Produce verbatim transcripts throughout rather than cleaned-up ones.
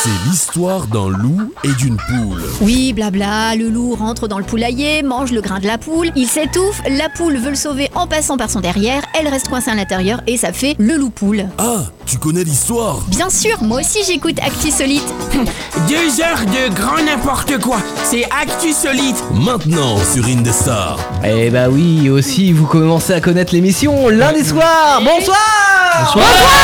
C'est l'histoire d'un loup et d'une poule. Oui, blabla, le loup rentre dans le poulailler, mange le grain de la poule, il s'étouffe, la poule veut le sauver en passant par son derrière, elle reste coincée à l'intérieur et ça fait le loup-poule. Ah, tu connais l'histoire? Bien sûr, moi aussi j'écoute Actu Solite. Deux heures de grand n'importe quoi, c'est Actu Solite. Maintenant sur Indestar. Eh bah oui, aussi vous commencez à connaître l'émission lundi soir. Bonsoir. Bonsoir.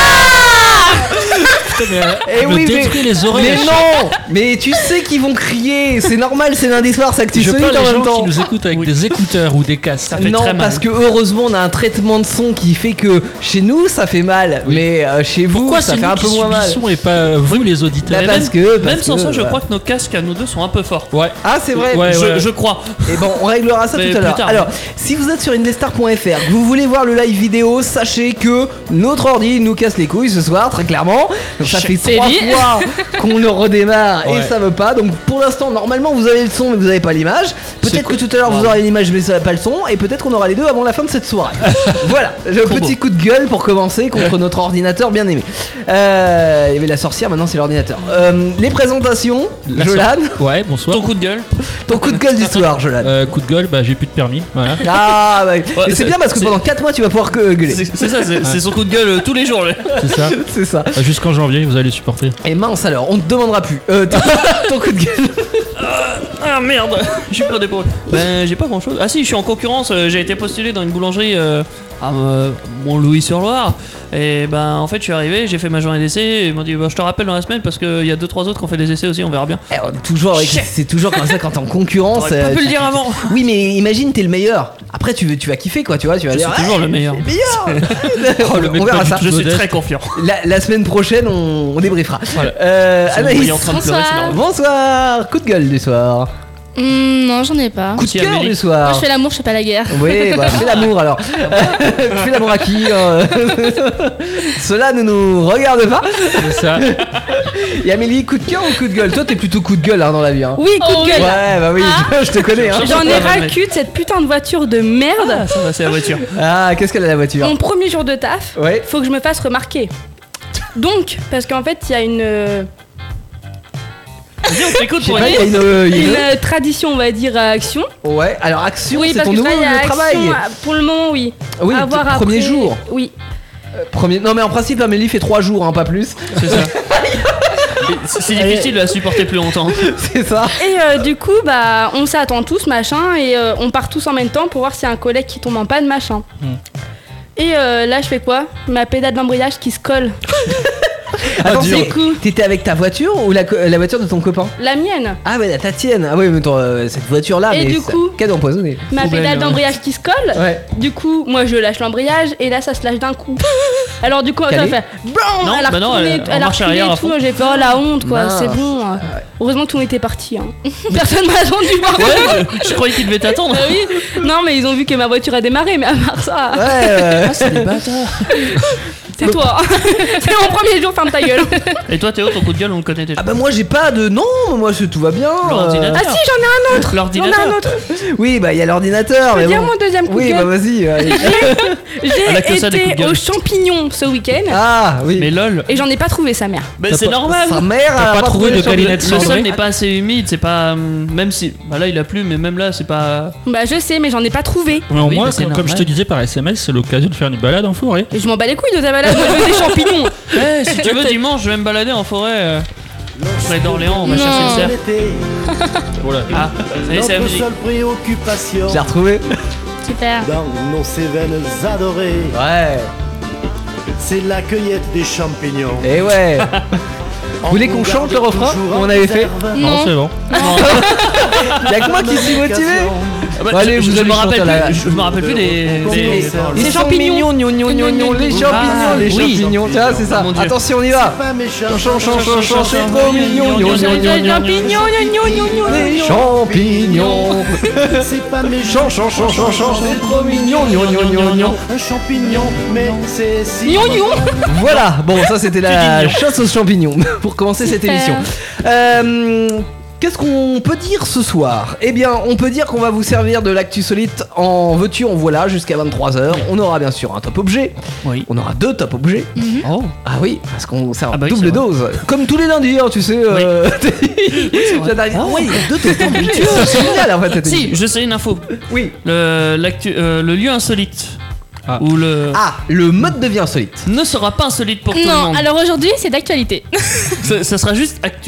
Putain, mais Eh elle me oui, détruit mais, les oreilles. mais non, mais tu sais qu'ils vont crier, c'est normal, c'est lundi soir, c'est Actu Je Solite parle en des même gens temps. qui nous écoutent avec des écouteurs ou des casques. Ça fait Non, très mal. parce que heureusement on a un traitement de son qui fait que chez nous ça fait mal, Oui. mais euh, chez vous Pourquoi ça c'est fait nous un peu qui moins mal. subissons et pas vous les auditeurs? Bah, Mais parce même- que, parce Même sans que, ça, je voilà. crois que nos casques à nous deux sont un peu forts. Ouais. Ah c'est vrai. Ouais, je, ouais. je crois. Et bon, on réglera ça Mais tout à plus l'heure. tard. Alors, si vous êtes sur indestar point f r, que vous voulez voir le live vidéo, sachez que notre ordi nous casse les couilles ce soir, très clairement. Donc ça fait C'est trois dit. fois qu'on le redémarre Ouais. et ça veut pas. Donc pour l'instant, normalement, vous avez le son mais vous avez pas l'image. Peut-être que tout à l'heure vous aurez l'image mais ça pas le son. Et peut-être qu'on aura les deux avant la fin de cette soirée. Voilà, le Trop petit beau. coup de gueule pour commencer contre notre ordinateur bien aimé. Euh, il y avait la sorcière, maintenant c'est l'ordinateur. Euh, les présentations, La Jolan, Ouais, bonsoir. Ton coup de gueule. ton coup de gueule du soir, Jolan. Euh, coup de gueule, bah j'ai plus de permis. Voilà. Ah ouais. Et c'est c'est- bien parce que c'est- pendant quatre mois tu vas pouvoir que- gueuler. C'est c'est ça, c'est c'est son coup de gueule euh, tous les jours. là. C'est ça. C'est ça. Euh, Jusqu'en janvier, vous allez supporter. Et mince alors, on te demandera plus. Euh, ton, ton coup de gueule. Ah merde, je suis pas d'épaule. Ben j'ai pas grand chose. Ah si, je suis en concurrence, euh, j'ai été postulé dans une boulangerie euh, à euh, Mont-Louis-sur-Loire. Et ben en fait je suis arrivé, j'ai fait ma journée d'essai et ils m'ont dit bah, je te rappelle dans la semaine parce qu'il y a deux trois autres qui ont fait des essais aussi, on verra bien. Eh, on est toujours avec- Shit. c'est toujours comme ça quand t'es en concurrence. T'aurais pas euh, pu le tu- dire avant. Oui mais imagine t'es le meilleur. Après tu, veux- tu vas kiffer quoi, tu vois, tu vas Je dire. suis toujours le meilleur. Le meilleur. Oh, le mec on verra pas ça. du Je tout suis modeste. très confiant. La, la semaine prochaine on, on débriefera. Voilà. Euh, Vous Anaïs. voyez en train de pleurer, c'est Bonsoir. normal. Bonsoir. Coup de gueule du soir. Hmm, non, j'en ai pas. Coup de Si, cœur Amélie. du Moi, soir. je fais l'amour, je fais pas la guerre. Oui, bah fais l'amour alors. Fais l'amour à qui euh Cela ne nous regarde pas. C'est ça. Et Amélie, coup de cœur ou coup de gueule? Toi, t'es plutôt coup de gueule hein, dans la vie. Hein. Oui, coup Oh de gueule. Ouais, bah oui, je te connais. Hein. J'en ai Ouais, ras ouais. le cul de cette putain de voiture de merde. Ah, ça va, c'est la voiture. Ah, qu'est-ce qu'elle a la voiture? Mon premier jour de taf, Ouais. faut que je me fasse remarquer. Donc, parce qu'en fait, il y a une, euh, Vas-y, on t'écoute Je sais pour pas, une il y a une. euh, il y a une une- euh, travation, on va dire, à Action. Ouais, alors Action, Oui, c'est parce ton que je nouveau travaille à Action. travail. à- Pour le moment, oui. Oui, À voir t- premier après- jour. Oui. Euh, Premier... Non, mais en principe, Amélie fait trois jours, hein, pas plus. C'est ça. C'est c'est difficile de la supporter plus longtemps. C'est ça. Et euh, du coup, bah, on s'attend tous, machin, et euh, on part tous en même temps pour voir s'il y a un collègue qui tombe en panne, machin. Hmm. Et euh, là, je fais quoi? Ma pédale d'embrayage qui se colle. Attends, dur. c'est cool. T'étais avec ta voiture ou la, co- la voiture de ton copain? La mienne. Ah, ouais, la tienne. Ah, oui, mais ton, euh, cette voiture-là, Et mais du ça- coup- cadeau empoisonné. Ma Poubelle, pédale ouais. d'embrayage qui se colle. Ouais. Du coup, moi je lâche l'embrayage et là ça se lâche d'un coup. Alors du coup, ça Calé. fait blam, Non, elle a bah non, retourné, elle- en elle a marche reculé arrière à et tout. fond. J'ai fait oh la honte quoi, Mince. c'est bon. Heureusement que tout le monde était parti. Hein. Personne m'a attendu. par contre. Ouais, je, je croyais qu'il devait t'attendre. Ah oui. Non mais ils ont vu que ma voiture a démarré, mais à part ça, Ouais, euh, C'est des bâtards. c'est toi. C'est mon premier jour, ferme ta gueule. Et toi, Théo, ton coup de gueule, on le connaît déjà. Ah, bah, moi, j'ai pas de. Non, moi, c'est- tout va bien. L'ordinateur. Ah si, j'en ai un autre. J'en ai L'ordinateur. un autre. Oui, bah, il y a l'ordinateur. Je mais peux dire bon. mon deuxième coup Oui, de bah, gueule. vas-y. allez. Elle a que J'ai ça, des coups de été gueule. aux champignons ce week-end Ah, oui. Mais lol. et j'en ai pas trouvé sa mère. Mais T'as c'est pas- normal. Sa mère T'as a pas trouvé de champignons. calinette Le sol cendrée? n'est pas assez humide, c'est pas. hum, Même si. Bah là, il a plu, mais même là, c'est pas. Bah je sais, mais j'en ai pas trouvé. Mais au Oui, moins, mais c'est comme, comme je te normal. disais par S M S, c'est l'occasion de faire une balade en forêt. Et je m'en bats les couilles de ta balade, moi je veux des champignons. Eh, si tu veux, dimanche, je vais me balader en forêt. euh, Près d'Orléans, on va Non. chercher une serre. Voilà. Ah, ça y est, c'est la Notre musique. seule préoccupation Je l'ai retrouvé. Super. dans nos Cévennes adorées, Ouais. c'est la cueillette des champignons. Et ouais. Vous voulez qu'on chante le refrain comme on avait fait? Non, Non. c'est bon. Y'a que moi qui suis motivé. Ah bah, Bon, allez, je, vous je allez me rappelle chanter la- plus, je me rappelle plus des. des- Ils Ces sont champignons. mignons, gnon, gnon, gnon, gnon, les champignons, Ah, les oui. champignons. Tu vois, c'est ça. Mon Dieu. Attention, on y va. Pas méchant, Chant, chant, chant, chant, c'est trop mignon. Gnon, gnon, gnon, gnon, Champignons, gnon, gnon, gnon, les gnon. champignons. c'est pas méchant. Chant, chant, chant, chant, chant, c'est trop mignon. Gnon, gnon, gnon, gnon. Un champignon, mais c'est si. Gnon, gnon. Voilà. Bon, ça c'était la chasse aux champignons pour commencer cette Super. émission. Euh, Qu'est-ce qu'on peut dire ce soir? Eh bien, on peut dire qu'on va vous servir de l'actu solide en veux-tu, en voilà, jusqu'à vingt-trois heures. On aura bien sûr un top objet. Oui. On aura deux top objets. Oh. Ah oui, parce qu'on sert Ah bah oui, double c'est vrai. dose. Comme tous les lundis, hein, tu sais. Euh... J'adore. Ah ouais, il y a deux top objets. C'est génial en fait cette Si, émission. je sais une info. Oui. Le, l'actu- euh, le lieu insolite. Ah. Ou le. Ah, le mode de vie insolite. Ne sera pas insolite pour tout le Non, monde. alors aujourd'hui, c'est d'actualité. Ça, ça sera juste actu.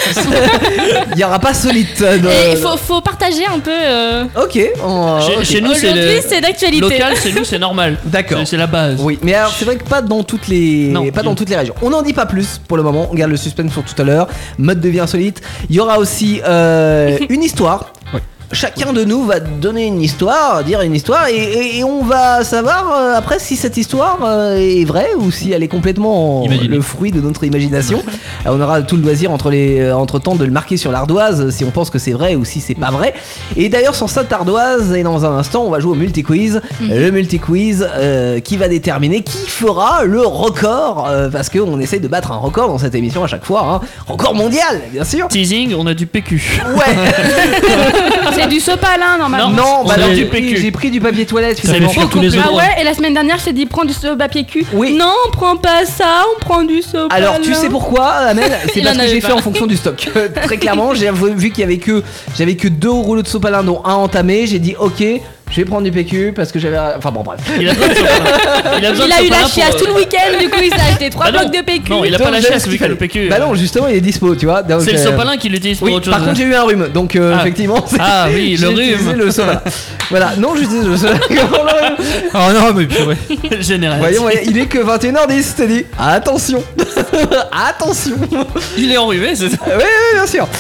Il y aura pas solide. euh, de- Et il faut, faut partager un peu. euh, Ok. en- Chez, ok. chez nous, c'est Aujourd'hui, le. c'est d'actualité. Local, chez nous, c'est normal. D'accord. C'est, c'est la base. Oui, mais alors c'est vrai que pas dans toutes les Non. pas dans toutes les régions. On n'en dit pas plus pour le moment, on garde le suspense pour tout à l'heure. Mode de vie insolite. Il y aura aussi euh, une histoire. Ouais. Chacun de nous va donner une histoire, dire une histoire, et, et- et on va savoir euh, après si cette histoire euh, est vraie ou si elle est complètement Imaginée. le fruit de notre imagination. Euh, on aura tout le loisir entre les euh, entre temps de le marquer sur l'ardoise si on pense que c'est vrai ou si c'est pas vrai. Et d'ailleurs sur cette ardoise, et dans un instant, on va jouer au multi-quiz. Le multi-quiz euh, qui va déterminer qui fera le record, euh, parce qu'on essaye de battre un record dans cette émission à chaque fois. Hein. Record mondial, bien sûr. Teasing, on a du P Q. Ouais. C'est du sopalin normalement. Non, on bah a non, du j'ai P Q. pris, j'ai pris du papier toilette Ça finalement. fait fuir tous les Ah autres. ouais, et la semaine dernière, je t'ai dit prends du so- papier cul. Oui. Non, on prend pas ça, on prend du sopalin. Alors tu sais pourquoi, Amel? C'est Il parce en que avait j'ai pas. fait en fonction du stock. Très clairement, j'ai vu qu'il y avait que j'avais que deux rouleaux de sopalin dont un entamé. J'ai dit ok, je vais prendre du P Q parce que j'avais. Enfin bon bref. Il a besoin de sopalin. Il a, besoin Il de a eu sopalin la pour, chiasse euh, tout le week-end, du coup il s'est acheté trois Bah non. blocs de P Q. Non, il a Donc, pas la j'avais chiasse ce vu qu'il que le fallait. P Q. Bah non, justement, il est dispo, tu vois. Donc, C'est le euh, sopalin qui l'utilise pour Oui, autre chose. par contre, j'ai eu un rhume, donc euh, Ah. effectivement. c'est- Ah oui, j'ai le utilisé rhume. le sopalin. Voilà, non, j'utilise le sopalin. Comment le rhume Oh non, mais purée. Général. Voyons, voyons, il est que vingt et une heures dix, t'as dit. Attention. Attention. Il est enrhumé, c'est ça. Oui, oui, bien sûr.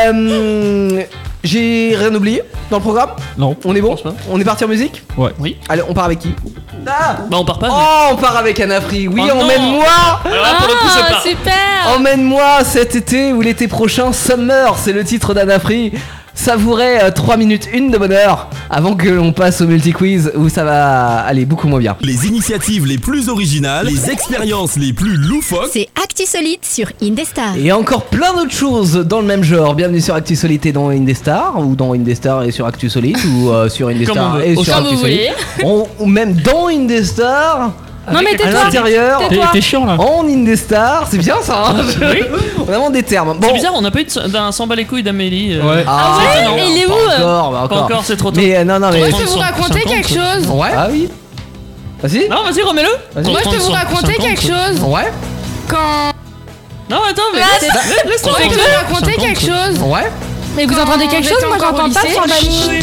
Euh, J'ai rien oublié dans le programme. Non. On est bon. pense pas. On est parti en musique. Ouais. Oui. Allez, on part avec qui? Ah Bah on part pas. Oh, on part avec Anafri. Oui, Oh non. emmène-moi. Alors là, pour le coup, c'est Ah, pas. super. Emmène-moi cet été ou l'été prochain. Summer, c'est le titre d'Anafri. Savourez euh, trois minutes une de bonheur avant que l'on passe au multi-quiz où ça va aller beaucoup moins bien. Les initiatives les plus originales, les expériences les plus loufoques. C'est Actu Solide sur Indestar. Et encore plein d'autres choses dans le même genre. Bienvenue sur Actu Solide et dans Indestar, ou dans Indestar et sur Actu Solide, ou euh, sur Comme on Indestar veut. et Comme sur vous Actu Solide. On- Ou même dans Indestar. Non mais à tais-toi. l'intérieur. T'es Tais-toi. t'es chiant là. En Indestar, c'est bien ça. Hein. On a vraiment des termes. Bon. C'est bizarre, on n'a pas eu de- d'un s'en bat les couilles d'Amélie. euh. Ouais. Ah ouais, c'est il est pas où encore, bah Pas encore. encore, c'est trop tôt. Mais euh, non, non, mais. Moi je peux vous cinquante, raconter cinquante, quelque chose. Ouais. Ah oui. Vas-y. Non, vas-y, remets-le. Vas-y. Moi je peux vous raconter quelque chose. Ouais. Quand. Non, attends, mais. Là, laisse- c'est- laisse Moi je tomber. peux vous raconter quelque chose. Ouais. Mais vous Quand entendez quelque chose? j'étais Moi encore au j'entends pas lycée. sans bali.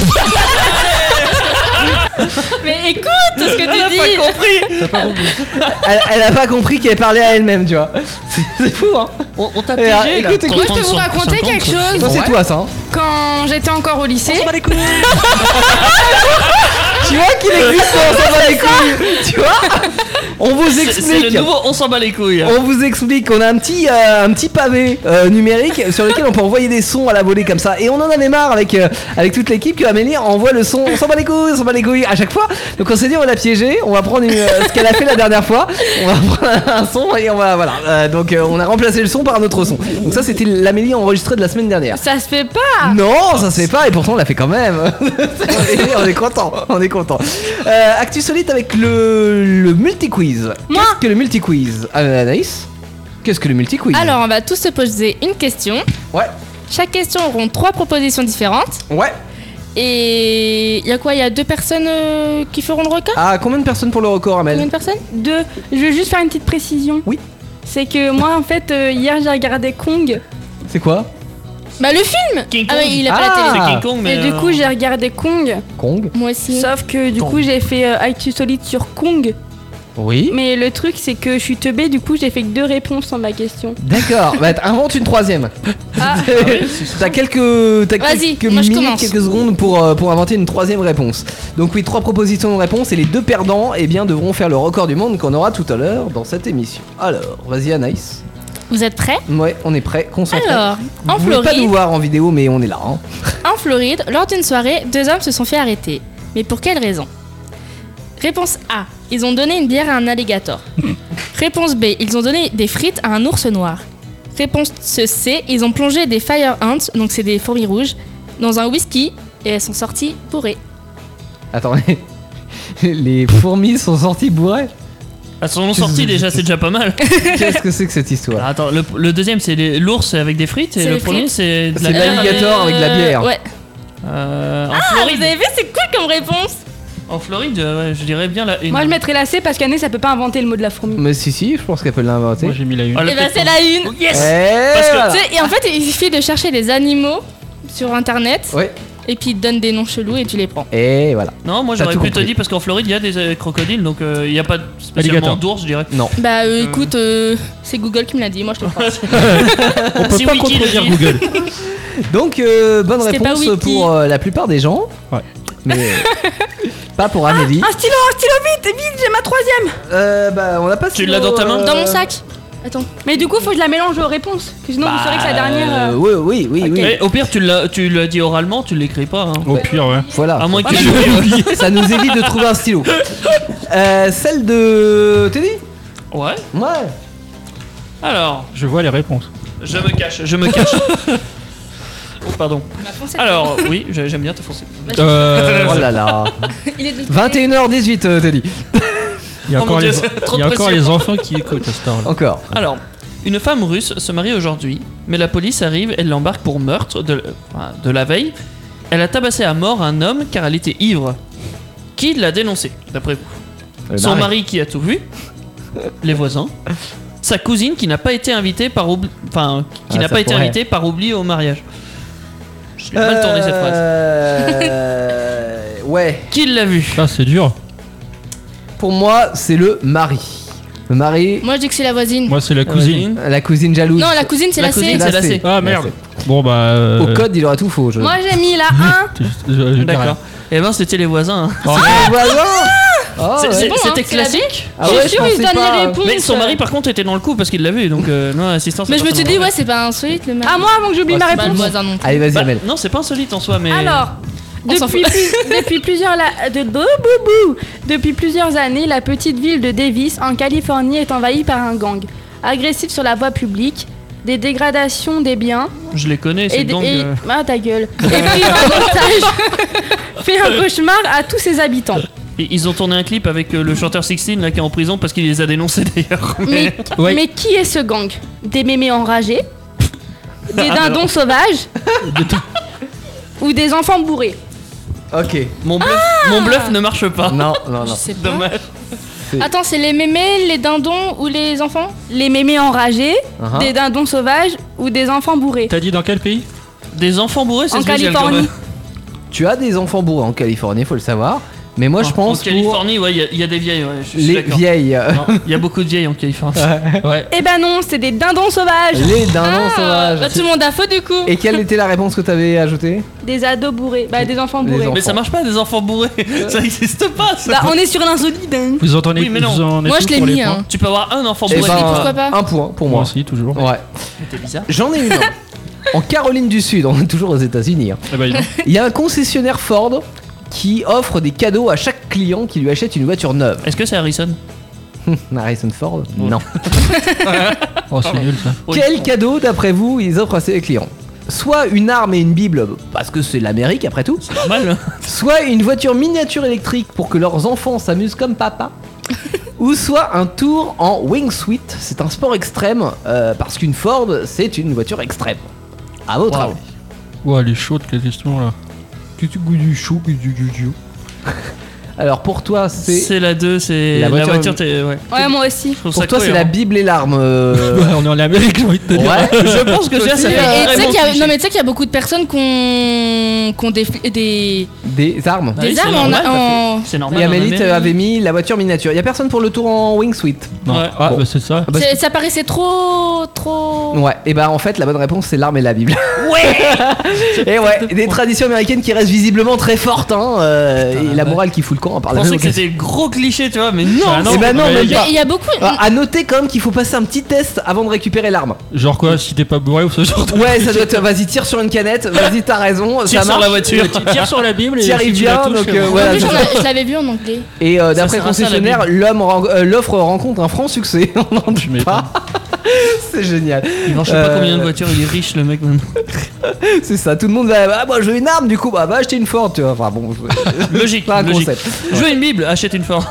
Mais écoute ce que tu dis. Elle, elle a pas compris qu'elle parlait à elle-même, tu vois. C'est c'est fou, hein. On, on t'a Eh, ah, piégé là. écoute, écoute. Moi je peux vous raconter quelque chose. Ça, c'est Ouais. toi, ça. Hein. Quand j'étais encore au lycée, Tu vois qu'il existe, on s'en bat les couilles. Tu vois. On vous C'est c'est explique. le nouveau, on s'en bat les couilles. On vous explique qu'on a un petit, euh, un petit pavé euh, numérique sur lequel on peut envoyer des sons à la volée comme ça. Et on en avait marre avec, euh, avec toute l'équipe que Amélie envoie le son. On s'en bat les couilles, on s'en bat les couilles à chaque fois. Donc on s'est dit on va la piéger, on va prendre une, euh, ce qu'elle a fait la dernière fois. On va prendre un son et on va. Voilà. Euh, donc euh, on a remplacé le son par un autre son. Donc ça c'était l'Amélie enregistrée de la semaine dernière. Ça se fait pas. Non, ça se fait pas et pourtant on l'a fait quand même. on est content, on est content. Euh, Actu solide avec le, le multi-quiz. Moi. Qu'est-ce que le multi-quiz euh, Anaïs, qu'est-ce que le multi-quiz? Alors on va tous se poser une question. Ouais, Chaque question auront trois propositions différentes. ouais. Et il y a quoi? Il y a deux personnes euh, qui feront le record? Ah, combien de personnes pour le record, Combien Amel? de personnes? Deux. Je veux juste faire une petite précision. Oui. C'est que moi en fait euh, hier j'ai regardé Kong. C'est quoi? Bah le film. King Ah Kong. ouais, il a pas Ah. la télé. C'est King Kong, mais. Et du euh, coup j'ai regardé Kong. Kong? Moi aussi. Sauf que du Kong. coup j'ai fait euh, Actu Solide sur Kong. Oui. Mais le truc c'est que je suis teubée, du coup j'ai fait que deux réponses en ma question. D'accord, bah invente une troisième. Ah. T'as quelques, t'as Vas-y, quelques moi, je minutes, commence. quelques secondes pour, euh, pour inventer une troisième réponse. Donc oui, trois propositions de réponse et les deux perdants eh bien, devront faire le record du monde qu'on aura tout à l'heure dans cette émission. Alors, vas-y Anaïs. Vous êtes prêts? Ouais, on est prêt, concentré. Alors, en Vous pouvez pas nous Floride, voir en vidéo, mais on est là. Hein. en Floride, lors d'une soirée, deux hommes se sont fait arrêter. Mais pour quelle raison? Réponse A. Ils ont donné une bière à un alligator. Réponse B. Ils ont donné des frites à un ours noir. Réponse C, ils ont plongé des fire ants, donc c'est des fourmis rouges, dans un whisky et elles sont sorties bourrées. Attendez, les fourmis sont sorties bourrées. Elles sont sorties déjà, c'est déjà pas mal. Qu'est-ce que c'est que cette histoire? Alors, attends, le, le deuxième c'est les- l'ours avec des frites et C'est le les premier frites. c'est de C'est la bière. l'alligator avec de la bière. Ouais. Euh, en, Ah, Floride, vous avez vu, c'est cool comme réponse. en Floride, euh, ouais, je dirais bien la une. Moi, je mettrais la C parce qu'Anne, ça peut pas inventer le mot de la fourmi. Mais si, si, je pense qu'elle peut l'inventer. Moi j'ai mis la une. Ah, le Et bah, fait c'est qu'on- la une. Yes. Eh, Parce que- voilà. Tu sais, et en fait, il suffit de chercher les animaux sur internet Ouais, et puis ils te donnent des noms chelous et tu les prends. et voilà. Non, moi T'as j'aurais tout plutôt compris. dit parce qu'en Floride il y a des euh, crocodiles donc il euh, n'y a pas spécialement Alligator. d'ours, je dirais. Non. Bah euh, Euh. écoute, euh, c'est Google qui me l'a dit, moi je te le crois. On peut Si pas Wiki le contredire dit. Google. Donc, euh, bonne C'était pas réponse Wiki. pour euh, la plupart des gens. Ouais. Mais pas pour Amélie. Un stylo, un stylo, vite, vite, j'ai ma troisième. Euh, bah, on n'a pas. Tu stylo, l'as dans ta main euh, Dans mon sac. Attends. Mais du coup, faut que je la mélange aux réponses. que Sinon, vous saurez que c'est la dernière. Euh, euh, oui, oui, oui, oui. Mais au pire tu l'as tu l'as dit oralement, tu l'écris pas. Hein. Au pire, ouais. Voilà. À moins que Ouais, tu Ça nous évite de trouver un stylo. Euh, celle de Teddy. Ouais. Ouais. Alors, Je vois les réponses. je me cache, je me cache. Oh pardon. Alors, oui, j'ai- j'aime bien te foncer. Euh, Oh là là. Il est de... vingt et une heures dix-huit, euh, Teddy. Il y a Oh encore, mon les, Dieu, trop il y a de encore pression. les enfants qui écoutent à cette heure-là. Encore. Alors, une femme russe se marie aujourd'hui, mais la police arrive, elle l'embarque pour meurtre de, enfin, de la veille. Elle a tabassé à mort un homme car elle était ivre. Qui l'a dénoncé, d'après vous? Le Son mari. mari qui a tout vu, les voisins, sa cousine qui n'a pas été invitée par oubli, enfin qui Ah, n'a ça pas été pourrait. invitée par oubli au mariage. Je l'ai mal tourné cette phrase. Euh... Ouais. Qui l'a vu? Ça, c'est dur. Pour moi, c'est le mari. Le mari, Moi je dis que c'est la voisine. Moi, c'est la cousine. la cousine jalouse. Non, la cousine c'est La la, cousine, C. c'est la C. Ah merde. Bon, bah. euh, Au code, il aura tout faux. Je... Moi, j'ai mis la un. je- je- je dis rien. D'accord. Et ben c'était les voisins. hein. Oh, les voisins. Oh, C'est- ouais. c'est- bon, hein, C'était c'est la classique. Ah Je ouais, suis je sûre, ils pensais donnent les pas. réponses. Mais son mari par contre était dans le coup parce qu'il l'a vu donc euh, non assistance. Mais à je me suis personne dit, en ouais, vrai. c'est pas insolite le mec. À moi, avant que j'oublie Oh, ma c'est Bah, le réponse. voisin non plus. Allez, vas-y, Bah, Amel. non c'est pas insolite en soi mais. Alors, On s'en depuis, plus- depuis plusieurs la- de, bou- bou- bou. depuis plusieurs années, la petite ville de Davis, en Californie, est envahie par un gang. Agressif sur la voie publique, des dégradations des biens Je les connais ces et, gangs. et- euh. ah, ta gueule. Et pris en otage, fait un cauchemar à tous ses habitants. Et Ils ont tourné un clip avec euh, le chanteur Sixteen là qui est en prison parce qu'il les a dénoncés d'ailleurs. Mais, Ouais. mais qui est ce gang? Des mémés enragés, des dindons sauvages ou des enfants bourrés? Ok. Mon bluff, mon bluff ne marche pas. Non, non, Je non. sais pas. Dommage. Attends, c'est les mémés, les dindons ou les enfants? Les mémés enragés, Uh-huh. des dindons sauvages ou des enfants bourrés? T'as dit dans quel pays? Des enfants bourrés, c'est En spécial quand Californie. même. Tu as des enfants bourrés en Californie, faut le savoir. Mais moi, je En- pense En Californie, ouais, il y a- il y, a des vieilles, ouais, je pour suis les d'accord. vieilles. Il y a beaucoup de vieilles en Californie. Ouais. Eh ben non, c'est des dindons sauvages, Les dindons Ah, sauvages. bah, tout le monde a faux du coup. Et quelle était la réponse que t'avais ajoutée? des ados bourrés, bah des enfants Les bourrés. enfants. Mais ça marche pas, des enfants bourrés. Ça existe pas, ça. Bah on est sur l'insolite. Hein. Vous entendez Oui, mais non. vous en êtes Moi, où je l'ai pour les mis, points hein. Tu peux avoir un enfant Eh bourré. ben, ben, pourquoi pas un point pour Moi moi. aussi, toujours. Ouais. C'était bizarre. J'en ai une. En Caroline du Sud, on est toujours aux États-Unis. hein. Eh ben, il- Il y a un concessionnaire Ford qui offre des cadeaux à chaque client qui lui achète une voiture neuve. Est-ce que c'est Harrison? Harrison Ford? Non. Oh, c'est nul ça. Oui. Quel cadeau, d'après vous, ils offrent à ses clients? Soit une arme et une bible, parce que c'est l'Amérique après tout. Normal. Soit une voiture miniature électrique pour que leurs enfants s'amusent comme papa. Ou soit un tour en wingsuit, c'est un sport extrême, euh, parce qu'une Ford, c'est une voiture extrême. À votre Wow. avis. Ouais, elle est chaude, quelle question là. Tu tu goûtes du chaud, du du du. Alors pour toi, c'est. C'est la deux, c'est La la voiture- voiture. t'es- ouais. Ouais moi aussi. Je trouve Pour ça toi, c'est cohérent. la Bible et l'arme. euh, Ouais, on est en Amérique, j'ai envie de te dire. Ouais. Je pense que ça, ça Et fait tu sais vraiment qu'il y a- cliché. non mais tu sais qu'il y a beaucoup de personnes qui ont, qui ont des, fl- des, Des armes. Ah oui, des c'est armes en, normal, en- C'est normal. Et en Amélie Amérique. avait mis la voiture miniature. Y a personne pour le tour en wingsuit. Non. Ouais. Ah, Bon. bah c'est ça. Ah bah, C'est- ça paraissait trop, trop. Ouais, et bah en fait la bonne réponse c'est l'arme et la Bible. Ouais. Et ouais, des traditions américaines qui restent visiblement très fortes, hein, euh, et la morale qui fout le camp par Je la pensais même que occasion. c'était gros cliché, tu vois, mais non. Ah, non. Eh ben non, mais même y a- pas. Il y a beaucoup. Ah, à noter quand même qu'il faut passer un petit test avant de récupérer l'arme. Genre quoi, si t'es pas bourré ou ce genre de. Ouais, ça doit être. Vas-y, tire sur une canette. Vas-y, t'as raison. Tire ça sur marche. la voiture. Tu tires sur la Bible et T'y si arrives tu la bien, touches, donc, c'est euh, bon. voilà. En plus, c'est j'en ça. a- je l'avais vu en anglais. Et euh, Ça d'après le sera ça, la concessionnaire, l'homme ren- euh, l'offre rencontre un franc succès. On n'en doute Je m'étonne. pas. C'est génial. Il vend je sais Euh, pas combien de voitures, il est riche le mec maintenant. C'est ça, tout le monde va. Ah, moi je veux une arme, du coup, bah va acheter une Ford, tu vois. Enfin bon, je- Logique, pas un logique. concept. Je veux une Bible, achète une Ford.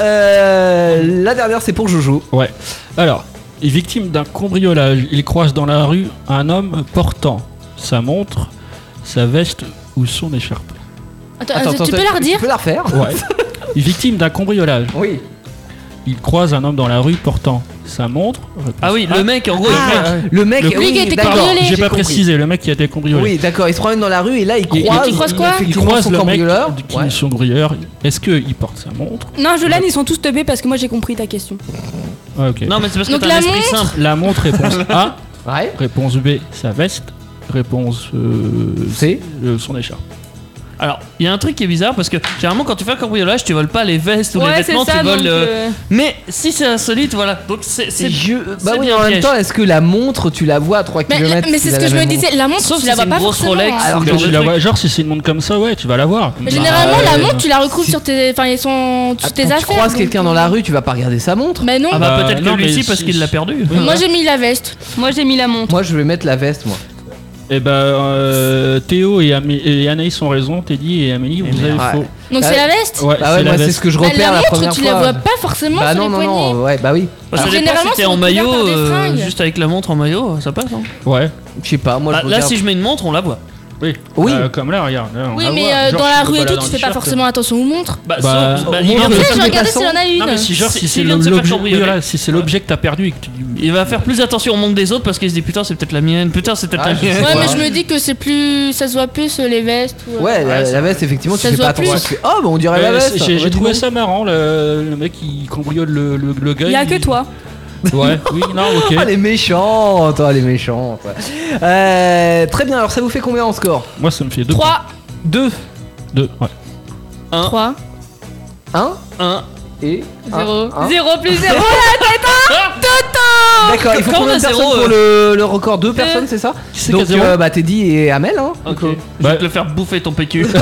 Euh, la dernière, c'est pour Jojo. Ouais. Alors, est victime d'un cambriolage. Il croise dans la rue un homme portant sa montre, sa veste ou son écharpe. Attends, Attends, attends, tu attends, peux la redire Tu peux la refaire Ouais. Est victime d'un cambriolage. Oui. Il croise un homme dans la rue portant sa montre. Ah oui, le mec en gros. Ah, il- le mec, Le- oui, Lui qui a été d'accord, cambriolé. J'ai pas compris. précisé, le mec qui a été cambriolé. Oui, d'accord, il se promène dans la rue et là il Il- croise, il croise quoi Il effectivement croise son le mec cambrioleur. qui Ouais. est son cambrioleur. Est-ce qu'il porte sa montre? Non, Jolan, ils sont tous teubés parce que moi j'ai compris ta question. Ah, ok. Non, mais c'est parce que Donc t'as la un esprit montre- simple. La montre, réponse A. Ouais. Réponse B, sa veste. Réponse euh, C. euh, son écharpe. Alors, il y a un truc qui est bizarre parce que généralement quand tu fais un cambriolage, tu voles pas les vestes ou les Ouais, c'est vêtements, ça, tu voles. donc, euh, euh, Mais si c'est insolite, voilà. Donc c'est. c'est- Je... Bah c'est oui, bien en même piège. temps, est-ce que la montre, tu la vois à trois Mais, kilomètres mais c'est ce que je me disais, la montre, Sauf tu si la c'est vois une pas grosse forcément. Rolex. hein. Alors ou que genre Tu de la truc. vois, genre si c'est une montre comme ça, ouais, tu vas la voir. Mais Bah, généralement, la ouais. montre, tu la recouvres si- sur tes, enfin, ils sont Ah, sur tes quand affaires. tu croises donc, quelqu'un dans la rue, tu vas pas regarder sa montre. Mais non. Ah bah, Bah, peut-être non, que lui mais aussi parce si- qu'il l'a perdu. Moi j'ai mis la veste. Moi j'ai mis la montre. Moi, je vais mettre la veste, moi. Et bah, euh, Théo et, Amé- et Anaïs ont raison, Teddy et Amélie, vous avez Ouais. faux. Donc Ah, c'est la veste. Ouais, Ah ouais, moi, la c'est veste. ce que je Bah, repère la la montre, première tu fois. la vois pas forcément Bah sur non, les non, poignets. non, ouais, bah oui. Bah, ça Alors, dépend généralement, si t'es c'est en recouvert maillot, par des euh, fringues. juste avec la montre en maillot, ça passe. Hein. Ouais, Je sais pas, moi Bah, je là, regarde. si je mets une montre, on la voit. oui. Oui. Euh, comme là, regarde. Là, on Oui, va mais voir. euh, Genre, dans tu la te rue et balades tout, dans tu le fais pas t-shirt. forcément attention aux montres. Bah, Bah, sauf, bah, au il, moins, vient de le se Après, faire- j'ai regardé s'il y en a une. Non, mais Si genre Si- si s'il c'est vient le- de se faire l'objet cambrioler. voilà, si c'est l'objet que t'as perdu et que tu il va faire plus attention au monde des autres parce qu'il se dit putain, c'est peut-être la mienne, putain, c'est peut-être Ah, la je sais mienne. Ouais, pas. mais je me dis que c'est plus. Ça se voit plus euh, les vestes. ou, euh, Ouais, la, Ouais, la veste, effectivement, tu Ça fais se pas voit attention. plus. Tu fais, oh, bah on dirait la Ouais, veste. j'ai Ouais, j'ai dis trouvé donc. ça marrant, le, le mec qui cambriole le, le, le gars. Il y a que toi. Ouais, oui, non, ok. Ah, elle est méchante, oh, elle est méchante. ouais. Euh, très bien, alors ça vous fait combien en score? Moi, ça me fait deux. trois, deux, Deux, ouais. trois, un Un. et un, zéro. un. zéro plus zéro. D'accord, il faut Quand on combien a de personnes zéro, pour euh, le, le record? Deux personnes, c'est ça? c'est Donc, qui a zéro euh, bah, Teddy et Amel, hein. Ok. Donc, Je Bah- vais te le faire bouffer ton P Q.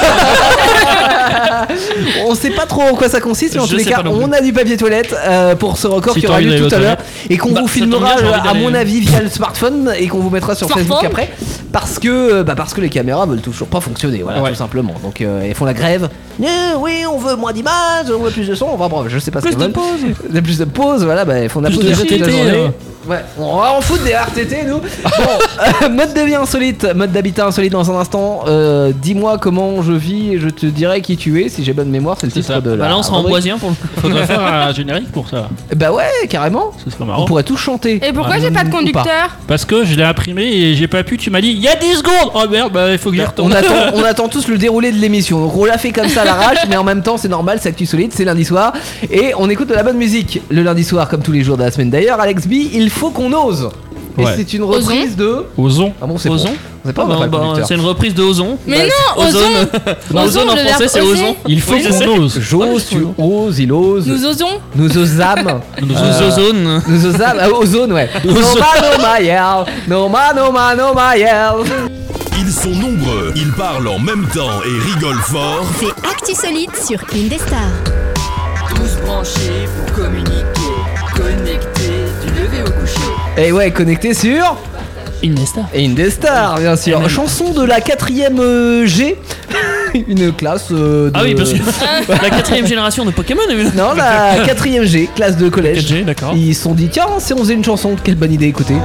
on sait pas trop en quoi ça consiste, mais en Je tous les sais cas, pas non plus. on a du papier toilette euh, pour ce record Si qui t'as aura envie lieu d'aller tout aux à l'heure toilettes. et qu'on Bah, vous ça tombe filmera, bien, j'ai envie euh, à d'aller. mon avis, via le smartphone et qu'on vous mettra sur Smartphone. Facebook après parce que, bah, parce que les caméras veulent toujours pas fonctionner, voilà, Ouais. tout simplement. Donc, euh, ils font la grève. Eh oui, on veut moins d'images, on veut plus de son. Enfin, bref, je sais pas ce Plus qu'ils de veulent. pause. De plus de pause, voilà, bah, ils font de la Plus pause de déjà toute la R T T, journée. euh. Ouais, on va en foutre des R T T nous. Bon, euh, mode de vie insolite, mode d'habitat insolite dans un instant. Euh, dis-moi comment je vis et je te dirai qui tu es. Si j'ai bonne mémoire, c'est le C'est titre ça. de la Bah là, on sera en rubrique. boisien pour le coup. Faudrait faire un générique pour ça. Bah ouais, carrément. Ce serait On marrant. pourrait tous chanter. Et pourquoi Ah, j'ai pas de ou pas. conducteur? Parce que je l'ai imprimé et j'ai pas pu. Tu m'as dit, il y a dix secondes. Oh merde, bah il faut que j'y On retourne. attend, on attend tous le déroulé de l'émission. Donc on l'a fait comme ça à l'arrache, mais en même temps c'est normal, c'est Actu Solide, c'est lundi soir. Et on écoute de la bonne musique le lundi soir, comme tous les jours de la semaine d'ailleurs. Alex B, il faut qu'on ose. Et Ouais. c'est une reprise de. Osons. Ah bon, c'est Ozon. bon. C'est pas, on Bah, n'a pas le bah, conducteur. c'est une reprise de Ozon. Mais Bah, non, Ozon. Non, Ozon, Ozon en le français verbe c'est oser. Ozon. Il faut Oui, je sais. qu'on ose. J'ose, tu oses, il ose. Nous osons. Nous osâmes. Nous Nous osons. Ozone. Nous osâmes. Ah, ozone, ouais. No man, no my yell. No man, no man, no my yell. Ils sont nombreux, ils parlent en même temps et rigolent fort. C'est Actu Solide sur Indestar. Tous branchés pour communiquer, connectés du lever au coucher. Et ouais, connecté sur. Indestar. Et Indestar, bien sûr. Et même- Chanson de la quatrième euh, G. Une classe euh, de. Ah oui, parce que la quatrième génération de Pokémon, évidemment. Non, la quatrième G, classe de collège. quatre G, d'accord. Ils se sont dit, tiens, si on faisait une chanson, quelle bonne idée, écoutez.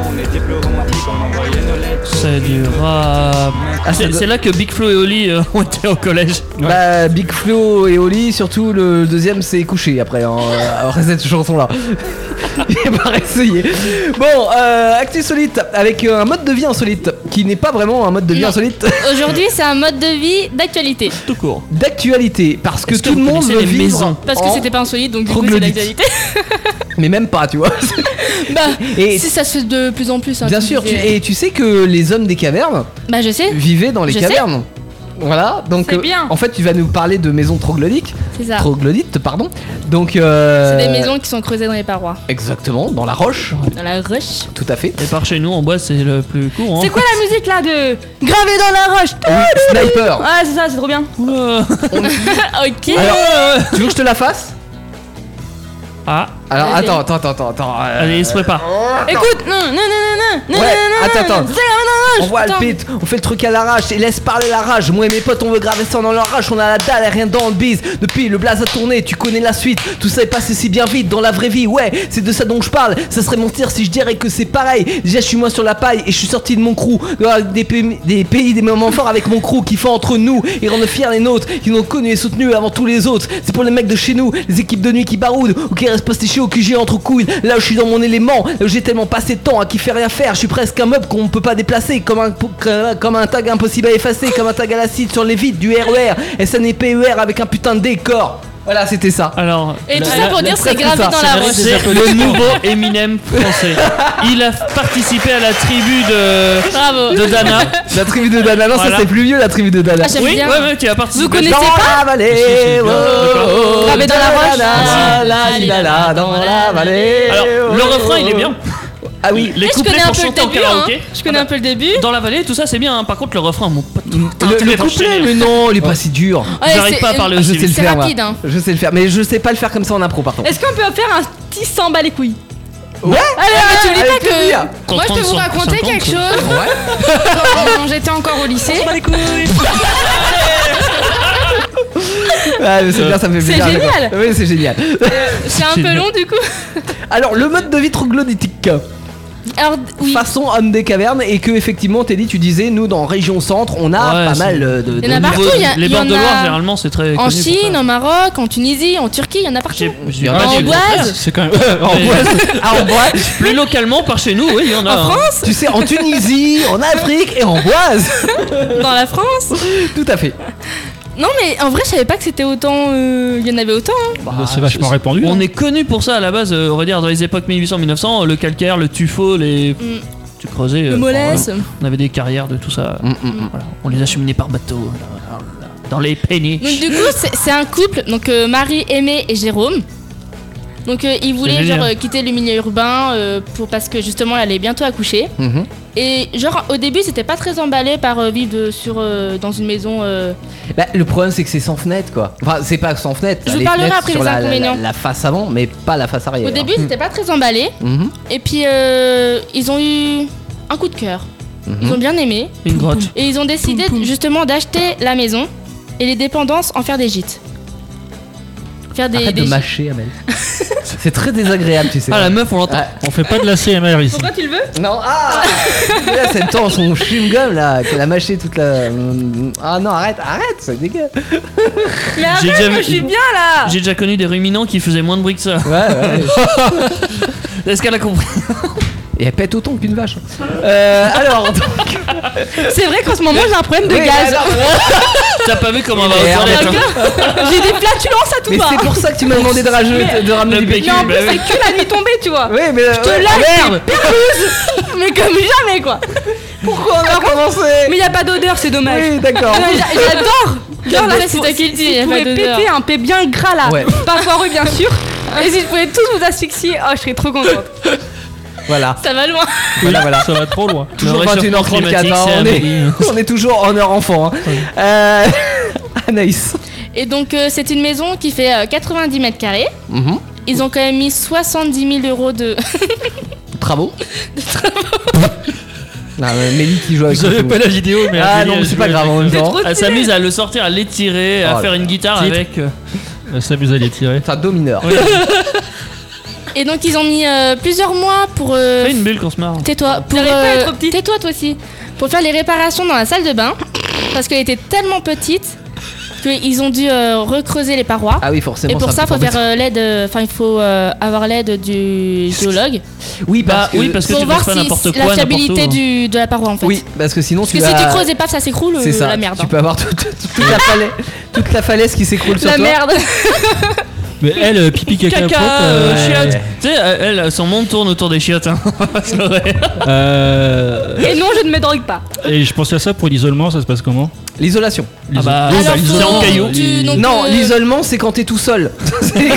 C'est du rap. Ah, ça C'est doit- c'est là que Big Flo et Oli euh, ont été au collège. Bah, Big Flo et Oli, surtout le deuxième, c'est couché après, hein, euh, après cette chanson-là. Il est pas essayé. Bon, euh, Actu Solide, avec euh, un mode de vie insolite, qui n'est pas vraiment un mode de vie Non. insolite, Aujourd'hui, c'est un mode de vie d'actualité. Tout court. d'actualité, parce que Est-ce que tout le vous monde connaissez veut les vivre maisons Parce que en- c'était pas insolite, donc du coup, c'est troglodyte. d'actualité. Mais même pas, tu vois. Bah, Et si ça se fait de plus en plus. hein, bien tu sûr, tu- disais. et tu sais que les hommes des cavernes Bah, je sais, vivaient dans les Je sais. cavernes. Voilà, donc C'est euh, bien. en fait tu vas nous parler de maisons troglodytes, c'est ça. troglodytes pardon. Donc euh, C'est des maisons qui sont creusées dans les parois. exactement dans la roche, Dans la roche. tout à fait. Et par chez nous, en bois, c'est le plus courant. C'est quoi la musique là de gravé dans la roche? Oui, sniper. Ah, c'est ça, c'est trop bien. Oula. Ok. Alors, tu veux que je te la fasse? Ah, Alors Vas-y. attends, attends, attends, attends, attends. euh, Allez, il se prépare. Écoute, non, non, non, non, non, Ouais, non, non, attends, attends. non, non, non, On voit le pit, on fait le truc à l'arrache et laisse parler la rage. Moi et mes potes on veut graver ça dans leur rage. On a la dalle et rien dans le bise. Depuis le blaze a tourné, tu connais la suite. Tout ça est passé si bien vite dans la vraie vie. Ouais, c'est de ça dont je parle. Ça serait mentir si je dirais que c'est pareil. Déjà je suis moins sur la paille et je suis sorti de mon crew. Des pays, des pays, des moments forts avec mon crew qui font entre nous et rendent fiers les nôtres qui nous ont connus et soutenus avant tous les autres. C'est pour les mecs de chez nous, les équipes de nuit qui baroudent ou qui restent postés au Q G entre couilles. Là où je suis dans mon élément, là où j'ai tellement passé de temps à kiffer rien faire. Je suis presque un meuble qu'on peut pas déplacer, comme un, comme un tag impossible à effacer, comme un tag à l'acide sur les vitres du R E R. S N P E R avec un putain de décor. Voilà, c'était ça. Alors, Et tout la- ça la- pour dire la- c'est la- gravé ça, dans c'est la vrai, roche. c'est le nouveau Eminem français. Il a participé à la tribu de, Bravo. de Dana. La tribu de Dana, non, Voilà. ça c'est plus vieux la tribu de Dana. Ah, j'aime Oui, bien. ouais, ouais, tu as participé. Vous connaissez Dans pas la vallée, Si, si, oh, bien, oh, Gravé dans la roche. la la la la dans la vallée. Alors, le refrain il est bien. Ah oui. Les Et je couplets connais un pour peu le chanter en début, hein. karaoké. Je connais un peu le début. Dans la vallée, tout ça c'est bien. hein. Par contre, le refrain, mon pote. Le, le couplet, mais non, il est pas si dur. Ouais, J'arrive c'est- pas à parler euh, aussi Je sais le vite. C'est faire, moi. rapide, hein. Je sais le faire, mais je sais pas le faire comme ça en impro par contre. Est-ce qu'on peut faire un petit samba les couilles? Ouais. Allez, mais tu dis avec pas plaisir. que. Moi, je peux vous raconter quelque chose. Ouais. Quand j'étais encore au lycée. Ouais, mais c'est bien, ça me fait C'est plaisir. génial. Oui, c'est génial. C'est un peu long du coup. Alors, le mode de vie troglodytique. Alors, oui. Façon homme des cavernes, et que effectivement, Teddy, tu disais, nous dans région centre, on a Ouais, pas c'est- mal euh, de. Il y en a de- partout, il y a- Les il y bords en de a Loire, généralement, c'est très. En connu pour Chine, ça. au Maroc, en Tunisie, en Turquie, il y en a partout. J'ai- j'ai En pas dit le Amboise. contraire. C'est quand même. Mais- Ah, en boise. Plus localement, par chez nous, oui, il y en a. En hein. France, Tu sais, en Tunisie, en Afrique et en boise. dans la France. Tout à fait. Non, mais en vrai, je savais pas que c'était autant. euh, Il y en avait autant. hein. Bah, c'est vachement répandu. On hein. est connu pour ça à la base, euh, on va dire dans les époques mille huit cents mille neuf cents, le calcaire, le tuffeau, les. Mm. Tu creusais. euh, Le molès. voilà. On avait des carrières de tout ça. Mm, mm, mm. Voilà. On les acheminait par bateau. voilà, voilà, voilà. Dans les péniches. Donc, du coup, c'est c'est un couple. Donc, euh, Marie, Aimé et Jérôme. Donc, euh, ils voulaient génial. genre euh, quitter le milieu urbain euh, pour, parce que justement, elle allait bientôt accoucher. Mhm. Et genre, au début, c'était pas très emballé par euh, vivre de- sur, euh, dans une maison. euh, Bah, le problème, c'est que c'est sans fenêtre, quoi. Enfin, c'est pas sans fenêtre. Je t'as vous les parlerai fenêtres après sur des la, la, la, inconvénients. la face avant, mais pas la face arrière. Au début, c'était pas très emballé. Mhm. Et puis, euh, ils ont eu un coup de cœur. Ils Mhm. ont bien aimé. Une grotte. Et ils ont décidé justement d'acheter la maison et les dépendances en faire des gîtes. Faire des, Arrête des de gîtes. mâcher, Amel. C'est très désagréable, tu sais. Ah, la meuf, on l'entend. Ouais. On fait pas de la C M R ici. Pourquoi tu le veux? Non, ah Là, c'est le temps, son chewing-gum, là, qu'elle a mâché toute la... Ah non, arrête, arrête, c'est dégueu. Mais arrête, J'ai déjà moi, vu- je suis bien là. J'ai déjà connu des ruminants qui faisaient moins de bruit que ça. Ouais, ouais. Est-ce qu'elle a compris? Et elle pète autant qu'une vache. Euh, alors, donc... C'est vrai qu'en ce moment j'ai un problème de Oui, gaz. alors, T'as pas vu comment on va aux Merde. toilettes hein. J'ai des flatulences à tout mais va. c'est pour ça que tu m'as demandé de, rajouter, de ramener le du béquille. bacon. Mais en plus, Bah oui. c'est que la nuit tombée, tu vois. Oui, mais... Je te ouais, lâche, merde. Mais comme jamais quoi. Pourquoi on a recommencé? Mais y a pas d'odeur, c'est dommage. Oui, d'accord. Non, j'a- J'adore. Genre là, Après, c'est toi qui le dis, si y a je pas pouvais d'odeur. péter un P bien gras là, Ouais. pas foireux bien sûr. Et si je pouvais tous vous asphyxier, oh je serais trop contente. Voilà, Ça va loin. voilà, voilà. Ça va trop loin. Toujours Le vingt et une heures réchauffement trente-quatre, climatique, hein, c'est on, est, Amélie. on est toujours en heure enfant. Hein. Euh, Anaïs. Et donc, euh, c'est une maison qui fait euh, quatre-vingt-dix mètres carrés. Mhm. Ils ont quand même mis soixante-dix mille euros de. Travaux. Non, mais Mélie qui joue avec Vous avez son pas la vidéo, mais. Ah Amélie, non, mais elle c'est joue pas grave en avec- même temps. Elle s'amuse à le sortir, à l'étirer, à Oh, faire une guitare titre. avec. euh, Elle s'amuse à les tirer. C'est un do mineur. Oui. Et donc, ils ont mis euh, plusieurs mois pour. euh, Fais une bulle qu'on se marre. Tais-toi. Pour, J'arrive pas à euh, être petite. Tais-toi, toi aussi. Pour faire les réparations dans la salle de bain. Parce qu'elle était tellement petite qu'ils ont dû euh, recreuser les parois. Ah oui, forcément. Et pour c'est ça, un il faut peu faire euh, l'aide. euh, Enfin, il faut euh, avoir l'aide du géologue. Oui, parce Bah que... oui, parce que Pour tu voir passes pas si n'importe la quoi, n'importe fiabilité où. du, de la paroi en fait. Oui, parce que sinon Parce tu que vas... si tu creuses et paf, ça s'écroule, C'est euh, ça, la merde. tu peux avoir toute, toute- toute la falaise, toute la falaise qui s'écroule sur La toi. merde. Mais elle, euh, pipi caca, Caca, propre, euh, euh, chiottes. Tu sais, elle, elle, son monde tourne autour des chiottes. Hein. On va se leurrer. euh, Et non, je ne me drogue pas. Et je pensais à ça pour l'isolement, ça se passe comment? L'isolation. Ah bah, Oui, Alors, bah, faut- c'est en caillou. tu- donc, Non, euh, l'isolement c'est quand t'es tout seul. C'est quand-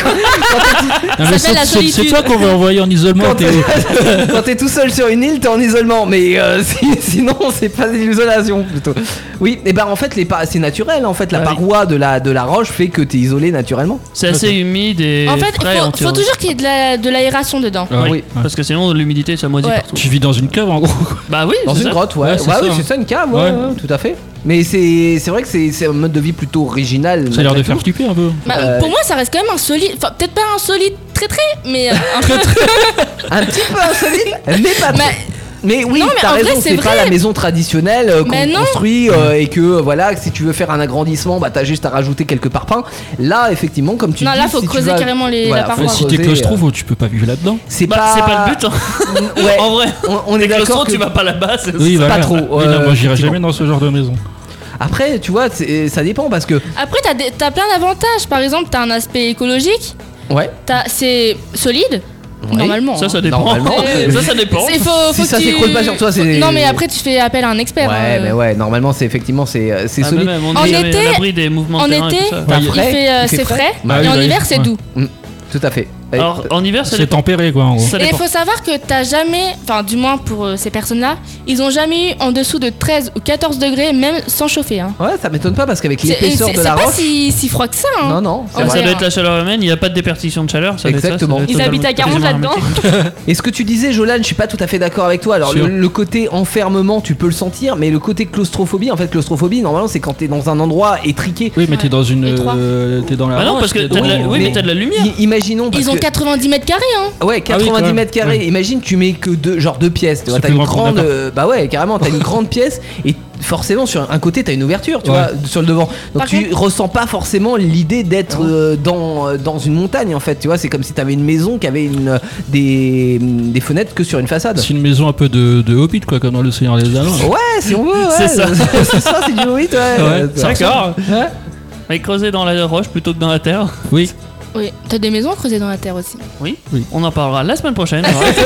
Ah, mais s'appelle la c'est- c'est- C'est solitude. toi qu'on va envoyer en isolement, Quand Théo. t'es, quand t'es tout seul sur une île, t'es en isolement. Mais euh, si- sinon, c'est pas de l'isolation plutôt. Oui, et ben en fait, les pa- c'est naturel. En fait, la Ah oui. paroi de la, de la roche fait que t'es isolé naturellement. C'est assez humide et En fait, frais. il faut, anti- faut toujours qu'il y ait de la- de l'aération dedans. Ah, Oui, oui. parce que sinon l'humidité ça moisit Ouais. partout. Tu vis dans une cave en gros. Bah oui, Dans c'est une ça. grotte, ouais. Ouais, Ouais, c'est oui, ça, c'est hein. ça une cave, ouais, Ouais. ouais, tout à fait. Mais c'est c'est vrai que c'est c'est un mode de vie plutôt original. Ça a l'air de malgré faire tout. flipper un peu. Bah, Euh, Pour moi, ça reste quand même insolite. Enfin, peut-être pas insolite très très, mais euh, un peu. Un petit peu insolite, mais pas trop. Mais- Mais oui, Non, mais t'as en vrai, raison, c'est c'est pas vrai. la maison traditionnelle euh, Mais qu'on non. construit euh, et que euh, voilà, que si tu veux faire un agrandissement, bah t'as juste à rajouter quelques parpaings. Là, effectivement, comme tu Non, dis, là, faut si tu creuser vas- carrément les- voilà, la faut paroi. Si t'es creuser, claustrophe, tu peux pas vivre là-dedans. euh, c'est Bah, pas c'est pas le but. Hein. Ouais, En vrai, on, on est t'es d'accord claustro, que tu vas pas là-bas. c'est- Oui, pas voilà. trop, Oui, non, euh, moi j'irai effectivement. jamais dans ce genre de maison. Après, tu vois, c'est- ça dépend parce que Après, t'as des- t'as plein d'avantages. Par exemple, t'as un aspect écologique. ouais, T'as- C'est solide, Oui. normalement. Ça, hein. ça dépend. Normalement. ça, ça dépend. C'est- faut- Si faut ça que tu- s'écroule pas sur toi, c'est- Non, mais après, tu fais appel à un expert. ouais, hein. mais ouais, normalement, c'est effectivement c'est euh, c'est Ah, solide. mais même, on En est jamais été- à l'abri des mouvements de En terrain et été, tout ça. T'as il frais, fait, euh, il fait c'est frais. frais, Bah et oui, en bah hiver, oui. c'est Ouais. doux. Tout à fait. Alors en hiver, ça C'est dépend. tempéré quoi en gros. Ça Et il dépend. faut savoir que t'as jamais, enfin du moins pour euh, ces personnes-là, ils ont jamais eu en dessous de treize ou quatorze degrés, même sans chauffer. Hein. Ouais, ça m'étonne pas parce qu'avec C'est l'épaisseur c'est- de c'est la pas roche. si, si froid que ça. Hein. Non, non, c'est En Ça, vrai. vrai, doit être la chaleur humaine, il n'y a pas de déperdition de chaleur. Ça doit être ça, ça Exactement. doit être Ils totalement- habitent à quarante totalement là-dedans. hermétique. Et ce que tu disais, Jolan, je suis pas tout à fait d'accord avec toi. Alors, Sûr. le, le côté enfermement, tu peux le sentir, mais le côté claustrophobie, en fait, claustrophobie, normalement, c'est quand t'es dans un endroit étriqué. Oui, mais t'es dans une. Étroit. euh, T'es dans la. Bah non, roche, parce que t'es t'as de la- dans- oui, mais t'as de la lumière. I- imaginons. Parce Ils ont que- quatre-vingt-dix mètres carrés. Hein. Ouais, Ah oui, quatre-vingt-dix quand même. mètres carrés. Ouais. Imagine, tu mets que deux, genre deux pièces. Tu vois, C'est t'as plus une grand, grande. d'accord. euh, bah ouais, carrément, t'as une grande pièce et forcément sur un côté t'as une ouverture, tu Ouais. vois, sur le devant. Donc Par tu ressens pas forcément l'idée d'être euh, dans euh, dans une montagne en fait. Tu vois, c'est comme si t'avais une maison qui avait une des des fenêtres que sur une façade. C'est une maison un peu de, de Hobbit quoi, comme dans Le Seigneur des Anneaux. Ouais, si on veut. Ouais, C'est ça. c'est ça, c'est du Hobbit, ouais. Ouais, Ça D'accord. ressemble. Ouais. Mais creuser dans la roche plutôt que dans la terre. Oui. Oui, t'as des maisons creusées dans la terre aussi. Oui. Oui. On en parlera la semaine prochaine.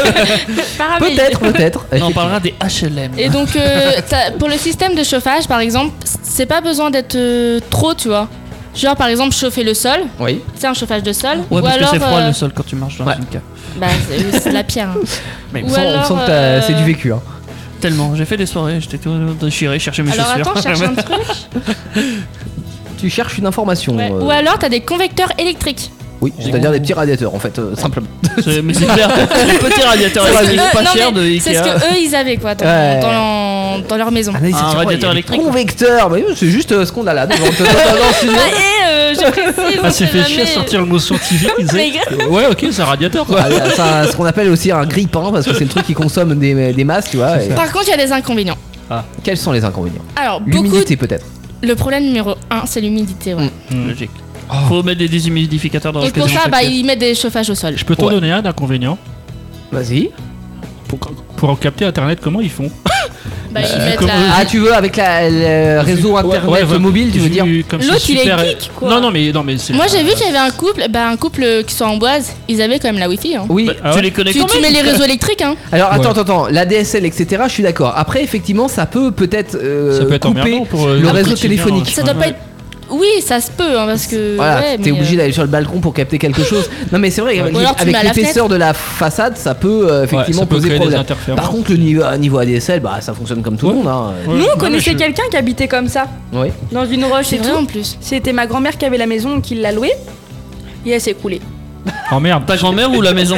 Par Amélie. Peut-être, peut-être. On en parlera des H L M. Et donc, euh, t'as- pour le système de chauffage, par exemple, c'est pas besoin d'être euh, trop, tu vois. Genre, par exemple, chauffer le sol, Oui. c'est un chauffage de sol. Ouais, ou parce alors, que c'est froid euh, le sol quand tu marches dans Ouais. une cave. Bah, c'est oui, c'est de la pierre. hein. Mais Ou On sent, on alors, sent que t'as- euh, c'est du vécu. Hein. tellement. J'ai fait des soirées, j'étais tout déchiré, chercher mes Alors chaussures. attends, je cherche un truc. Tu cherches une information. Ouais. euh, Ou alors, t'as des convecteurs électriques. Oui, c'est-à-dire des petits radiateurs en fait, euh, simplement. C'est- Mais c'est clair. Les petits radiateurs C'est ce que électriques eux- pas non, chers de mais C'est ce Ikea. que eux ils avaient quoi dans, Ouais. dans, leur, dans leur maison. Ah, mais c'est Un sur quoi, radiateur il y a des électrique. Convecteurs, mais oui, c'est juste euh, ce qu'on a là devant. Dans- dans- dans le studio. Ah, et euh, je précise. Ah, c'est on fait sait chier à jamais. sortir le mot scientifique. il disait. Mais Ouais, ok, c'est un radiateur quoi. Ah, c'est un- ce qu'on appelle aussi un grille-pain parce que c'est le truc qui consomme des, des masses, tu vois. et- Par contre, il y a des inconvénients. Quels sont les inconvénients? Alors, beaucoup. L'humidité peut-être. Le problème numéro un, c'est l'humidité. Ouais. Mm. Logique. Faut mettre des déshumidificateurs dans Et la pour quasiment ça, chaque bah, pièce. ils mettent des chauffages au sol. Je peux t'en Ouais. donner un d'inconvénient. Vas-y. Pour, pour capter internet, comment ils font? Bah, ils mettent comme- la. Ah, tu veux avec la, le réseau internet Ouais, ouais, mobile, tu veux j'ai dire? vu comme c'est L'autre, il est super- geek, quoi. Non, non, mais, non, mais c'est. Moi, j'ai vu qu'il y avait un couple, bah, un couple qui sont en Boise, ils avaient quand même la Wi-Fi. Hein. Oui. Bah, Ah tu ouais. les connais Tu, quand tu même mets les réseaux électriques, hein. Alors attends, Ouais. attends, attends, la D S L, et cetera. Je suis d'accord. Après, effectivement, ça peut peut-être euh, Ça peut être couper emmerdant pour euh, le le réseau quotidien, téléphonique. Ça doit pas Ouais. être. Oui, ça se peut, hein, parce que. Voilà, ouais, t'es mais, obligé euh, d'aller sur le balcon pour capter quelque chose. Non, mais c'est vrai, avec, Ou alors tu avec mets à la l'épaisseur de la façade, ça peut euh, Ouais, effectivement ça peut poser créer des problème. interférences. Par contre, le niveau, euh, niveau A D S L, bah ça fonctionne comme tout le Ouais. monde. Hein. Ouais. Nous, Non, on mais connaissait je- quelqu'un qui habitait comme ça, Oui. dans une roche C'est et vrai tout. en plus. C'était ma grand-mère qui avait la maison, qui l'a louée. Et elle s'est écroulée. Oh merde. Ta grand-mère ou la maison?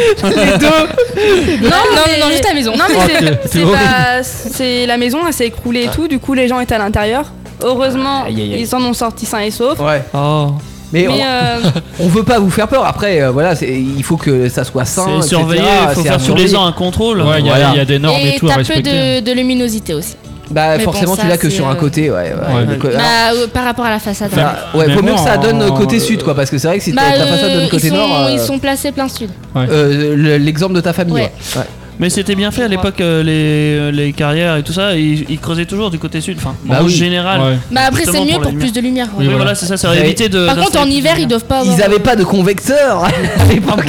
Non, non, mais- non, juste à la maison. Non, mais Oh, c'est- c'est- c'est c'est horrible. pas. C'est la maison, elle s'est écroulée et tout. Du coup, les gens étaient à l'intérieur. Heureusement, Aïe, aïe, aïe. ils s'en ont sortis sains et saufs. Ouais. Oh. Mais, Mais on, euh, on veut pas vous faire peur. Après, euh, voilà, c'est- il faut que ça soit sain. C'est et cetera. surveillé, faut C'est à faire tous les surveiller. ans un contrôle. Ouais, il y, a- Voilà. il y a des normes et, Et tout à t'as peu respecter. de, de luminosité aussi. Bah Mais forcément, bon, tu ça, l'as que c'est, sur un euh, côté, ouais. ouais. Ouais. Le co- Bah, euh, par rapport à la façade. Enfin, Ah, ouais, Mais faut mieux que moi, ça donne en- côté sud, quoi, parce que c'est vrai que si Bah, ta ta façade euh, donne côté ils sont, nord. euh, ils sont placés plein sud. euh, le- l'exemple de ta famille. Ouais. Ouais. Mais c'était bien fait à l'époque, euh, les, les carrières et tout ça, ils, ils creusaient toujours du côté sud, enfin Bah en oui. général. Ouais. Bah après c'est Justement mieux pour pour, la plus de lumière. Oui, ouais. voilà, c'est ça, ça aurait Ils évité de. Par contre en d'installer hiver plus ils de doivent pas avoir. Ils avaient pas de convecteur à l'époque.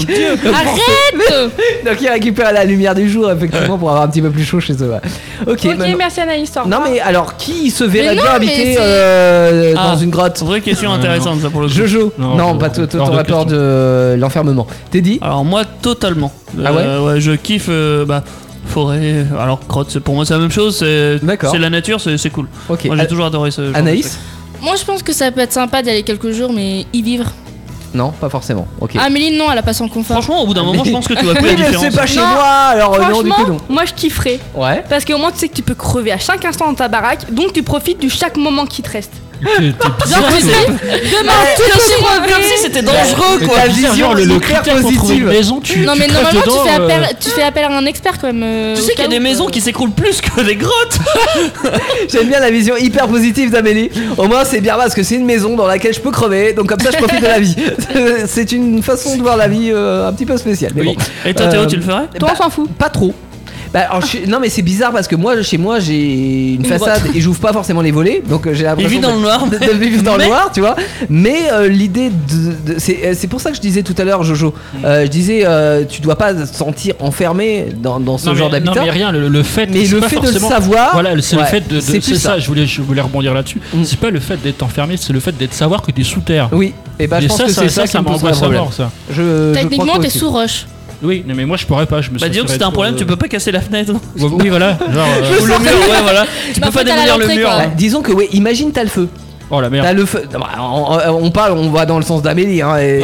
Arrête. Donc ils récupèrent la lumière du jour effectivement pour avoir un petit peu plus chaud chez eux. ouais. Ok. Ok, maintenant- merci Anaïs. au Non revoir. mais alors qui se verrait Mais non, bien mais habiter c'est- euh, Ah. dans une grotte? Vraie question Euh, intéressante, ça pour le coup. Jojo. Non, Non, je- pas toi. Toi, hors de t'aurais peur question. de l'enfermement. T'es dit? Alors moi totalement. Ah ouais Euh, ouais, je kiffe euh, bah forêt. Alors grotte, c'est- pour moi c'est la même chose. C'est D'accord. c'est la nature, c'est c'est cool. Ok. Moi j'ai A- toujours adoré ce. genre de Anaïs? truc. Moi je pense que ça peut être sympa d'y aller quelques jours mais y vivre. Non, pas forcément. Ok. Amélie non, elle a pas son confort. Franchement, au bout d'un moment, je pense que tu vois plus Oui, la mais différence. c'est pas chez Non, moi, alors euh, non, du coup Franchement, non. moi je kifferais. Ouais. Parce qu'au moins tu sais que tu peux crever à chaque instant dans ta baraque, donc tu profites de chaque moment qui te reste. T'es- t'es bizarre, Genre, tu toi. sais, Demain, tout tu comme si- peux Comme si c'était dangereux Mais quoi. t'as La bizarre, vision genre, le, le hyper critère pour trouver une positive. maison, tu, Non tu mais crèves normalement dedans, tu, fais euh, appel, tu fais appel à un expert quand même. euh, Tu au sais qu'il y a cas des où, maisons euh. qui s'écroulent plus que des grottes. J'aime bien la vision hyper positive d'Amélie. Au moins c'est bien parce que c'est une maison dans laquelle je peux crever, donc comme ça je profite de la vie. C'est une façon de voir la vie euh, un petit peu spéciale. Mais Oui. bon. Et toi Théo, Euh, tu le ferais? Toi, bah, on s'en fout. Pas trop. Bah, alors, je- non mais c'est bizarre parce que moi chez moi j'ai une façade et j'ouvre pas forcément les volets, donc euh, j'ai l'impression Il vit dans de- le noir. de, de vivre dans Mais- le noir, tu vois. Mais euh, l'idée de, de- c'est euh, c'est pour ça que je disais tout à l'heure, Jojo. Euh, je disais euh, tu dois pas te sentir enfermé dans, dans ce non, genre mais, non, d'habitat. mais rien, le, le fait. Mais c'est le pas fait de le forcément- savoir, Voilà, c'est ouais, le fait de. de- c'est c'est plus ça, ça. je voulais, je voulais rebondir là-dessus. Mm. C'est pas le fait d'être enfermé, c'est le fait d'être savoir que t'es sous terre. Oui. Et bah je Et pense ça, que ça, c'est ça, ça, qui ça me poserait m'envoie problème. savoir ça. Je, je crois Techniquement que t'es aussi. sous roche. Oui, non, mais moi je pourrais pas, je me Bah disons que sentirais c'était un trop, problème, euh, tu peux pas casser la fenêtre. Oui, oui, voilà. Genre. euh, Ou le mur, ouais voilà. Tu Bah, peux pas faut aller à démolir le l'entrée, mur. quoi. hein. Bah, disons que ouais, imagine t'as le feu. Oh la merde. T'as le feu. Non, bah, on, on parle, on va dans le sens d'Amélie. Hein, et-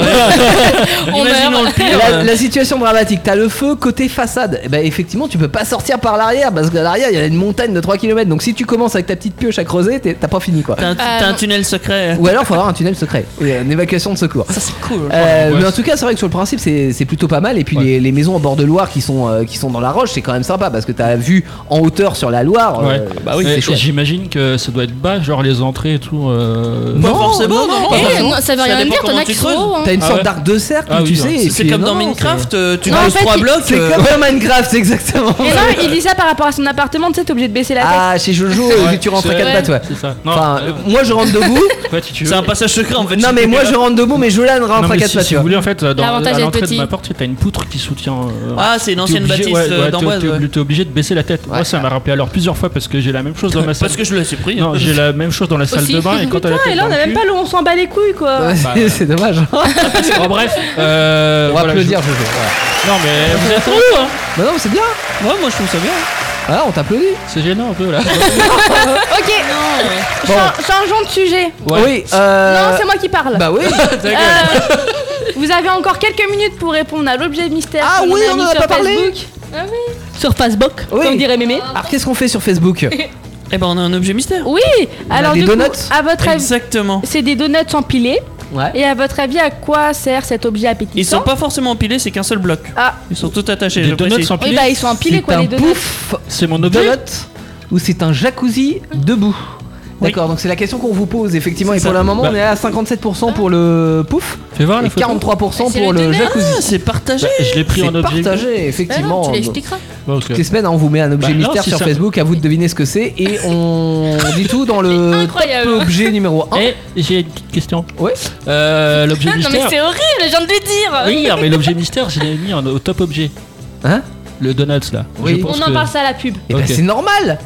On Imaginons meurt. le pire. La, la situation dramatique, t'as le feu côté façade. Et bah effectivement, tu peux pas sortir par l'arrière parce qu'à l'arrière il y a une montagne de trois kilomètres. Donc si tu commences avec ta petite pioche à creuser, t'es- t'as pas fini quoi. T'as un, Ah, t'as un non. tunnel secret. Ou alors faut avoir un tunnel secret, Oui, une évacuation de secours. Ça c'est cool. Euh, ouais. mais en tout cas, c'est vrai que sur le principe, c'est c'est plutôt pas mal. Et puis Ouais. les, les maisons en bord de Loire qui sont, euh, qui sont dans la roche, c'est quand même sympa parce que t'as vu en hauteur sur la Loire. Ouais. euh, bah oui, Et c'est chouette. J'imagine que ça doit être bas, genre les entrées et tout. euh, Pas Non, forcément, non, non, non, pas Eh, forcément. non, ça veut Ça rien dépend dire, t'en comment as tu qui creuses. sont hauts, hein. T'as une Ah sorte ouais. d'arc de cercle, Ah tu oui, sais. non, et C'est puis, comme non, dans non, Minecraft, c'est- euh, tu Non, en poses fait, trois il- blocs. C'est euh, comme dans Minecraft, exactement. Et non, il dit ça par rapport à son appartement, tu sais, t'es obligé de baisser la tête. Ah, chez Jojo, Ouais, tu rentres à c'est- quatre ouais. pattes, ouais. C'est ça. Non, Enfin, euh, euh, moi je rentre debout. ouais, si tu veux. C'est un passage secret en fait. Non, mais moi je rentre debout, mais Jolan rentre Non, à mais quatre si, pattes, si tu vous vois. voulez en fait, dans, L'avantage à d'être l'entrée de petit. ma porte, t'as une poutre qui soutient. euh, Ah, c'est une t'es ancienne obligé- bâtisse ouais, euh, ouais, d'Amboise. t'es- ouais. t'es- T'es obligé de baisser la tête. Moi, ça m'a rappelé alors plusieurs fois parce que j'ai la même chose dans ma salle. Parce que je l'ai assez pris. Non, j'ai la même chose dans la salle Aussi. de bain et quand t'as la Putain, tête et là dans on a le même cul- pas le on s'en bat les couilles quoi. Ouais, Bah, c'est- c'est dommage. Bon, bref. euh, On va voilà, applaudir je- Jojo. voilà. Non, mais vous êtes trop, hein. Bah non, mais c'est bien. Ouais, moi je trouve ça bien. Ah, on t'applaudit. C'est gênant un peu là. Ok, Bon. Chan- changeons de sujet. Ouais. Oui. euh, Non, c'est moi qui parle. Bah oui. Euh, vous avez encore quelques minutes pour répondre à l'objet mystère. Ah qu'on oui, a on mis en a sur pas parlé. Facebook. Ah oui. Sur Facebook, Oui. comme dirait Mémé. Alors qu'est-ce qu'on fait sur Facebook? Eh ben on a un objet mystère. Oui. Alors des du coup, donuts. à votre avis, Exactement. c'est des donuts empilés. Ouais. Et à votre avis, à quoi sert cet objet appétissant? Ils sont pas forcément empilés, c'est qu'un seul bloc. Ah. Ils sont tout attachés. Des je donuts précise. sans Oui, pied. bah ils sont empilés quoi C'est les un donuts. pouf C'est mon objet. donut ou c'est un jacuzzi debout? Oui. D'accord, donc c'est la question qu'on vous pose effectivement. Et C'est pour ça. le moment, Bah. on est à cinquante-sept pour cent pour le pouf Fais voir et la photo. quarante-trois pour cent Ah, c'est pour le le donut. jacuzzi. Ah, c'est partagé. Bah, je l'ai pris C'est en objet. partagé, Ah non, effectivement. tu l'expliqueras. Bon, ok. Toutes les semaines, hein, on vous met un objet Bah, non, mystère si sur ça- Facebook, à vous de deviner ce que c'est et on dit tout dans le Incroyable. top objet numéro un. Eh, j'ai une petite question. Ouais. Euh, l'objet Ah, non mais mystère. c'est horrible, je viens de le dire. Oui, mais l'objet mystère, je l'ai mis en- au top objet. Hein? Le donuts là. Oui. Je pense On en que- parle ça à la pub. Et bah Ok. c'est normal.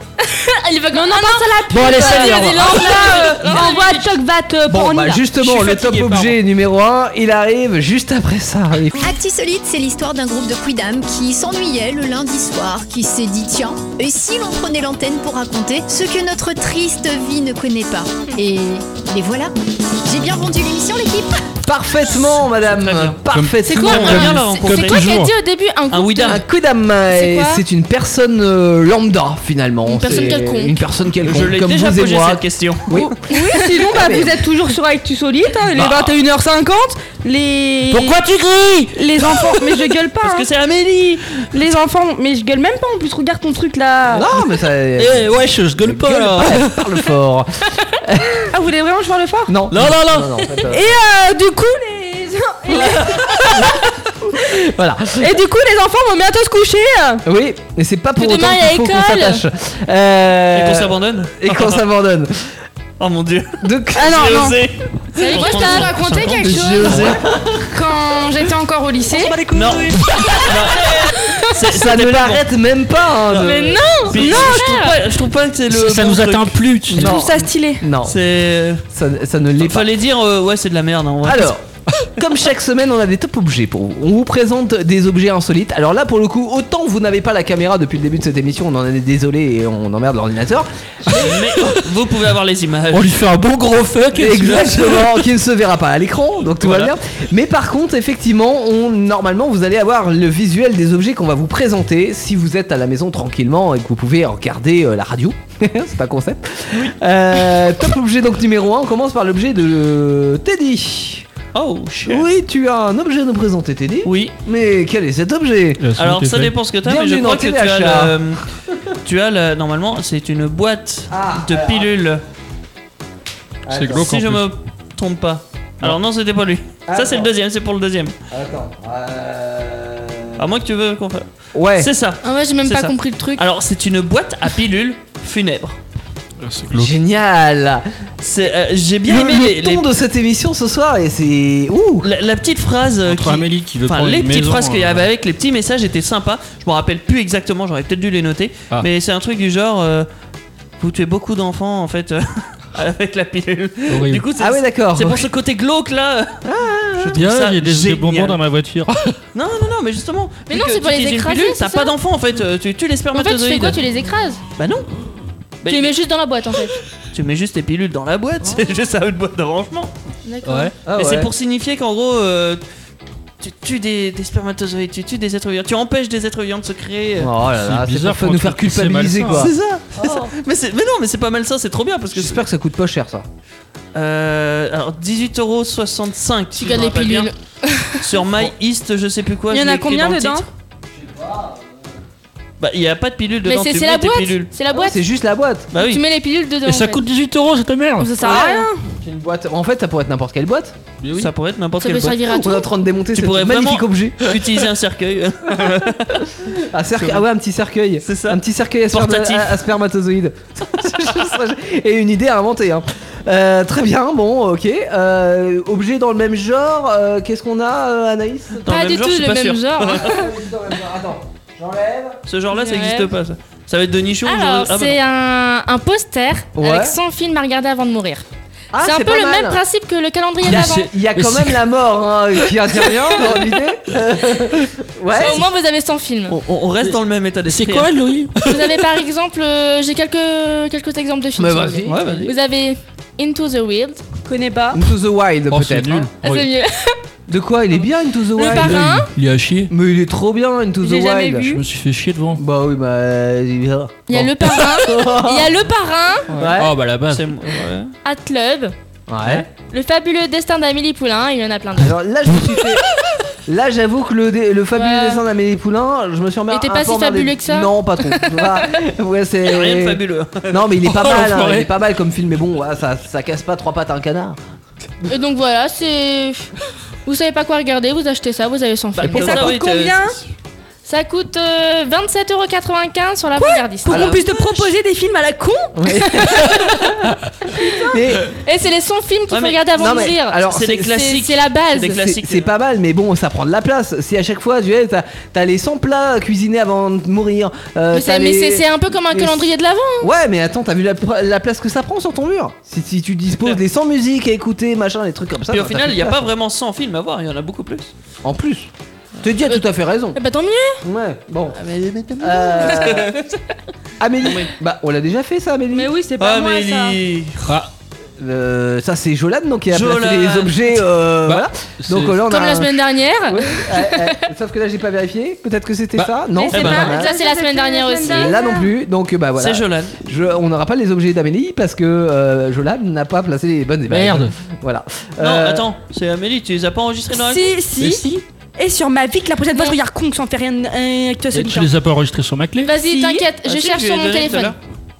Il va Mais on en parle ça à la pub. Bon allez, euh, salut, au vas-y, revoir. lance là, euh, Envoie Chocvat euh, pour Bon on y bah va. justement, Je suis le top fatigué, objet numéro un, il arrive juste après ça. Et- Actu Solide, c'est l'histoire d'un groupe de quidam qui s'ennuyait le lundi soir, qui s'est dit tiens, et si l'on prenait l'antenne pour raconter ce que notre triste vie ne connaît pas. Et les voilà. J'ai bien vendu l'émission, l'équipe. Parfaitement, madame. Très bien. Parfaitement. C'est quoi J'aimerais bien la C'est rencontrer. c'est toi qui as toujours. dit au début un Un groupe Ouida. de- Un quidam, C'est et quoi c'est une personne euh, lambda finalement. Une personne C'est quelconque. Une personne quelconque. Je l'ai comme déjà vous et posé moi. cette question. Oui. Oui, sinon bah, vous êtes toujours sur Actu Solide, hein, il est Bah. vingt et une heures cinquante. Les tu cries? les enfants, mais je gueule pas. Parce que hein. c'est Amélie. Les enfants, mais je gueule même pas en plus. Regarde ton truc là. Non, mais ça. Eh, ouais, je, je gueule pas Gueule là. pas, parle fort. Ah, vous voulez vraiment que je parle fort? Non. Non, non, non. en fait, euh, Et euh, du coup les, et les- Voilà. Et du coup, les enfants vont bientôt se coucher. Oui, mais c'est pas pour Que autant demain, il y a qu'il faut qu'on école. s'attache. Euh... Et qu'on s'abandonne. Et qu'on s'abandonne. Oh mon dieu. Donc, Ah non, J'ai non. osé. Moi, je t'avais raconté quelque J'ai chose osé. quand j'étais encore au lycée. Non. C'est- ça ne c'était pas l'arrête même pas. Hein, de- Mais non, Puis, non, je trouve pas, je trouve pas que c'est le. Ça, ça bon nous truc. atteint plus. Tu sais. je Non. trouve ça stylé. Non, C'est. ça, ça ne l'est pas. Fallait dire, euh, ouais, c'est de la merde. Hein, ouais. Alors, comme chaque semaine, on a des top objets pour vous. On vous présente des objets insolites. Alors là, pour le coup, autant vous n'avez pas la caméra depuis le début de cette émission, on en est désolé et on emmerde l'ordinateur. Mais vous pouvez avoir les images. On lui fait un bon gros fuck. et Exactement, qui ne se verra pas à l'écran, donc tout Voilà. va bien. Mais par contre, effectivement, on, normalement, vous allez avoir le visuel des objets qu'on va vous présenter si vous êtes à la maison tranquillement et que vous pouvez regarder euh, la radio. C'est pas concept. Euh, top objet donc numéro un, on commence par l'objet de Teddy. Oh shit. Oui, tu as un objet à nous présenter, Teddy. Oui. Mais quel est cet objet? Alors ça dépend ce que t'as, mais je Bienvenue crois dans que tu T V H. as le. Tu as le. Normalement, c'est une boîte Ah, de alors. pilules. C'est glauque Si en je plus. me trompe pas. Alors non, c'était pas lui. Ça c'est le Attends. deuxième, c'est pour le deuxième. Attends. Euh... À moins que tu veux qu'on fasse. Ouais. C'est ça. Ah ouais, j'ai même C'est pas ça. compris le truc. Alors c'est une boîte à pilules funèbres. C'est glauque. Génial. C'est, euh, j'ai bien Le, aimé le les, les- ton de cette émission ce soir et c'est ouh. la, la petite phrase euh, Entre qui- Amélie qui veut Enfin, prendre les une petites maison, phrases qu'il y avait euh, avec, les petits messages étaient sympas. Je me rappelle plus exactement, j'aurais peut-être dû les noter. Ah. Mais c'est un truc du genre, euh, vous tuez beaucoup d'enfants en fait euh, avec la pilule. horrible. Du coup, c'est, Ah ouais, d'accord. c'est pour ce côté glauque là. Je trouve Bien, ça il y a des, des génial. bonbons dans ma voiture. Non, non, non, mais justement. Mais vu non, que c'est tu pour les utilises une écraser, pilule, c'est T'as ça pas d'enfants en fait, euh, tu tues les En fait, tu spermatozoïdes. fais quoi? Tu les écrases. Bah non. Bah, Tu les mets juste dans la boîte en fait. tu mets juste tes pilules dans la boîte, c'est juste à une boîte de rangement. D'accord. Ouais. Ah Et ouais. c'est pour signifier qu'en gros, euh, tu tues des, des spermatozoïdes, tu tues des êtres vivants, tu empêches des êtres vivants de se créer. euh. Oh là là, C'est c'est bizarre pour pour nous un faire truc qui c'est culpabiliser malsain. quoi. C'est ça, c'est ça. Mais, c'est- mais non, mais c'est pas mal ça, c'est trop bien parce que. J'espère que ça coûte pas cher ça. Euh, alors dixhuit euros soixante-cinq. Tu gagnes les pilules. Sur My East, je sais plus quoi. Il y je en l'ai a écrit combien dans le dedans? titre. Bah, il y a pas de pilule Mais dedans. c'est tu c'est mets la tes boîte. pilules. C'est la boîte. C'est juste la boîte. Bah oui. Tu mets les pilules dedans. Et ça en fait. coûte dix-huit euros cette merde. Ça sert à rien. C'est une boîte. En fait, ça pourrait être n'importe quelle boîte. Ça pourrait être n'importe Ça quelle peut boîte. servir à On tout. est en train de démonter Tu ce pourrais magnifique vraiment- objet. Utiliser un cercueil. Un cercueil. Ah ouais, un petit cercueil. C'est ça. Un petit cercueil à, sperma- Portatif. à- à spermatozoïdes. Et une idée à inventer. Hein. Euh, très bien. Bon, ok. Euh, objet dans le même genre. euh, Qu'est-ce qu'on a, euh, Anaïs? Dans Pas le du même genre, tout je suis le pas même sûr. genre. Attends, j'enlève. Ce genre-là, ça Ouais. existe pas. Ça. Ça va être de nichon. Alors, je- ah, bah c'est un, un poster Ouais. avec cent films à regarder avant de mourir. Ah, c'est un peu pas le mal. même principe que le calendrier Il y a, d'avant. il y a Mais quand c'est- même la mort hein, qui intervient dans l'idée. Ouais. Au moins, vous avez cent films. On, on reste dans le même état C'est d'esprit. quoi, Louis? Vous avez par exemple, euh, j'ai quelques, quelques exemples de films. Mais si vous vas-y. voulez. Ouais, vas-y. Vous avez Into the Wild. Connais pas. Into the Wild Oh, c'est peut-être. nul. hein. Ah, c'est mieux. De quoi? Il est bien Into the Le Wild. parrain. Il est à chier. Mais il est trop bien Into the J'ai jamais Wild. vu. Je me suis fait chier devant. Bah oui, bah. Il y a Il y a le parrain. Il y a le parrain. Ouais. Oh bah la base. C'est- ouais. At Club. Ouais. Le fabuleux destin d'Amélie Poulain. Il y en a plein d'autres. Alors là, je me suis fait. Là, j'avoue que le, dé- le fabuleux Ouais. dessin d'Amélie Poulain, je me suis emmerdé. Il était pas si fabuleux que ça Non, pas trop. Ah, ouais, c'est. Rien de fabuleux. Non, mais il est pas Oh, mal. hein, l'enfoiré. il est pas mal comme film, mais bon, ouais, ça, ça casse pas trois pattes à un canard. Et donc voilà, c'est. Vous savez pas quoi regarder, vous achetez ça, vous avez cent Bah, films. comme ça coûte oui, t'es- combien Ça coûte euh, vingt-sept euros quatre-vingt-quinze sur la Regardiste. Pour qu'on puisse te proposer des films à la con. Mais, Et c'est les cent films qu'il Ouais, faut mais- regarder avant non, de mais mourir. alors, C'est des C'est- classiques. C'est la base. C'est des c'est classiques. c'est pas mal, mais bon, ça prend de la place. Si à chaque fois, tu sais, t'as t'as les cent plats cuisinés avant de mourir. euh, Mais t'as c'est mais les- c'est- c'est un peu comme un les- calendrier de l'avant. Ouais, mais attends, t'as vu la, la place que ça prend sur ton mur? Si, si tu disposes des cent musiques à écouter, machin, des trucs comme ça. Puis au bah, final, t'as il n'y a plus de pas vraiment cent films à voir, il y en a beaucoup plus. place. En plus, Teddy a tout à fait raison. Eh bah tant mieux. Ouais, bon. Euh, Amélie, bah on l'a déjà fait ça, Amélie. Mais oui, c'est pas moi ça. Amélie. Ah, Euh, ça c'est Jolan donc qui a placé Jolan. les objets. euh, Bah, voilà. c'est- Donc euh, là on Comme a. la semaine dernière. Ouais, ouais, ouais. Sauf que là j'ai pas vérifié. Peut-être que c'était Bah, ça. Non, Mais Eh c'est ben, pas. mal. Ça, c'est la semaine dernière aussi. Là non plus. Donc bah voilà. C'est Jolan. Je- on n'aura pas les objets d'Amélie parce que euh, Jolan n'a pas placé les bonnes images. Merde. Voilà. Non, Euh, attends, c'est Amélie, tu les as pas enregistrés dans la Si, mais si. si. Et sur ma vie que la prochaine fois je regarde con que sans faire rien euh, avec toi Mais c'est tu les as pas enregistrés sur ma clé? Vas-y, Si. t'inquiète, Ah je si, cherche je sur l'ai mon donné tout à téléphone. l'heure.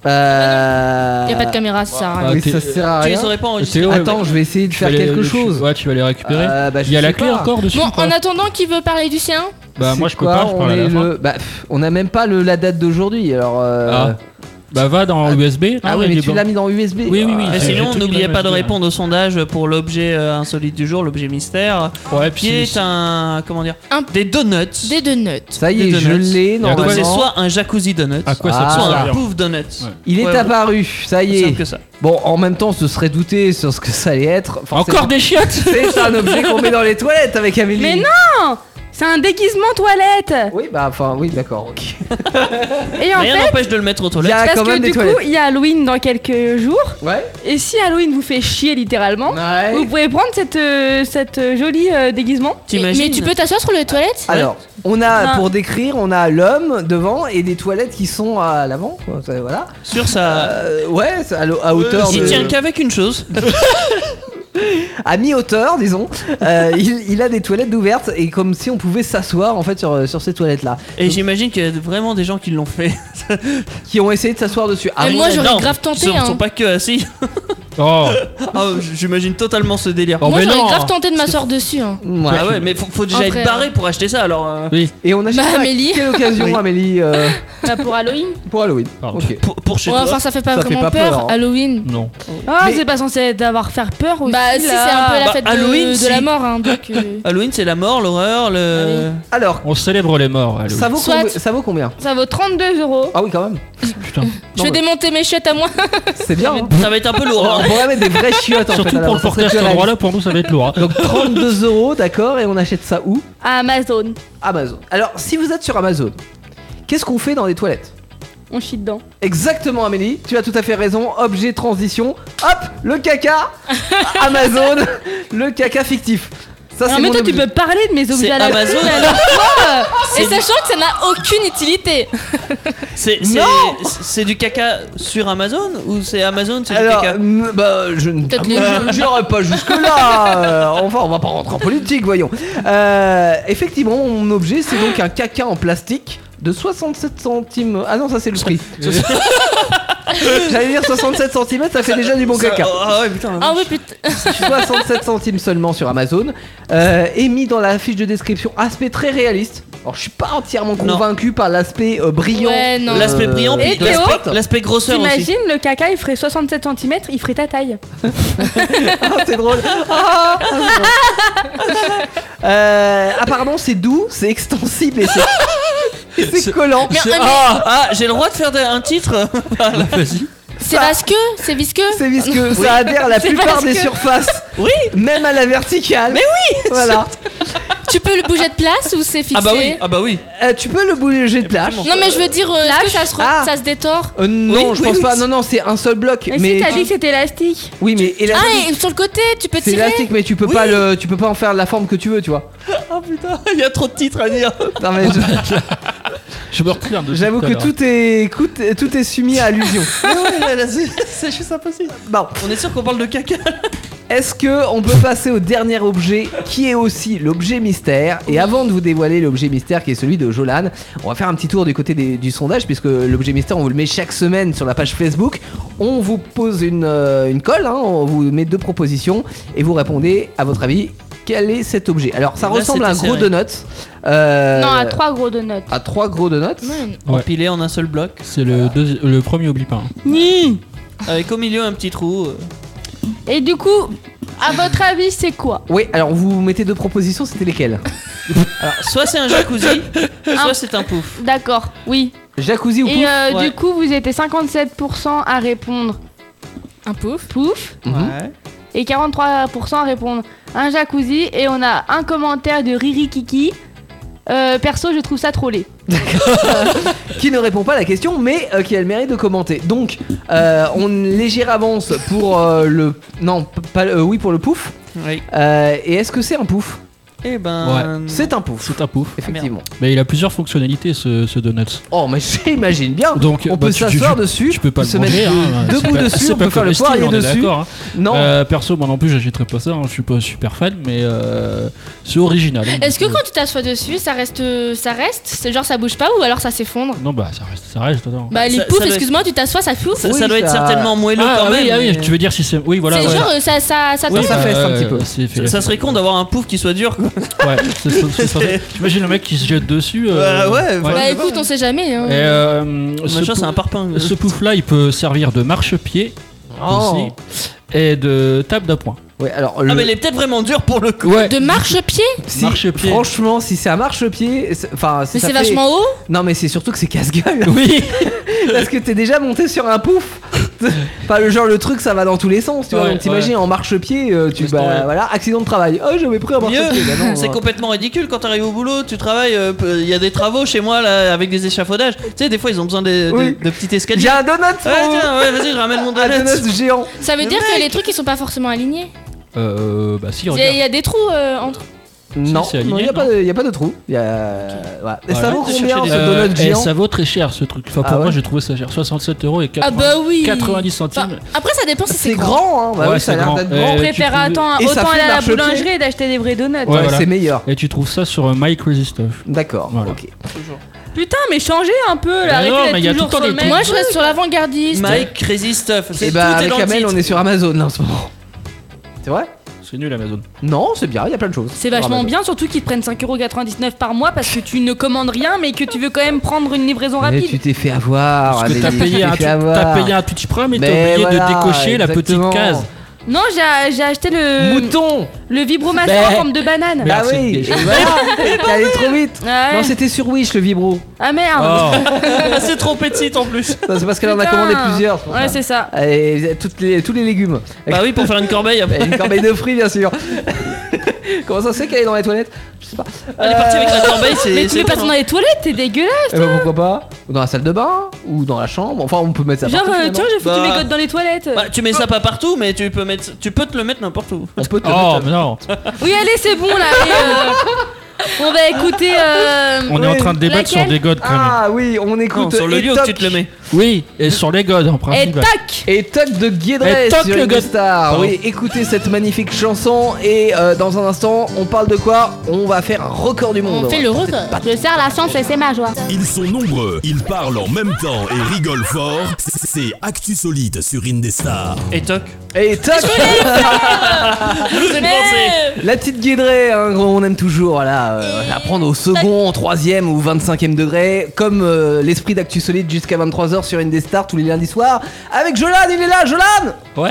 Euh... Y a pas de caméra, ça sert à rien. Ah, Mais t'es- ça sert à Tu rien. les aurais pas enregistrés. Théo, Attends, je vais essayer de tu faire vas les- quelque tu- chose. Ouais, tu vas les récupérer. Euh, bah, je Il y a sais la clé pas. encore dessus Bon, ou pas en attendant, qui veut parler du sien? Bah, moi C'est je peux quoi, pas, je on parle à est la fin. le... bah, pff, on a même pas le, la date d'aujourd'hui, alors. Euh... Ah. Bah, va dans Ah. U S B. Ah non, oui, il mais est tu bon. l'as mis dans U S B. Oui, oui, oui. Ah, Et J'ai- sinon, j'ai tout n'oubliez mis pas de dans le répondre au sondage pour l'objet euh, insolite du jour, l'objet mystère, Ouais, puis qui c'est- est un. Comment dire Un- Des donuts. Des donuts. Ça y Des est, je donuts. l'ai. Donc, Donc, c'est Normalement, soit un jacuzzi donut, À quoi Ah. ça peut soit un servir pouf donuts. Ouais. il est Ouais, apparu. Ça y Aussi est. simple que ça. Bon, en même temps, on se serait douté sur ce que ça allait être. Forcément. Encore des chiottes. C'est un objet qu'on met dans les toilettes avec Amélie. Mais non, c'est un déguisement toilette. Oui, bah, enfin, oui, d'accord, ok. Et en Rien fait, n'empêche de le mettre aux Il y toilettes. a parce quand que même des du coup, toilettes. il y a Halloween dans quelques jours. Ouais. Et si Halloween vous fait chier littéralement, Ouais. vous pouvez prendre cette, euh, cette euh, jolie euh, déguisement. Mais, T'imagines mais tu peux t'asseoir sur les toilettes? Alors, on a, Non. pour décrire, on a l'homme devant et des toilettes qui sont à l'avant, quoi, ça, voilà. Sur sa. Euh, ouais, c'est à, l'au- à hauteur Il de... tient qu'avec une chose. à mi-hauteur, disons. Euh, il, il a des toilettes ouvertes et comme si on pouvait s'asseoir en fait sur, sur ces toilettes-là. Et j'imagine qu'il y a vraiment des gens qui l'ont fait. Qui ont essayé de s'asseoir dessus. À Mais mon moi, avis- j'aurais Non, grave tenté, Ils hein. sont pas que assis. Oh. Ah, j'imagine totalement ce délire. Oh, Moi, mais j'aurais non. grave tenté de m'asseoir dessus. Hein. Ouais. Ah ouais, mais faut, faut déjà En être vrai, barré hein. pour acheter ça alors. euh, Oui. Et on achète Bah, ça à Amélie. quelle occasion, Oui. Amélie euh, Bah, pour Halloween. Pour Halloween. Pardon. Ok. pour, pour chez Ouais, toi. enfin, ça fait pas Ça fait vraiment pas peur, peur, hein. Halloween. Non. Ah, Mais- c'est pas censé d'avoir faire peur aussi. Bah, si, c'est là. un peu la Bah, fête de, Halloween, de si. la mort, hein, donc. euh, Halloween, c'est la mort, l'horreur, le. Alors, On célèbre les morts. Allô. ça vaut, Soit. combi- ça vaut combien Ça vaut trente-deux euros. Ah oui, quand même. Putain. Je vais mais- démonter mes chiottes à moi. C'est bien. hein. Ça va être un peu lourd. On hein. pourrait mettre des vraies chiottes en Surtout fait. à pour l'avant, le ça porter à serait cet plus endroit-là, pour nous ça va être lourd. hein. Donc trente-deux euros, d'accord, et on achète ça où? À Amazon. Amazon. Alors, si vous êtes sur Amazon, qu'est-ce qu'on fait dans les toilettes? On chie dedans. Exactement, Amélie, tu as tout à fait raison. Objet transition, hop, le caca. Amazon, le caca fictif. Ça, Alors, c'est mais mon toi, tu objet. peux parler de mes objets C'est à la Amazon. con, alors toi, Et sachant que ça n'a aucune utilité. C'est c'est- Non. c'est du caca sur Amazon ou c'est Amazon, c'est du Alors, caca mm, bah, je ne Peut-être les euh, j'irai pas jusque-là. Euh, enfin, on va pas rentrer en politique, voyons. Euh, effectivement, mon objet, c'est donc un caca en plastique de soixante-sept centimes. Ah non, ça c'est le prix. J'allais dire soixante-sept centimètres, ça fait déjà du bon Ça- caca. Ah ouais, putain. Ah oui, putain. soixante-sept centimes seulement sur Amazon. Euh, et mis dans la fiche de description, aspect très réaliste. Alors, je suis pas entièrement Non. convaincu par l'aspect euh, brillant. Ouais, non. L'aspect brillant, Et puis Théo l'aspect- l'aspect grosseur aussi. t'imagines le caca, il ferait soixante-sept centimètres, il ferait ta taille. Ah, c'est drôle. Ah, c'est drôle. Euh, apparemment, c'est doux, c'est extensible et c'est, et c'est collant. Mais, mais Ah, ah, j'ai le droit de faire de- un titre. Vas-y. c'est ça- visqueux, c'est visqueux. C'est visqueux, ça adhère à la C'est plupart parce des que- surfaces. Oui. Même à la verticale. Mais oui. Voilà. Tu peux le bouger de place ou c'est fixé? Ah bah oui, ah bah oui. Euh, tu peux le bouger de plage. Non mais je veux dire, euh, est-ce que ça se, re- Ah. ça se détord? Euh, non, Oui, je oui, pense oui. pas. Non, non, c'est un seul bloc. Mais, mais si t'as dit que c'était élastique. oui, mais Ah élastique. et sur le côté, tu peux C'est tirer. élastique, mais tu peux pas le, tu peux pas en faire la forme que tu veux, tu vois. Oh putain, il y a trop de titres à dire. Non, mais je- Je me retire de j'avoue que tout est, tout, est- tout est soumis à allusion. Ouais, là, c'est c'est juste impossible. Bon, On est sûr qu'on parle de caca. est-ce que on peut passer au dernier objet qui est aussi l'objet mystère? Et avant de vous dévoiler l'objet mystère qui est celui de Jolan, on va faire un petit tour du côté des- du sondage puisque l'objet mystère on vous le met chaque semaine sur la page Facebook. On vous pose une, euh, une colle, hein, on vous met deux propositions et vous répondez à votre avis quel est cet objet. Alors ça Là, ressemble à un c'était gros serré. donut. Euh, Non, à trois gros donuts. à trois gros donuts. Ouais. Ouais. Empilé en un seul bloc. C'est le, deuxi- le premier oublie pas. hein. Ni. Avec au milieu un petit trou. euh. Et du coup, à votre avis, c'est quoi? Oui, alors vous mettez deux propositions, c'était lesquelles? Alors, soit c'est un jacuzzi, soit c'est un pouf. D'accord, oui. Jacuzzi ou pouf? Et euh, Ouais. du coup, vous étiez cinquante-sept pour cent à répondre Un pouf. pouf Mhm. Ouais. et quarante-trois pour cent à répondre un jacuzzi. Et on a un commentaire de Riri Kiki. Euh, perso, je trouve ça trop laid. Qui ne répond pas à la question, mais euh, qui a le mérite de commenter. Donc, euh, on légère avance pour euh, le. Non, p- pas, euh, oui, pour le pouf. Oui. Euh, et est-ce que c'est un pouf? Eh ben. Ouais. C'est un pouf. C'est un pouf. Effectivement. Mais il a plusieurs fonctionnalités ce, ce donuts. Oh, mais j'imagine bien. Donc, on bah, peut tu- s'asseoir tu- dessus, Tu peux pas se le manger. mettre hein, debout c'est pas- dessus, c'est on pas peut faire le comestible, poirier on est dessus. d'accord, hein. Non. Euh, perso, moi non plus, j'achèterais pas ça. hein, Je suis pas super fan, mais euh, c'est original. hein, Est-ce que donc, quand tu t'assois dessus, ça reste, ça reste C'est genre ça bouge pas ou alors ça s'effondre? euh, Non, bah ça reste, ça reste. Attends. Bah les Ça- poufs, ça doit excuse-moi, tu t'assois, ça fout. Ça, Oui, ça doit être ça- certainement moelleux Ah, quand oui, même. ah oui, mais- tu veux dire si c'est. Oui, voilà. C'est ouais. genre euh, ça, ça, ça Oui, tombe. ça fesse un petit peu. c'est fait- Ça, ça serait con d'avoir un pouf qui soit dur. Quoi. Ouais, c'est- c'est- c'est- c'est- T'imagines le mec qui se jette dessus. euh, Bah ouais, voilà. Bah écoute, on sait jamais. Hein. Et euh, ce, Machin, c'est pou- un parpaing. ce pouf-là, il peut servir de marchepied Oh. aussi et de table d'appoint. Ouais, alors. Ah, le- mais il est peut-être vraiment dur pour le coup. Ouais. De marchepied? si- marchepied. Franchement, si c'est un marchepied, c'est- enfin, si Mais ça c'est fait- vachement haut. Non, mais c'est surtout que c'est casse-gueule. Oui. Parce que t'es déjà monté sur un pouf. Enfin, le genre, le truc, ça va dans tous les sens, tu vois. Ouais, Donc, t'imagines ouais. en marche-pied, euh, tu Laisse bah, tomber. voilà, accident de travail. Oh, j'avais pris un marche-pied. Mieux, Bah non, c'est euh, complètement ridicule quand t'arrives au boulot, tu travailles, euh, peu- il y a des travaux chez moi là avec des échafaudages. Tu sais, des fois ils ont besoin de, de- Oui. de petits escaliers. J'ai un donut. Ouais, pour- tiens, ouais, vas-y, je ramène mon un donut. donut géant. Ça veut Mais dire que mec. les trucs ils sont pas forcément alignés. Euh, bah si, Il y, a- regarde. il y a des trous euh, entre. Non, c'est non, aligné, il n'y a, non pas de- y a pas de trou. Y a... ouais. Et ça Ouais. vaut Je combien cherchais ce des- Euh, donut et géant? ça vaut très cher ce truc. Enfin, pour Ah moi, ouais j'ai trouvé ça cher. soixante-sept euros et Ah bah oui. quatre-vingt-dix Enfin, centimes. après ça dépend si c'est C'est grand. grand, hein. Bah Ouais, oui, ça a c'est l'air grand. d'être Euh, grand. On tu préfère pouvais- attends, Et ça autant fait aller à la marche-pied. boulangerie et d'acheter des vrais donuts. Ouais, voilà. c'est meilleur. Et tu trouves ça sur euh, My Crazy Stuff. D'accord, Voilà. ok. Putain, mais changez un peu, Bah là, arrêtez non, mais il y a d'être toujours tout le temps sur le des même. Moi je reste sur l'avant-gardiste. Mike Crazy Stuff. C'est Et tout bah, est avec dans le Amel, titre. on est sur Amazon là, en ce moment. C'est vrai? C'est nul Amazon. Non, c'est bien, il y a plein de choses. C'est sur vachement Amazon. bien, surtout qu'ils te prennent cinq euros quatre-vingt-dix-neuf par mois parce que tu ne commandes rien mais que tu veux quand même prendre une livraison Mais rapide. tu t'es fait avoir. Parce que t'as Amélie, tu payé, t'es un fait tu- avoir. t'as payé un Twitch Prime et t'as Mais oublié voilà, de décocher la exactement. petite case. Non, j'ai j'ai acheté le Mouton. le vibromasseur Mais- en forme de banane. Merde, Ah c'est oui, déjà- et voilà. T'es allé trop vite. Ouais. Non, c'était sur Wish le vibro. Ah merde. Oh. Ah, c'est trompé de site en plus. Ça, c'est parce qu'elle en a Putain. commandé plusieurs. c'est pour Ouais, ça. c'est ça. Et toutes les, tous les légumes. Bah oui, pour faire une corbeille Et après. une corbeille de fruits, bien sûr. Comment ça se fait qu'elle est dans les toilettes? Je sais pas. Elle est partie avec la corbeille, c'est. Mais tu c'est mets pas étonnant. dans les toilettes, t'es dégueulasse. Eh ben, pourquoi pas? Ou dans la salle de bain? Ou dans la chambre? Enfin, on peut mettre ça Genre, partout, euh, finalement. tiens, j'ai foutu Bah. mes codes dans les toilettes. Bah, tu mets ça pas partout, mais tu peux mettre, tu peux te le mettre n'importe où. On peut te Oh, mettre- mais non. Oui, allez, c'est bon là. allez, euh, on va écouter. euh, On est en Oui. train de débattre sur Laquelle des godes quand même. Ah oui, on Non, écoute. sur le Et lieu toc. que tu te le mets. Oui, et sur les godes en Et principe. tac. Et toc de Guédresse Et toc sur le Indestar. Pardon. Oui, écoutez cette magnifique chanson. Et euh, dans un instant, on parle de quoi? On va faire un record du monde. On fait le record. Je sers la chance et c'est ma joie. Ils sont nombreux, ils parlent en même temps et rigolent fort. C'est Actu Solide sur Indestar. Et toc. Et toc. Je vous ai pensé. La petite Guédrée, hein, on aime toujours voilà, euh, apprendre au second, au troisième ou vingt-cinquième degré, comme euh, l'esprit d'Actu Solide jusqu'à vingt-trois heures sur Indestar tous les lundis soirs. Avec Jolan, il est là, Jolan. Ouais.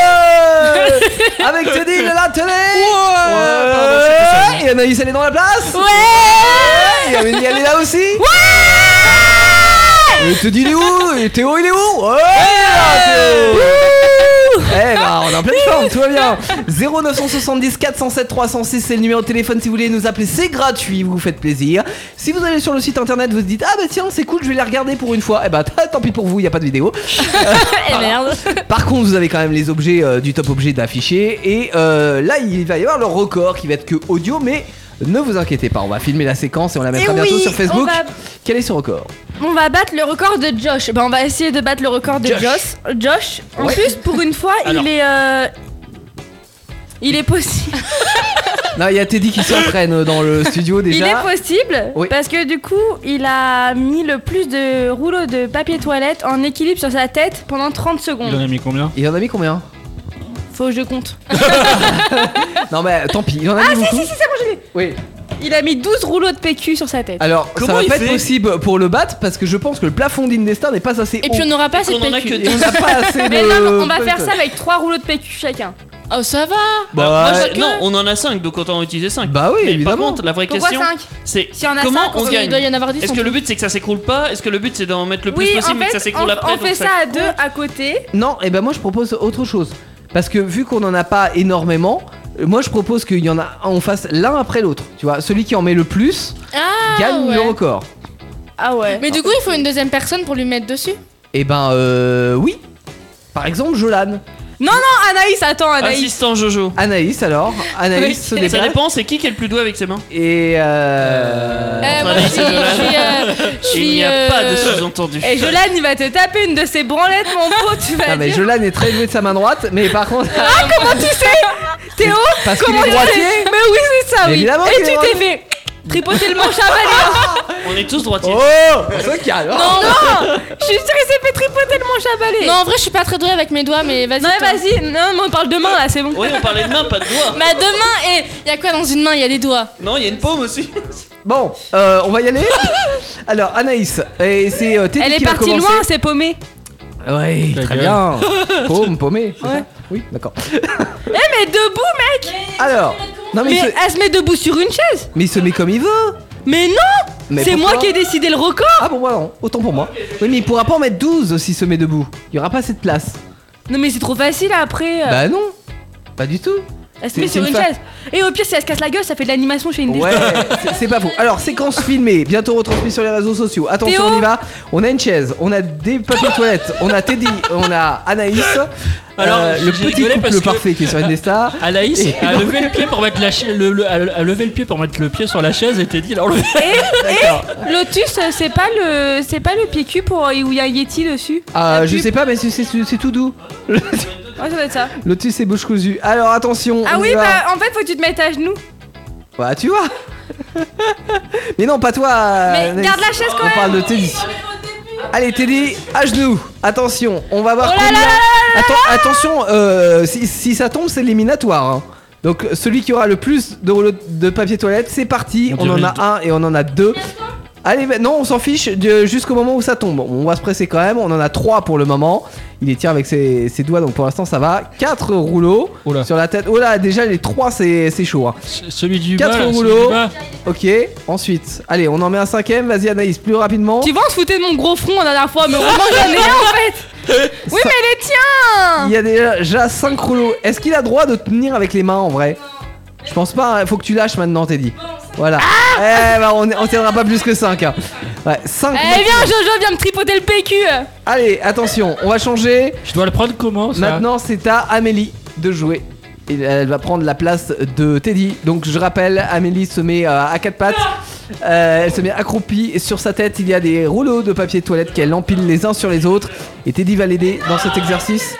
Ouais. Avec Teddy, il est là, Teddy. Ouais. Pardon, c'était ça. Et Anaïs, elle est dans la place. Ouais. Et Amélie, elle est là aussi. Ouais. Et Teddy, il est où? Et Théo, il est où? Ouais. Théo. Eh bah on est en pleine forme, tout va bien. Zéro neuf cent soixante-dix quatre cent sept trois cent six, c'est le numéro de téléphone si vous voulez nous appeler, c'est gratuit, vous vous faites plaisir. Si vous allez sur le site internet, vous vous dites ah bah tiens c'est cool, je vais les regarder pour une fois. Eh bah tant pis pour vous, il y a pas de vidéo. Et merde. Par contre vous avez quand même les objets euh, du top objet d'afficher. Et euh, là il va y avoir le record qui va être que audio, mais ne vous inquiétez pas, on va filmer la séquence et on la mettra Et bientôt oui, sur Facebook. on va- Quel est ce record? On va battre le record de Josh. Bah, on va essayer de battre le record de Josh. Josh. Josh. En Ouais. plus, pour une fois, Alors. il est. euh, Il est possible. Non, il y a Teddy qui s'entraîne dans le studio Il déjà. est possible Oui. parce que du coup, il a mis le plus de rouleaux de papier toilette en équilibre sur sa tête pendant trente Il en secondes. a mis combien? Il en a mis combien? Faut que je compte. Non mais tant pis, il en a Ah, mis si, beaucoup. si, si, c'est bon, je l'ai. Oui. Il a mis douze rouleaux de P Q sur sa tête. Alors, Comment ça va il pas fait être possible pour le battre parce que je pense que le plafond d'Indestar n'est pas assez Et haut. puis on n'aura pas assez de On en a P Q. que Et on n'a pas assez de. Mais non, non, on va faire ça avec trois rouleaux de P Q chacun. Oh ça va. Bah, Moi, ouais. je- non, on en a cinq, donc autant en utiliser cinq. Bah oui, Mais évidemment. par contre, la vraie Pourquoi question, cinq? c'est Si on a comment cinq, on Il gagne. doit y en avoir dix. Est-ce en que le plus. but c'est que ça s'écroule pas? Est-ce que le but c'est d'en mettre le plus Oui, possible en mais que ça fait, s'écroule on, après on fait donc ça à deux à côté. Non, et ben moi je propose autre chose. Parce que vu qu'on en a pas énormément, euh, moi je propose qu'il y en a, on fasse l'un après l'autre. Tu vois, celui qui en met le plus Ah gagne ouais. le record. Ah ouais. Mais du coup il faut une deuxième personne pour lui mettre dessus. Et ben euh, oui. Par exemple, Jolan. Non, non, Anaïs, attends, Anaïs. Assistant Jojo. Anaïs alors. Anaïs se Ça déplace. dépend, c'est qui qui est le plus doué avec ses mains? Et euh... Euh, moi, Anaïs je suis. et Jolan. je suis, euh, je Il suis, n'y a euh, pas de sous-entendu. Et Jolan, il va te taper une de ses branlettes, mon pote, tu vas Non mais dire. Jolan est très doué de sa main droite, mais par contre... Ah, comment tu sais Théo, Parce qu'il comment est tu droitier. sais Mais oui, c'est ça, Mais oui. évidemment Et qu'il est tu droitier. t'es fait tripoter le manche à balai. On est tous droitiers. Oh c'est ça qui arrive. Non, Non, je suis sûre qu'il s'est fait tripoter le manche à balai. non, en vrai, je suis pas très douée avec mes doigts, mais vas-y. Non, toi. vas-y, non, mais on parle de main là, c'est bon. Oui, on parlait de main, pas de doigts. Ma deux mains, et y a quoi dans une main? Y a des doigts. Non, il y a une paume aussi. Bon, euh, on va y aller. Alors Anaïs, et c'est euh, Teddy Elle est qui va partie commencer. loin, c'est paumé. Oui, Ta très gueule. bien. Paume, paumé. c'est Ouais. ça Oui, d'accord. Eh, mais debout, mec. Alors, non mais, Mais il se... elle se met debout sur une chaise. mais il se met comme il veut. Mais non, Mais c'est pourquoi moi qui ai décidé le record. Ah bon, voilà, non. Autant pour moi. Oui, mais il pourra pas en mettre douze s'il se met debout. Il y aura pas assez de place. Non, mais c'est trop facile après. euh. Bah non, pas du tout. Elle se c'est- met c'est sur une une fa- chaise. Et au pire, si elle se casse la gueule, ça fait de l'animation chez une Ouais, c'est- c'est pas faux. Alors, séquence filmée, bientôt retransmise sur les réseaux sociaux. Attention, Théo. on y va. On a une chaise, on a des papiers toilettes, on a Teddy, on a Anaïs. Alors, euh, le j'ai petit rigolé couple parce que- parfait qui est sur Indestar. Anaïs Et a donc- levé le pied pour mettre la cha- le, le- a a levé le pied pour mettre le pied sur la chaise et Teddy l'a enlevé. D'accord. Lotus, euh, c'est pas le, c'est pas le P Q pour où il y a un Yeti dessus. Ah, La je pub. sais pas, mais c'est- c'est c'est tout doux. Ouais, ça doit être ça. Lotus et bouche cousue. Alors, attention. Ah on y oui, va. bah en fait, faut que tu te mettes à genoux. Bah, tu vois. Mais non, pas toi. Mais Anaïs. garde la chaise quand On même. parle de Teddy. Allez, Teddy, à genoux. Attention, on va voir Oh là combien. là là Atten- attention, euh, si, si ça tombe, c'est éliminatoire. hein. Donc, celui qui aura le plus de rouleaux de papier toilette, c'est parti. On On en dirait a un et on en a deux. Allez, bah, non, on s'en fiche de- jusqu'au moment où ça tombe. On va se presser quand même. On en a trois pour le moment. Il les tient avec ses, ses doigts, donc pour l'instant ça va. Quatre rouleaux Oula. sur la tête. Oh là, déjà les trois, c'est c'est chaud. hein. C- Celui du bas. Quatre là, celui rouleaux. du bas. Ok, ensuite, allez, on en met un cinquième. Vas-y, Anaïs, plus rapidement. Tu vois, on se foutait de mon gros front la dernière fois, mais heureusement que j'en ai un en fait. Oui, mais les tiens. Il y a déjà cinq rouleaux. Est-ce qu'il a droit de tenir avec les mains en vrai? Je pense pas, hein. Faut que tu lâches maintenant, Teddy. Voilà. Eh bah, on, on tiendra pas plus que cinq. Hein. Ouais, cinq. Eh viens, Jojo, viens me tripoter le P Q. Allez, attention, on va changer. Je dois le prendre comment ça? Maintenant, c'est à Amélie de jouer. Et elle va prendre la place de Teddy. Donc, je rappelle, Amélie se met euh, à quatre pattes. Euh, elle se met accroupie. Et sur sa tête, il y a des rouleaux de papier de toilette qu'elle empile les uns sur les autres. Et Teddy va l'aider dans cet exercice.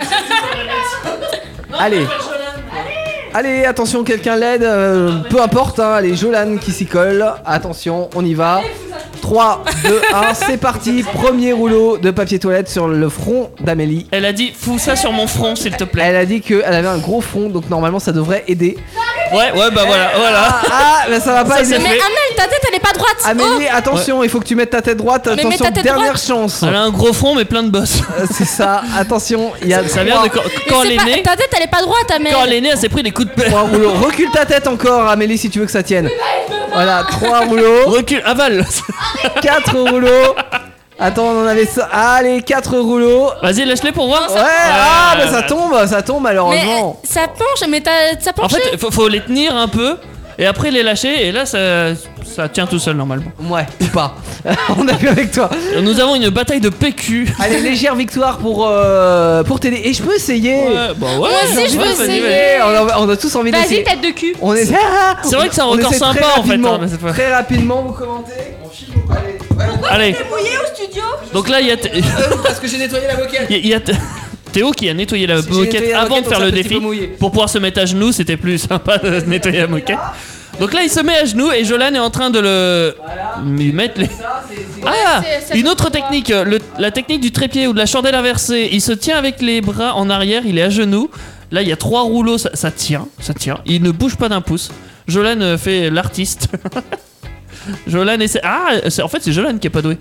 Allez. Allez, attention, quelqu'un l'aide. euh, peu importe, hein. Allez, Jolan qui s'y colle. Attention, on y va. trois, deux, un, c'est parti. Premier rouleau de papier toilette sur le front d'Amélie. Elle a dit fous ça sur mon front s'il te plaît. Elle a dit qu'elle avait un gros front, donc normalement ça devrait aider. Ouais, ouais, bah voilà, voilà. Ah, ah, mais ça va pas Ça, aider. c'est Mais fait. Amel, ta tête, elle est pas droite. Amélie, attention, il faut que tu mettes ta tête droite. Mais mets Attention, ta tête dernière droite. chance. Elle a un gros front mais plein de bosses. Euh, C'est ça, attention, il y a Ça vient de quand, Mais quand c'est elle est pas- née. Ta tête, elle est pas droite, Amel. Quand elle est née, elle s'est pris des coups de pelle. trois rouleaux. Recule ta tête encore, Amélie, si tu veux que ça tienne. Voilà, trois rouleaux, Recule, avale. quatre rouleaux. Attends, on en avait ça. Allez, quatre rouleaux. Vas-y, lâche-les pour voir. Ouais, ah, bah ça tombe, ça tombe Mais malheureusement. euh, ça penche, mais t'as ça En penche. fait, faut, faut les tenir un peu et après les lâcher et là ça, ça tient tout seul normalement. Ouais, ou pas. On a vu avec toi. Nous avons une bataille de P Q. Allez, légère victoire pour, euh, pour t'aider. Et je peux essayer. Ouais, bah ouais. Moi aussi, je veux vas-y, essayer. vas-y. On a, on a tous envie Vas-y, d'essayer. tête de cul. On est... C'est vrai que c'est un On record essaie très sympa en fait. rapidement. hein, cette fois. Très rapidement, vous commentez. On file ou pas? Allez. Ouais. Allez, Mouillé au studio. donc là il y a, Thé- Euh, Parce que j'ai nettoyé la moquette. il y a- il y a Thé- Théo qui a nettoyé la J'ai nettoyé moquette la avant moquette, de faire donc le c'est un petit défi peu mouillé. pour pouvoir se mettre à genoux. C'était plus sympa de nettoyer la moquette. Donc là il se met à genoux et Jolan est en train de le lui mettre les. Ah, c'est- ça une se autre voit. technique, le- la technique du trépied ou de la chandelle inversée. Il se tient avec les bras en arrière, il est à genoux. Là, il y a trois rouleaux, ça, ça tient, ça tient. Il ne bouge pas d'un pouce. Jolan euh, fait l'artiste. Jolan essaie. Ah, c'est- en fait, c'est Jolan qui est pas doué.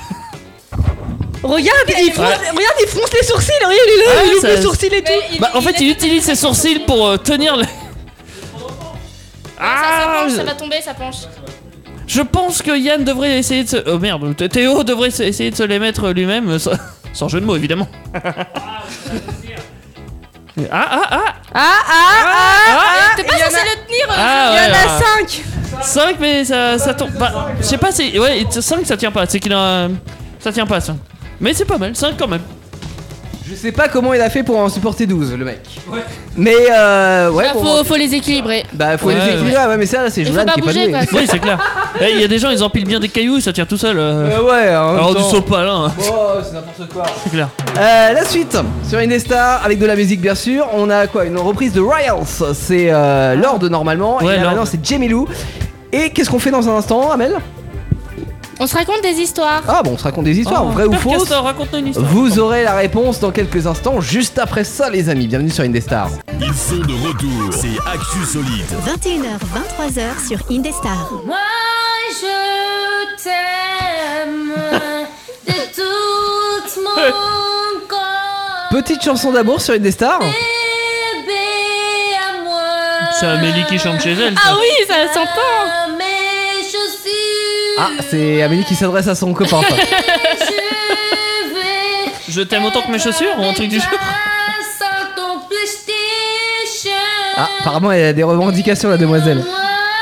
Regarde, il fronce, Ouais. regarde, il fronce les sourcils. Regarde, il est là, Ah, il ouvre ça- les sourcils et tout. Bah, en fait, il utilise ses sourcils pour euh, tenir le. Ça, ça Ah, penche, ça va tomber, ça penche. je pense que Yann devrait essayer de se. Oh merde, Thé- Théo devrait se- essayer de se les mettre lui-même, euh, sans, sans jeu de mots évidemment. Ah ah ah Ah, ah, ah, ah. T'es pas il y en censé a- le tenir. euh, Ah Il y en ouais, a ouais. cinq. cinq mais ça, ça tombe. Bah, je sais pas, c'est. Ouais, cinq ça tient pas, c'est qu'il a. Ça tient pas ça. Mais c'est pas mal, cinq quand même. Je sais pas comment il a fait pour en supporter douze, le mec. Ouais. Mais euh, ouais. Bah, bon, faut, faut les équilibrer. Bah, faut Ouais, les ouais. équilibrer, ouais, mais ça, là, c'est Il faut Jolan pas qui est pas bouger, doué. quoi. Oui, c'est clair. Il y a des gens, ils empilent bien des cailloux et ça tire tout seul. Euh... Euh, ouais, en même Alors, du temps. sopal, hein. Oh, c'est n'importe quoi. C'est clair. Euh, la suite sur Indestar avec de la musique bien sûr. On a quoi? Une reprise de Royals. C'est euh, Lord normalement. Ouais, et là Lord. maintenant c'est Jamie Lou. Et qu'est-ce qu'on fait dans un instant, Amel? On se raconte des histoires. Ah bon, on se raconte des histoires, Oh, vraies ou Père fausses. Castor, raconte-nous une histoire. Vous aurez la réponse dans quelques instants, juste après ça, les amis. Bienvenue sur Indestar. Ils sont de retour. C'est Actu Solide. vingt et une heures, vingt-trois heures sur Indestar. Moi je t'aime de tout mon corps. Petite chanson d'amour sur Indestar. Bébé à moi. C'est Amélie qui chante chez elle. ça. Ah oui, ça s'entend. Mes chaussures. Ah, c'est Amélie qui s'adresse à son copain. ça. Je vais. Je t'aime autant que mes chaussures ou un truc du genre. Sans ton PlayStation. Ah, apparemment elle a des revendications la demoiselle. Moi.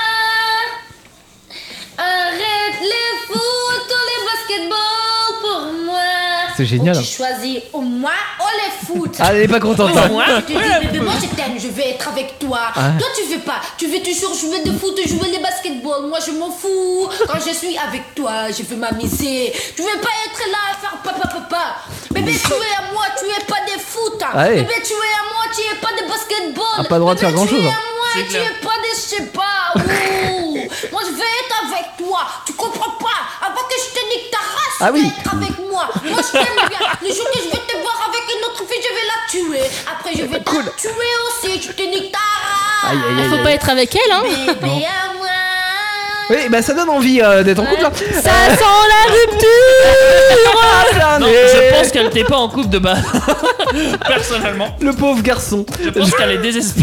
Arrête les foot, les basketball pour moi. C'est génial. Tu choisis au moins ou les foot. Ah, elle est pas contente. hein. Tu te dis, bébé, moi je t'aime, je vais être avec toi. Ah. Toi tu veux pas, tu veux toujours jouer de foot, jouer les basketball. Moi je m'en fous. Quand je suis avec toi, je veux m'amuser. Tu veux pas être là à faire papa papa. Bébé, tu es à moi, tu es pas des foot. Ah ouais. Bébé, tu es à moi, tu es pas des basketball. Ah, pas le droit de Bébé, faire grand-chose, Tu es hein. à moi, C'est tu clair. es pas des je sais pas. Ouh. Moi je vais être avec toi. Tu comprends pas? Avant que je te nique ta race, Ah tu oui. vas être avec moi. Moi je t'aime bien. Le jour que je vais te voir avec une autre fille, je vais la tuer. Après je vais te tuer aussi. Tu te niques ta race. Aïe, aïe, aïe, Faut aïe. pas être avec elle, hein. Bébé à moi. Oui, bah ça donne envie euh, d'être en couple. Hein. Ça sent la rupture. Ah, Non, mais- je pense qu'elle t'est pas en couple de base. Personnellement, Le pauvre garçon. je pense qu'elle est désespérée.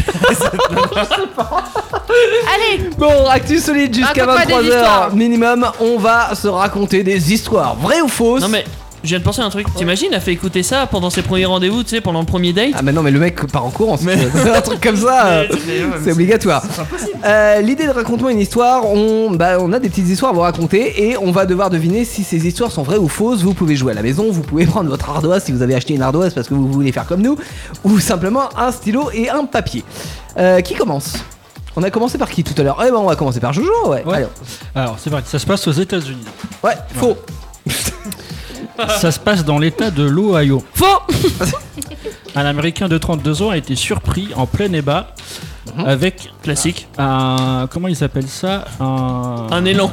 Allez, Bon, actu solide jusqu'à Raconte-moi des vingt-trois heures histoires. minimum. On va se raconter des histoires, vraies ou fausses. Non mais, je viens de penser à un truc. T'imagines, elle fait écouter ça pendant ses premiers rendez-vous, tu sais, pendant le premier date. Ah, mais non, mais le mec part en courant. Mais- Un truc comme ça, euh, c'est obligatoire. Euh, L'idée de raconter une histoire, on, bah, on a des petites histoires à vous raconter et on va devoir deviner si ces histoires sont vraies ou fausses. Vous pouvez jouer à la maison, vous pouvez prendre votre ardoise si vous avez acheté une ardoise parce que vous voulez faire comme nous, ou simplement un stylo et un papier. Euh, qui commence? On a commencé par qui tout à l'heure? Eh ben, on va commencer par Jojo, ouais. Ouais. Alors, Alors, c'est vrai que ça se passe aux États-Unis. ouais, faux. Ça se passe dans l'état de l'Ohio. faux. Un Américain de trente-deux ans a été surpris en plein ébat avec Classique. un. Comment il s'appelle ça? Un. Un élan.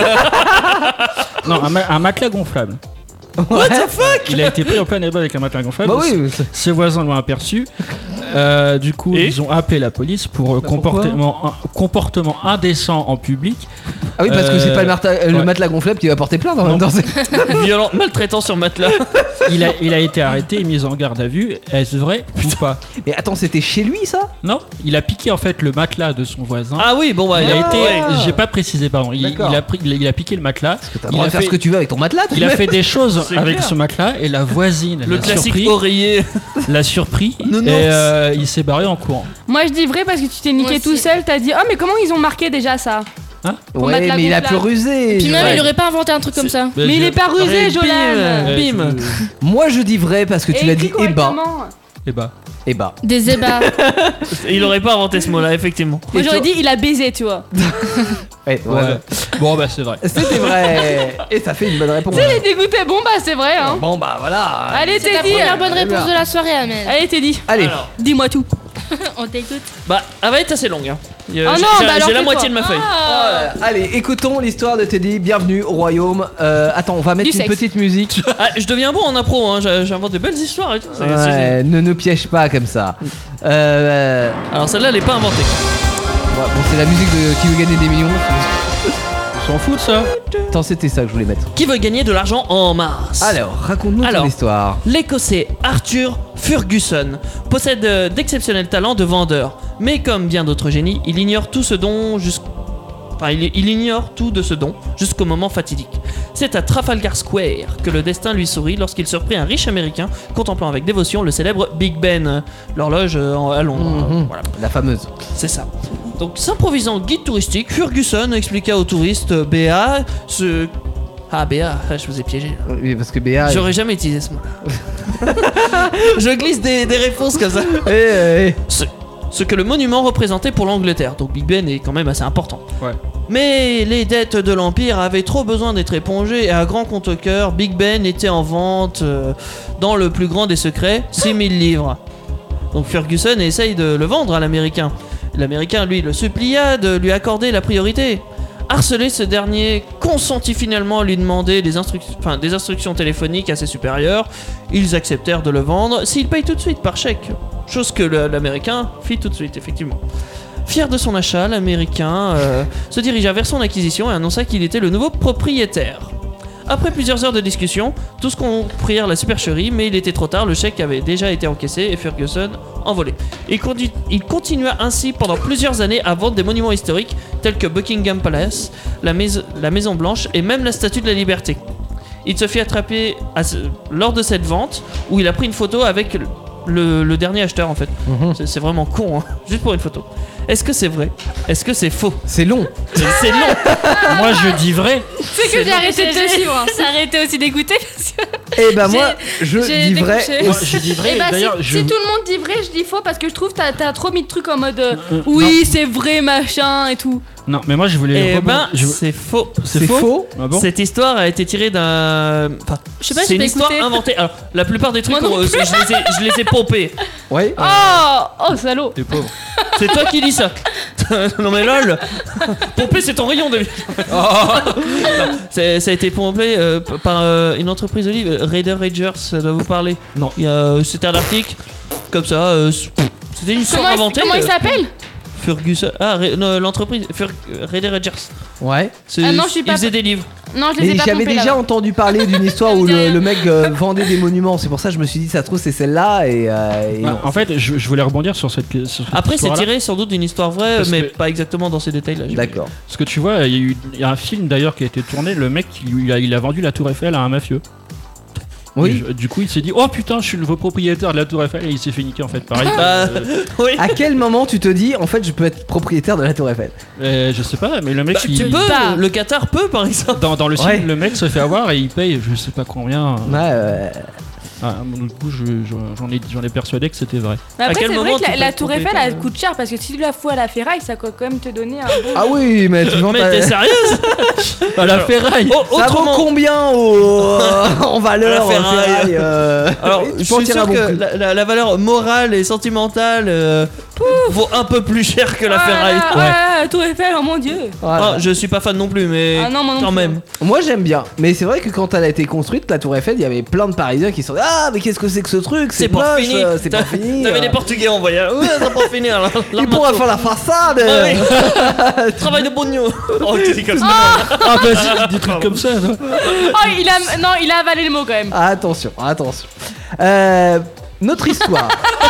Non, un, ma- un matelas gonflable. What the fuck? Il a été pris en plein ébat avec un matelas gonflable. Bah oui. Ses voisins l'ont aperçu. Euh, du coup, Et ils ont appelé la police pour euh, Bah, pourquoi comportement, un- comportement indécent en public. Ah oui, parce que Euh, c'est pas le, marta- le ouais. matelas gonflable qui va porter plainte en même temps. c'est- Violent, maltraitant sur matelas. Il a, il a été arrêté et mis en garde à vue. Est-ce vrai ou pas? Mais attends, c'était chez lui ça? Non, il a piqué en fait le matelas de son voisin. Ah oui, bon bah, Il a Ah, été, ouais. j'ai pas précisé, pardon. Il, D'accord. il a pris, il a, il a piqué le matelas. T'as le Il droit a de faire fait- ce que tu veux avec ton matelas. tout Il de a même. fait des choses C'est avec clair. ce matelas et la voisine le l'a classique surpris, oreiller. l'a surpris et Nounours. euh, il s'est barré en courant. Moi je dis vrai parce que tu t'es niqué Moi tout aussi. seul, t'as dit oh mais comment ils ont marqué déjà ça? Pour Ouais, mettre la mais il a plus gonflable. rusé. Puis même, Ouais. il aurait pas inventé un truc comme ça. Mais il est pas rusé, Bim, Jolan. Euh, Bim. Moi je dis vrai parce que tu Et l'as écrit dit eh bah. correctement. Et bah. Eh bah. Des ébats. Il aurait pas inventé ce mot-là, effectivement. Moi Et j'aurais toi dit il a baisé, tu vois. Ouais, ouais. Ouais. Bon bah c'est vrai. C'était vrai. Et ça fait une bonne réponse. Tu sais, il est dégoûté. Bon bah c'est vrai hein. Bon bah voilà. Allez C'est ta Teddy. première bonne Eh réponse bien. de la soirée, Amel. Allez Teddy. Allez. Alors, Dis-moi tout. On t'écoute. bah, elle va être assez longue. Hein. Euh, Oh j'ai- non, j'ai bah alors j'ai la tais-toi. moitié de ma feuille. Ah. Allez, écoutons l'histoire de Teddy. Bienvenue au royaume. Euh, attends, on va mettre Du une sexe. petite musique. Ah, je deviens bon en impro, hein. j'a- j'invente de belles histoires et tout. c'est- c'est- Ouais, ne nous piège pas comme ça. Euh, Alors celle-là, elle est pas inventée. bon, bon, c'est la musique de Qui veut gagner des millions. S'en fout de ça. Attends, c'était ça que je voulais mettre. Qui veut gagner de l'argent en masse? Alors, raconte-nous ton Alors. histoire. L'Écossais Arthur Ferguson possède euh, d'exceptionnels talents de vendeur, mais comme bien d'autres génies, il ignore tout ce dont jusqu'- Enfin, il, il ignore tout de ce don jusqu'au moment fatidique. C'est à Trafalgar Square que le destin lui sourit lorsqu'il surprit un riche américain contemplant avec dévotion le célèbre Big Ben, euh, l'horloge euh, en- à Londres. Mhm. Voilà, La fameuse. c'est ça. Donc, s'improvisant guide touristique, Ferguson expliqua aux touristes B A ce Ah, Béa, je vous ai piégé. Oui, parce que Béa. J'aurais jamais utilisé ce mot-là. Je glisse des, des réponses comme ça. Eh, eh, eh. Ce, ce que le monument représentait pour l'Angleterre. Donc Big Ben est quand même assez important. Ouais. Mais les dettes de l'Empire avaient trop besoin d'être épongées et à grand compte-cœur, Big Ben était en vente euh, dans le plus grand des secrets, six mille livres. Donc Ferguson essaye de le vendre à l'Américain. L'Américain, lui, le supplia de lui accorder la priorité. Harcelé, ce dernier consentit finalement à lui demander des, instruc- enfin, des instructions téléphoniques à ses supérieurs. Ils acceptèrent de le vendre s'il paye tout de suite par chèque. Chose que le- l'Américain fit tout de suite, effectivement. Fier de son achat, l'Américain euh, se dirigea vers son acquisition et annonça qu'il était le nouveau propriétaire. Après plusieurs heures de discussion, tous comprirent la supercherie, mais il était trop tard, le chèque avait déjà été encaissé et Ferguson envolé. Il, condu- il continua ainsi pendant plusieurs années à vendre des monuments historiques tels que Buckingham Palace, la, mais- la Maison Blanche et même la Statue de la Liberté. Il se fit attraper à ce- lors de cette vente où il a pris une photo avec le, le- le dernier acheteur en fait. Mhm. C'est, c'est vraiment con, hein, juste pour une photo. Est-ce que c'est vrai? Est-ce que c'est faux? C'est long. C'est, c'est long. Moi, je dis vrai. C'est que j'ai arrêté de te suivre. hein. J'ai arrêté aussi d'écouter parce que. Eh ben moi, je j'ai dis vrai. décroché. Moi, je dis vrai. Eh bah, si, D'ailleurs, si je. tout le monde dit vrai, je dis faux parce que je trouve que t'as, t'as trop mis de trucs en mode euh, Euh, oui, c'est vrai, machin et tout. Non, mais moi, je voulais. Eh rebond- ben, je- c'est faux. C'est faux. Ah bon Cette histoire a été tirée d'un. Enfin, Je sais pas si c'est une j'ai histoire écouté. inventée. Alors, la plupart des trucs, Moi non on- je, les ai, je les ai pompés. Ouais. Oh, oh salaud. T'es pauvre. C'est toi qui dis ça. Non mais lol. Pomper, c'est ton rayon de. Non, c'est- ça a été pompé euh, p- par euh, une entreprise de livres, Raider Rangers, ça doit vous parler. Non. Il y a, euh, c'était un article comme ça. euh, c'était une histoire Comment, il- inventée. comment il euh, s'appelle? Ferguson. Ah, Ra- non, l'entreprise. Fer- Raider Rangers. Ouais. C'est- Ah non, je suis pas- Ils faisaient des livres. Non, je les ai Mais pas j'avais pompés, déjà là. entendu parler d'une histoire Ça me où dit le, rien. le mec euh, vendait des monuments. C'est pour ça que je me suis dit, ça se trouve, c'est celle-là. Et, euh, et Bah, non. en fait, je, je voulais rebondir sur cette. Sur cette Après, c'est histoire-là. tiré sans doute d'une histoire vraie, Parce mais que- pas exactement dans ces détails-là. j'imagine. D'accord. Parce que tu vois, il y a eu il y a un film d'ailleurs qui a été tourné. Le mec, il a, il a vendu la Tour Eiffel à un mafieux. Oui. Et je- du coup, il s'est dit, oh putain, je suis le nouveau propriétaire de la Tour Eiffel et il s'est fait niquer en fait. Pareil. Bah, euh, oui. À quel moment tu te dis, en fait, je peux être propriétaire de la Tour Eiffel? euh, je sais pas, mais le mec, Bah, il- tu peux, Pas. le Qatar peut par exemple. Dans, dans le film, Ouais. le mec se fait avoir et il paye, je sais pas combien. Ouais, ouais. Ah, du coup, je- je- j'en ai, j'en ai persuadé que c'était vrai. Mais À après, quel c'est moment vrai que tu la, peux la être Tour Eiffel, propriétaire, elle coûte cher parce que si tu la fous à la ferraille, ça peut quand même te donner un bon. Ah oui, mais tu vends Mais ta- t'es sérieuse? À la ferraille. Oh, Ça vaut autrement. combien au... en valeur À la ferraille. ferraille, euh, Alors, tu je peux en suis tirer sûr un bon que prix. la, la- la valeur morale et sentimentale euh, vaut un peu plus cher que la Ah, ferraille. ah, ah, la Tour Eiffel, oh mon dieu. Voilà. Ah, je suis pas fan non plus, mais Ah non, moi non quand plus. même. Moi j'aime bien, mais c'est vrai que quand elle a été construite, la Tour Eiffel, il y avait plein de Parisiens qui se sont dit, ah mais qu'est-ce que c'est que ce truc? C'est pas moche, fini. euh, c'est pas T'as- fini. T'avais euh. des Portugais en voyage. Ouais, ça pas fini. Alors, Il pourra faire la façade. Ah oui. Travail de bognon. Oh, tu dis comme ça. Ah, vas-y, des trucs comme ça. non Oh, il a, non, il a avalé le mot quand même. Attention, attention. Euh, notre histoire.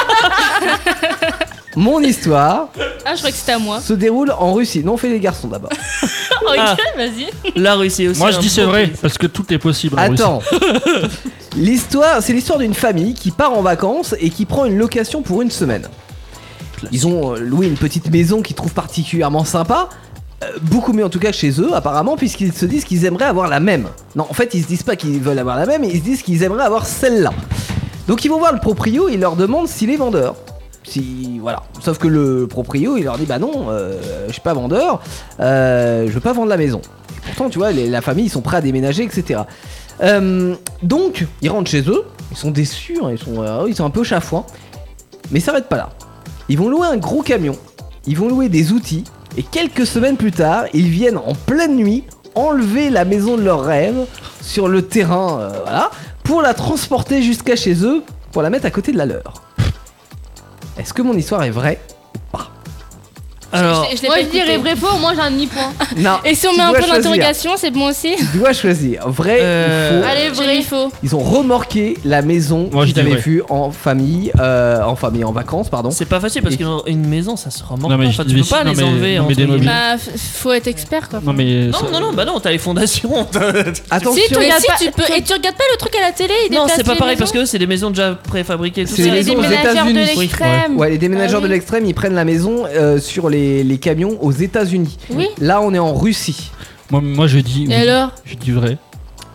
Mon histoire Ah, je crois que c'était à moi. se déroule en Russie. Non, on fait les garçons d'abord. Ok, Ah. vas-y. La Russie aussi. Moi, je un dis c'est beau vrai, pays. parce que tout est possible. en Russie. Attends. L'histoire, c'est l'histoire d'une famille qui part en vacances et qui prend une location pour une semaine. Ils ont euh, loué une petite maison qu'ils trouvent particulièrement sympa. Euh, beaucoup mieux en tout cas que chez eux apparemment, puisqu'ils se disent qu'ils aimeraient avoir la même. Non, en fait ils se disent pas qu'ils veulent avoir la même, ils se disent qu'ils aimeraient avoir celle-là. Donc ils vont voir le proprio, ils leur demandent s'il est vendeur. Si voilà, sauf que le proprio il leur dit bah non, euh, je suis pas vendeur, euh, je veux pas vendre la maison. Et pourtant tu vois les- la famille ils sont prêts à déménager etc. Euh, donc ils rentrent chez eux, ils sont déçus, hein, ils sont euh, ils sont un peu chafouins, mais ça s'arrête pas là. Ils vont louer un gros camion, ils vont louer des outils et quelques semaines plus tard ils viennent en pleine nuit enlever la maison de leurs rêves sur le terrain, euh, voilà, pour la transporter jusqu'à chez eux pour la mettre à côté de la leur. Est-ce que mon histoire est vraie ou pas? Alors, Je l'ai Moi, pas je dirais écouté. vrai faux, moi j'ai un demi-point. Non. Et si on tu met un dois peu choisir. d'interrogation, c'est bon aussi. Tu dois choisir vrai Euh, ou faux. Allez, J'ai vrai. mis faux. Ils ont remorqué la maison Moi, je qu'ils dis avaient vrai. vue en famille, euh, en famille, en vacances, pardon. c'est pas facile parce Et- qu'une maison ça se remorque Non, mais pas. je Enfin, dis tu peux si- pas non, les mais- enlever. non, mais entre des guillemets. mobiles. Bah, f- faut être expert quoi. Non, mais. Non, ça- non, non, bah non, t'as les fondations. Attention, Si, tu regardes regardes pas- tu peux. Et tu regardes pas le truc à la télé, ils Non, déplacent c'est pas les pareil maisons. parce que c'est des maisons déjà préfabriquées. Tout C'est ça. les maisons aux déménageurs de États-Unis. l'extrême. Ouais, les déménageurs Ah de oui. l'extrême, ils prennent la maison euh, sur les, les camions aux États-Unis. Oui. Là, on est en Russie. Moi, moi, je dis. Et oui. alors Je dis vrai.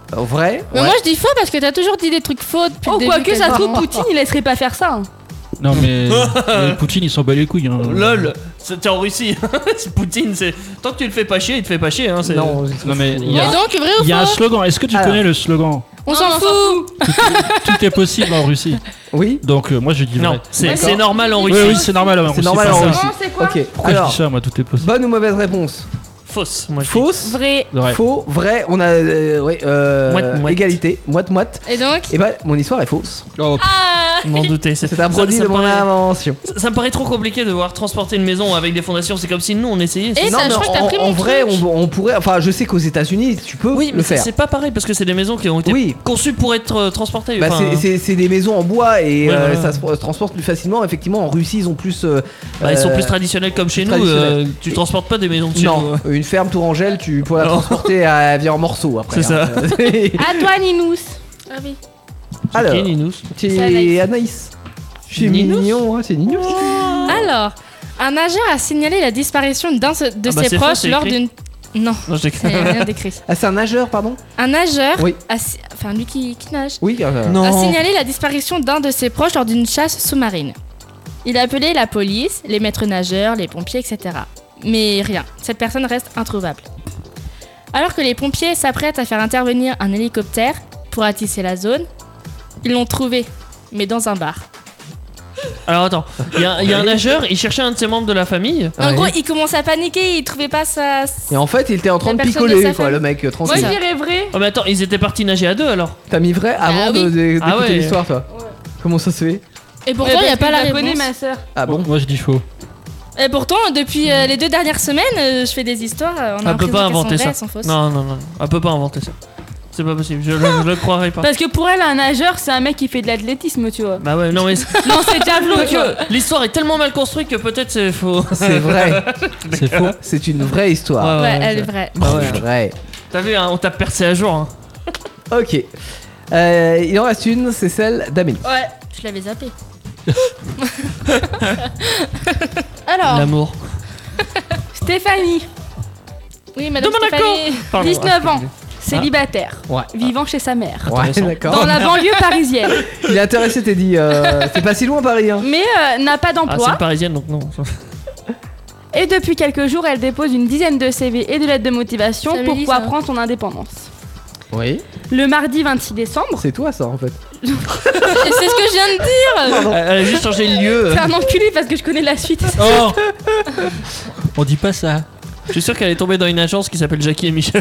Euh, Vrai. Mais ouais. moi je dis faux parce que t'as toujours dit des trucs faux depuis Oh, le quoi début. que ça se trouve, quasiment. Poutine, il laisserait pas faire ça. hein. Non mais, mais Poutine il s'en bat les couilles. Hein. Lol, c'était en Russie. C'est Poutine, c'est. Tant que tu le fais pas chier, il te fait pas chier. Hein, c'est- Non, Non mais il y Et a, donc, vrai ou il y a un faux? slogan. Est-ce que tu Alors. connais le slogan? On s'en fout. Tout est possible en Russie. oui. Donc euh, moi je dis vrai. Non, c'est D'accord. c'est normal en Oui, Russie. oui, c'est normal en C'est Russie. normal pas en ça. Russie. Non, c'est quoi Ok. Pourquoi je Alors, dis ça moi? Tout est possible. bonne ou mauvaise réponse? Fausse, moi je dis. Fausse. Vrai. Vrai. Faux. Vrai. On a euh, ouais, euh, Moite, moite. égalité. Moite moite. Et donc Et bah mon histoire est fausse. Oh, Ah Je m'en doutais. C'est un ça- produit ça de mon paraît- invention. Ça, ça me paraît trop compliqué de devoir transporter une maison avec des fondations. C'est comme si nous on essayait. Et Non, ça, mais je crois que t'as en, pris en mon vrai, truc. on, on pourrait. Enfin, je sais qu'aux États-Unis, tu peux Oui, mais le c'est faire. c'est pas pareil parce que c'est des maisons qui ont été Oui. conçues pour être euh, transportées. Bah, Enfin, c'est- c'est c'est des maisons en bois et Ouais, euh, voilà. ça se se transporte plus facilement. Effectivement, en Russie, ils ont plus. euh, bah, ils sont euh, plus traditionnels comme chez nous. traditionnels. euh, tu transportes pas des maisons de chez Non, nous. hein. une ferme Tourangelle, tu pour la Non. transporter, elle vient en morceaux après. C'est hein. À toi, Ninous. Ah oui. Alors, Ok, Ninous. c'est C'est Anaïs. Anaïs. C'est Ninous mignon, hein, c'est Ninous. Alors, un nageur a signalé la disparition d'un se- de Ah bah, ses c'est faux, proches c'est lors écrit. d'une. Non, Non, je c'est déconne. rien d'écrit. Ah, c'est un nageur, pardon. Un nageur, Oui. a si- enfin lui qui, qui nage, Oui. euh, Non. a signalé la disparition d'un de ses proches lors d'une chasse sous-marine. Il a appelé la police, les maîtres nageurs, les pompiers, et cetera. Mais rien, cette personne reste introuvable. Alors que les pompiers s'apprêtent à faire intervenir un hélicoptère pour attisser la zone, ils l'ont trouvé, mais dans un bar. Alors attends, il y, a- il y a un nageur, il cherchait un de ses membres de la famille. En Ouais. gros, il commence à paniquer, il trouvait pas sa... Et en fait, il était en train La de personne de picoler, sa quoi, famille. le mec, euh, Moi, tranquille. je dirais vrai. Oh mais attends, ils étaient partis nager à deux alors. T'as mis vrai avant Ah de- oui. de- d'écouter Ah ouais. l'histoire, toi. Comment ça se fait? Et pourtant, il n'y a pas la réponse. connais ma sœur. Ah bon? moi je dis faux. Et pourtant, depuis euh, les deux dernières semaines, euh, je fais des histoires. euh, On a Elle peut l'impression pas qu'elles sont inventer vraies, ça. elles sont fausses. Non, non, non, elle peut pas inventer ça. C'est pas possible, je, le- je le croirais pas. Parce que pour elle, un nageur, c'est un mec qui fait de l'athlétisme, tu vois. Bah ouais, non mais. Non, c'est javelot, tu vois. L'histoire est tellement mal construite que peut-être c'est faux. C'est vrai. C'est faux. C'est une vraie histoire. Ouais, elle est vraie. Bah ouais. C'est vrai. T'as vu, hein, on t'a percé à jour. Hein. Ok. Euh, il en reste une, c'est celle d'Amélie. Ouais, je l'avais zappé. Alors, L'amour. Stéphanie, oui, madame Domenico. Stéphanie. Pardon, dix-neuf ah, ans, célibataire, Ouais. vivant chez sa mère. Ouais, Intéressant. d'accord. Dans la banlieue parisienne. Il est intéressé, t'es dit. euh, c'est pas si loin Paris, hein. Mais euh, n'a pas Ah, c'est d'emploi. une parisienne donc non. Et depuis quelques jours, elle dépose une dizaine de C V et de lettres de motivation Ça me pour dit, pouvoir ça. prendre son indépendance. Oui. Le mardi vingt-six décembre, C'est toi, ça, en fait. Et c'est ce que je viens de dire. Elle elle a juste changé le lieu. c'est un enculé parce que je connais la suite. Oh On dit pas ça. Je suis sûr qu'elle est tombée dans une agence qui s'appelle Jackie et Michel.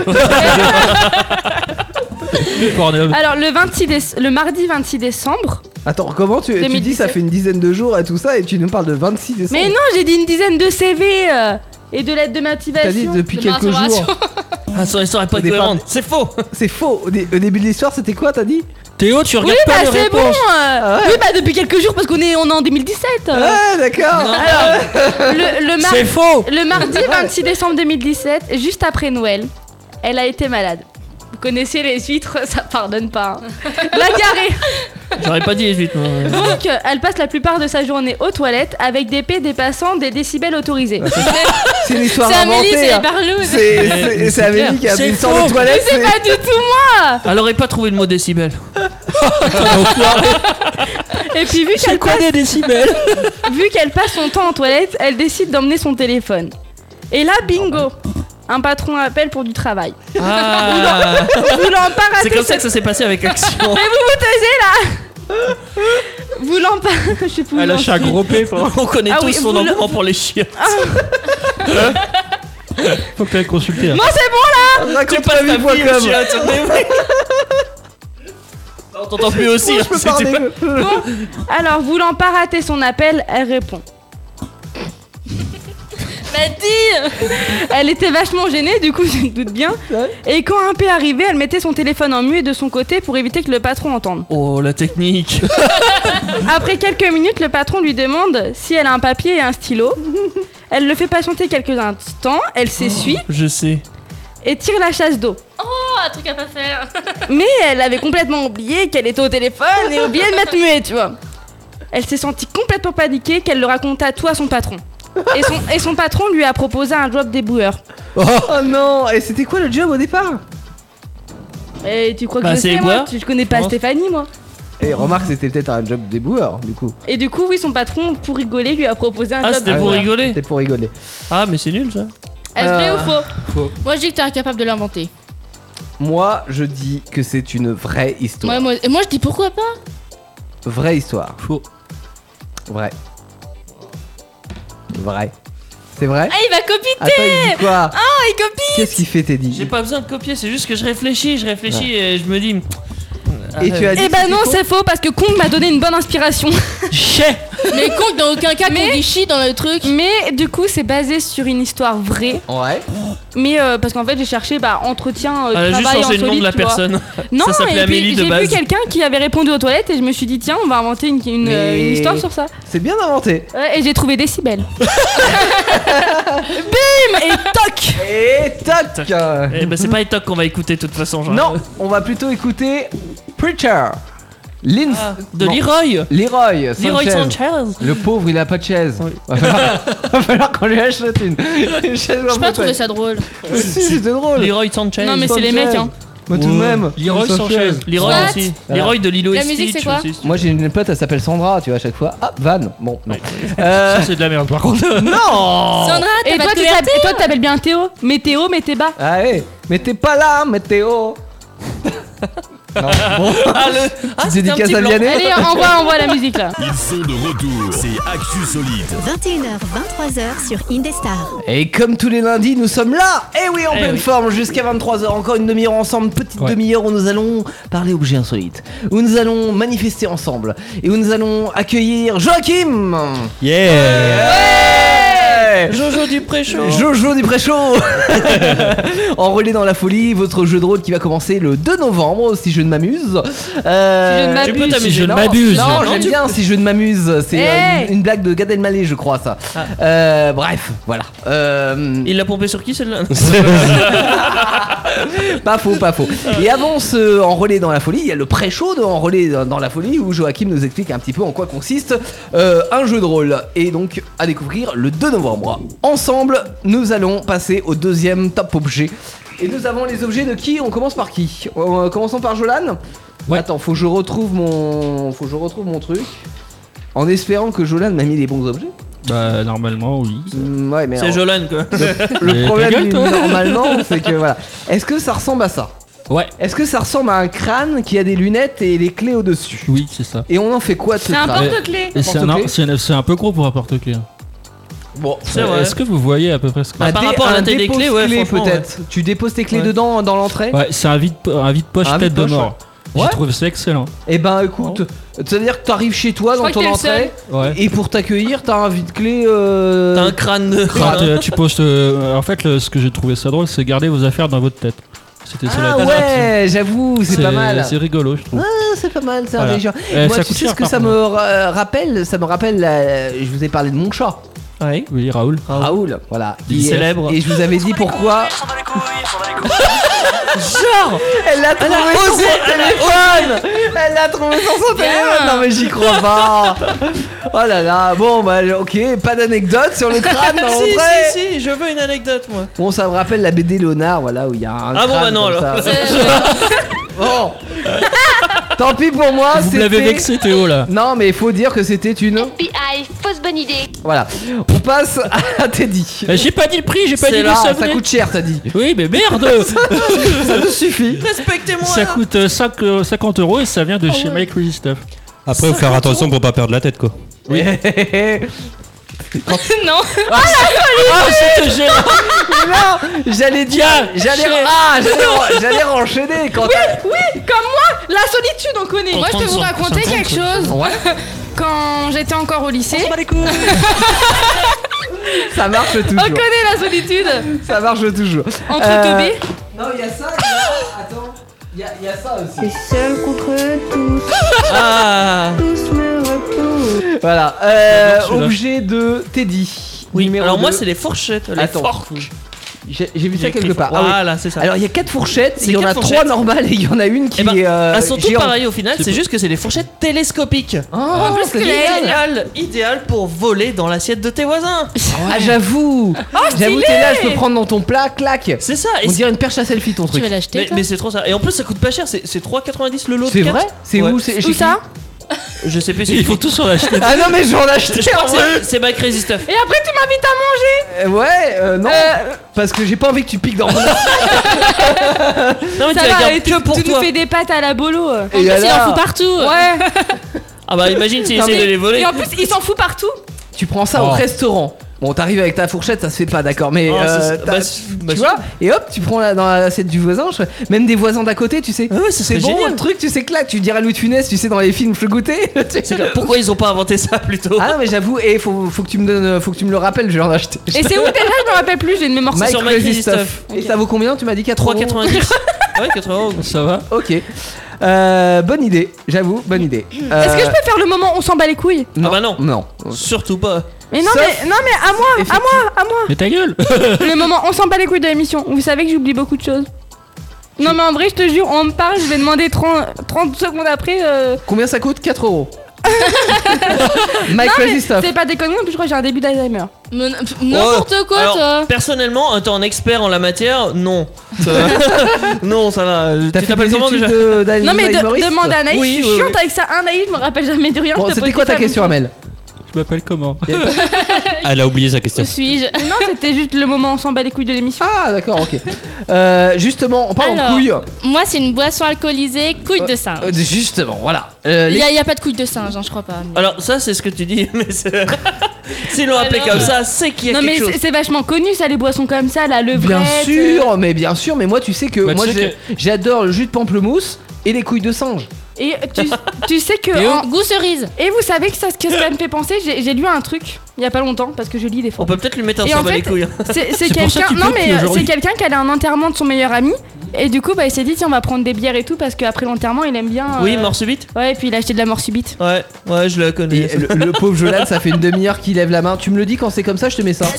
Pornhub. Alors le, vingt-six déce- le mardi vingt-six décembre. Attends, comment tu, tu dis deux mille dix-sept. ça fait une dizaine de jours et tout ça et tu nous parles de vingt-six décembre? Mais non, j'ai dit une dizaine de C V euh, et de lettres de T'as motivation. dit depuis De quelques mensuration. jours. Ah, son histoire est pas Au départ- cohérente. C'est faux. C'est faux. Au, dé- au début de l'histoire, c'était quoi, t'as dit? Théo, tu Oui, regardes bah pas les c'est bon. réponses. euh, Ah ouais. Oui, bah depuis quelques jours parce qu'on est, on est en deux mille dix-sept. euh. Ah, d'accord. Le, le mar- C'est faux. le mardi vingt-six décembre deux mille dix-sept, juste après Noël, elle a été malade. Vous connaissez les huîtres, ça pardonne pas. hein. La diarrhée. J'aurais pas dit les huit. moi. Donc, euh, elle passe la plupart de sa journée aux toilettes avec des P dépassant des décibels autorisés. C'est une histoire C'est Amélie, inventée. c'est hein. les parlouses. C'est Mais- c'est- mais c'est c'est Amélie clair. qui a C'est mis sur faux. les toilettes. C'est pas du tout moi. Elle aurait pas trouvé le mot décibel. Et puis vu C'est qu'elle quoi passe, des décibels? vu qu'elle passe son temps en toilette, elle décide d'emmener son téléphone. Et là, bingo, un patron appelle pour du travail. Ah. Voulant pas rater C'est comme ça cette- que ça s'est passé avec Action. Mais vous vous taisez là. Voulant pas, je sais plus. où Elle j'en lâche un suis. gros P. Faut, On connaît Ah tous oui, son vous le- engouement pour les chiens. faut que t'ailles consulter. hein. Non, c'est bon là. Tu Raconte passes ta ta vie point vie com. au chien, tu- mais oui. On t'entend plus aussi. Je hein, peux c'était parler. pas- Bon, alors voulant pas rater son appel, elle répond. Bah dis. Elle était vachement gênée, du coup je me doute bien. Ouais. Et quand un P arrivait, elle mettait son téléphone en muet de son côté pour éviter que le patron entende. Oh, la technique. Après quelques minutes, le patron lui demande si elle a un papier et un stylo. Elle le fait patienter quelques instants, elle s'essuie Je sais. et tire la chasse d'eau. Oh, un truc à pas faire. Mais elle avait complètement oublié qu'elle était au téléphone et oublié de mettre muet, tu vois. Elle s'est sentie complètement paniquée qu'elle le raconta tout à son patron. Et son, et son patron lui a proposé un job d'éboueur. Oh non. Et c'était quoi le job au départ? Et tu crois que Bah, je c'est sais, les moi boueurs, tu- Je connais pas je pense. Stéphanie, moi. Et remarque, c'était peut-être un job des boueurs, du coup. Et du coup, oui, son patron, pour rigoler, lui a proposé un Ah, job c'était de pour boueur. rigoler. C'était pour rigoler. Ah, mais c'est nul ça. Est-ce vrai Euh, ou faux? Moi je dis que t'es incapable de l'inventer. Moi, je dis que c'est une vraie histoire. Moi, moi, et moi je dis pourquoi pas. Vraie histoire. Faux. Vrai. Vrai. C'est vrai? Ah, il va copiter. Attends, il dit quoi? Ah, il copie. Qu'est-ce qu'il fait, Teddy? J'ai pas besoin de copier, c'est juste que je réfléchis, je réfléchis et je me dis. Et tu as dit Eh bah que non, c'était c'est faux parce que Kong m'a donné une bonne inspiration. Chais. Mais compte dans aucun cas Mais- qu'on dit chi dans le truc. Mais du coup, c'est basé sur une histoire vraie. faux? Ouais. Mais euh, parce qu'en fait, j'ai cherché bah, entretien, euh, Elle a juste travail changé le nom insolite, de la tu vois. personne. Non, Ça s'appelait et puis Amélie de j'ai base. vu quelqu'un qui avait répondu aux toilettes et je me suis dit tiens, on va inventer une, une, euh, Mais- une histoire sur ça. C'est bien inventé. Ouais, et j'ai trouvé Décibel. Bim et toc. Et toc. Eh ben, c'est pas Etoc qu'on va écouter de toute façon. Genre. Non, on va plutôt écouter Preacher. Linz. Ah, de non, Leroy. Leroy Leroy Sanchez. Sanchez. Le pauvre, il a pas de chaise. Va falloir, va falloir qu'on lui achète une, une chaise. Je pas trouvé ça drôle. Si, c'était drôle. Leroy Sanchez. Non mais c'est les Sanchez. mecs hein. Moi tout de même. Leroy Sanchez. Leroy What aussi. Voilà. Leroy de Lilo et La Stitch. musique, c'est quoi aussi. Moi j'ai une pote, elle s'appelle Sandra, tu vois, à chaque fois. Ah, Van. Bon, non. Euh, Ça, c'est de la merde par contre. non. Sandra, Et t'as toi, pas tu de t'appelles- et toi tu t'appelles bien Théo. Mais Théo, mais t'es bas. Ah ouais, mais t'es pas là, Météo. Non, bon. Ah, le. Ah, Petite c'était un dédicace petit à blanc. Vianney. Allez, envoie, envoie la musique là. Ils sont de retour. C'est Actu Solide. vingt et une heures, vingt-trois heures sur Indestar. Et comme tous les lundis, nous sommes là. Et oui, en Eh pleine oui. forme, jusqu'à vingt-trois heures, encore une demi-heure ensemble, petite Ouais. demi-heure où nous allons parler objets insolites, où nous allons manifester ensemble, et où nous allons accueillir Joachim. Yeah. Ouais. Jojo du Pré-Chaud. Jojo du Pré-Chaud. Enrôlé dans la folie, votre jeu de rôle qui va commencer le deux novembre, si je ne m'amuse. Euh, Si je ne Tu peux m'abuse. t'amuser. Si je ne non, m'abuse. Non, Non, j'aime tu bien si je ne m'amuse. C'est euh, Hey. une, une blague de Gad Elmaleh, je crois, ça. Euh, bref, voilà. Euh, Il l'a pompé sur qui celle-là? Pas faux, pas faux. Et avant ce enrôlé dans la folie, il y a le pré-show de enrôlé dans la folie où Joachim nous explique un petit peu en quoi consiste euh, un jeu de rôle. Et donc à découvrir le deux novembre. Ensemble, nous allons passer au deuxième top objet. Et nous avons les objets de qui? On commence par qui? euh, Commençons par Jolan. Ouais. Attends, faut que je retrouve mon, faut que je retrouve mon truc. En espérant que Jolan m'a mis les bons objets. Bah, normalement, oui. Hmm, ouais, mais C'est alors, Jolan quoi. le Mais problème ta gueule, toi. normalement, c'est que voilà. Est-ce que ça ressemble à ça? Ouais. Est-ce que ça ressemble à un crâne qui a des lunettes et les clés au-dessus? Oui, c'est ça. Et on en fait quoi de ce C'est un crâne? porte-clés. Et c'est un, Porte-clés. c'est un- c'est un peu gros pour un porte-clés. Bon, C'est vrai. Est-ce que vous voyez à peu près ce que Bah, par dé- rapport à la taille des dépose clés, ouais, clé, franchement, peut-être. Tu déposes tes clés Ouais. dedans dans l'entrée. Ouais, c'est un vide, un vide poche Un tête de vide-poche, mort. ouais. J'ai Ouais. trouvé ça excellent. Et ben écoute, c'est-à-dire que t'arrives chez toi Je dans crois ton que t'es le entrée Ouais. et pour t'accueillir, t'as un vide-clé. Euh... T'as un crâne de. Quand euh, tu poses, euh, en fait, le- ce que j'ai trouvé ça drôle, c'est garder vos affaires dans votre tête. C'était ça la Ah concept. ouais, j'avoue, c'est pas mal. C'est rigolo, je trouve. Ah, c'est pas mal, c'est Voilà. intelligent. Euh, Moi, ça tu coûte sais cher, ce que par ça contre. me euh, rappelle? Ça me rappelle, la- je vous ai parlé de mon chat. Ouais. Oui, Raoul. Raoul, voilà. Il Et- célèbre. Et je vous avais dit pourquoi. Genre. Elle l'a trouvé a sur osé, son elle a téléphone. Elle l'a trouvé sur son téléphone. Non mais j'y crois pas. Oh là là. Bon bah ok, pas d'anecdote sur le crâne dans Si, l'entrée. si, si, je veux une anecdote moi. Bon, ça me rappelle la B D Léonard, voilà, où il y a un Ah bon, crâne bah non, comme alors. ça. Bon. Tant pis pour moi, Vous me c'était. l'avez vexé, Théo, là. Non, mais il faut dire que c'était une. F B I, fausse bonne idée. Voilà. On passe à Teddy. Eh, J'ai pas dit le prix, j'ai pas C'est dit là, le ça savonnet. coûte cher, t'as dit. Oui, mais merde. Ça nous suffit. Respectez-moi. Ça coûte euh, cinq, euh, cinquante euros et ça vient de chez Make Crazy Stuff. Après, faut faire attention pour pas perdre la tête, quoi. Oui. Non. Ah, c'était gênant. Non, j'allais dire, j'allais, ah, j'allais, j'allais renchaîner quand t'as- Oui, comme moi, la solitude on connaît. Moi je peux vous raconter quelque chose. Ouais. Quand j'étais encore au lycée, Ça marche On toujours. connaît la solitude. Ça marche toujours. Entre Euh, teubés. Non, il y a ça, il y a... Attends, il y a, il y a ça aussi. Seul contre tous, Ah. tous me repoussent. Voilà, euh, J'adore celui-là. objet de Teddy. Oui, Numéro alors moi deux. c'est les fourchettes, les Attends. forques. J'ai j'ai vu ça J'ai quelque écrit- part. Ah oui. Voilà, c'est ça. Alors il y a quatre fourchettes, C'est il y en quatre a fourchettes. trois normales et il y en a une qui Eh ben, est. euh, elles sont toutes géante. pareilles au final, c'est juste que c'est des fourchettes télescopiques. Oh, plus c'est que génial. idéal, idéal pour voler dans l'assiette de tes voisins. Ah j'avoue. J'avoue t'es là, je peux prendre dans ton plat, clac. C'est ça. et On c'est- dirait une perche à selfie ton Tu truc. vas l'acheter mais, toi mais c'est trop ça. Et en plus ça coûte pas cher, c'est c'est trois quatre-vingt-dix le lot. de C'est quatre. vrai? C'est Ouais. où? C'est Où chez ça? Je sais plus. Il faut tous en acheter. Ah non mais j'en ai acheté. Je crois que en vrai. c'est- c'est My Crazy Stuff. Et après, tu m'invites à manger. Euh, Ouais, euh, non, parce que j'ai pas envie que tu piques dans mon assiette. Non mais Ça tu la va, gardes et tu, que pour tu nous toi. fais des pâtes à la bolo. En plus, Et il en alors fout partout. Ouais. Ah bah imagine s'il Non, essaie mais- de les voler. Et en plus, il s'en fout partout. Tu prends ça au Oh. restaurant. Bon, t'arrives avec ta fourchette, ça se fait pas, d'accord, mais Oh, euh, c'est- t'as- bah, c'est- bah, tu c'est- vois, et hop, tu prends la, dans l'assiette du voisin, je- même des voisins d'à côté, tu sais. Ah ouais, ce c'est serait bon génial. le truc, tu sais que là, tu dirais Louis de Funès, tu sais, dans les films, je le goûter. C'est clair. Pourquoi ils ont pas inventé ça plus tôt? Ah non, mais j'avoue, et faut, faut que tu me donnes, faut que tu me le rappelles, je vais en acheter. Et c'est où déjà? Je me rappelle plus, j'ai une mémoire. Mike sur My Crazy Crazy Stuff. Stuff. Et ça vaut combien? Tu m'as dit quatre trois euros. quatre-vingt-dix. Ouais, quatre-vingts euros. Ça va. Ok. Euh, bonne idée, j'avoue, bonne idée. Euh, Est-ce que je peux faire le moment où on s'en bat les couilles? non, Ah bah non. Non. Surtout pas. Mais non, Sauf- mais, non, mais à moi, à moi, à moi. Mais ta gueule. Le moment on s'en bat les couilles de l'émission. Vous savez que j'oublie beaucoup de choses. Non, mais en vrai, je te jure, on me parle, je vais demander trente, trente secondes après. Euh... Combien ça coûte? quatre euros. Mike Non, Crazy mais Stuff. c'est pas des conneries, en plus, je crois que j'ai un début d'Alzheimer. Mais n- pff, N'importe quoi, Alors, toi. personnellement, en tant qu'expert en la matière, non. Euh, non, ça va. T'as Tu fait t'appelles des comment études déjà de- d'Al- Non, mais de- d'Alzheimeriste demande à Anaïs, Oui, je suis oui, chiante oui. avec ça. Anaïs, je me rappelle jamais de rien. Bon, je te c'était pose quoi des ta question, femmes. Amel? Je m'appelle comment? Elle a oublié sa Où question. suis-je? Non, c'était juste le moment où on s'en bat les couilles de l'émission. Ah, d'accord, ok. Euh, justement, on parle en Alors, couilles. Moi, c'est une boisson alcoolisée, couille de singe. Euh, justement, voilà. Euh, Il les- y, a- il y a pas de couille de singe, hein, je crois pas. mais- Alors, ça, c'est ce que tu dis, mais c'est- s'ils l'ont appelé Alors, comme ça, c'est qu'il y a Non, mais quelque chose. c'est c'est vachement connu ça, les boissons comme ça, la levrette. Bien sûr, mais bien sûr, mais moi, tu sais que Bah, tu moi, sais j'ai- j'adore le jus de pamplemousse et les couilles de singe. Et tu, tu sais que. Et en- Goût cerise. Et vous savez que ça, ce que ça me fait penser, j'ai j'ai lu un truc il y a pas longtemps parce que je lis des fois. On peut peut-être lui mettre un Et sang en dans les fait, couilles. C'est c'est C'est pour ça quelqu'un, qu'il non pleut mais depuis euh, aujourd'hui. c'est quelqu'un qui allait à un enterrement de son meilleur ami et du coup bah il s'est dit tiens on va prendre des bières et tout parce qu'après l'enterrement il aime bien. Oui, euh, mort subite. Ouais et puis il a acheté de la mort subite. Ouais, ouais, je la connais. Et le, le pauvre Jolan, ça fait une demi-heure qu'il lève la main. Tu me le dis quand c'est comme ça, je te mets ça.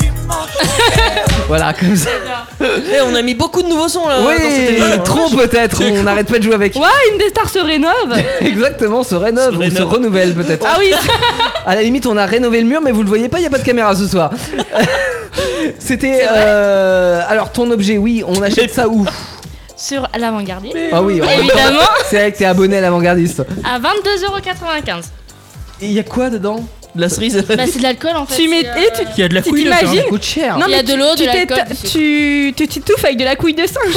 Voilà, comme ça. Eh, on a mis beaucoup de nouveaux sons là. dans cette Oui, émission. trop peut-être. On n'arrête pas de jouer avec. Ouais une des stars se rénove. Exactement, se rénove Se ou se rénove. renouvelle peut-être. Ah oui. À la limite, on a rénové le mur, mais vous le voyez pas, il y a pas de caméra ce soir. C'était. Euh... Alors, ton objet, oui, on achète ça où? Sur l'avant-gardiste. Ah oui, en même temps, Évidemment. c'est vrai que t'es abonné à l'avant-gardiste. À vingt-deux euros quatre-vingt-quinze. Et il y a quoi dedans? De la cerise. Bah, c'est de l'alcool en fait. Tu mets c'est, euh, et tu Il y a de la tu couille là. t'imagines? Ça coûte cher. Non Il y mais a de tu- l'eau, tu de l'alcool, t'éta- du sucre. tu tu t'étouffes avec de la couille de singe.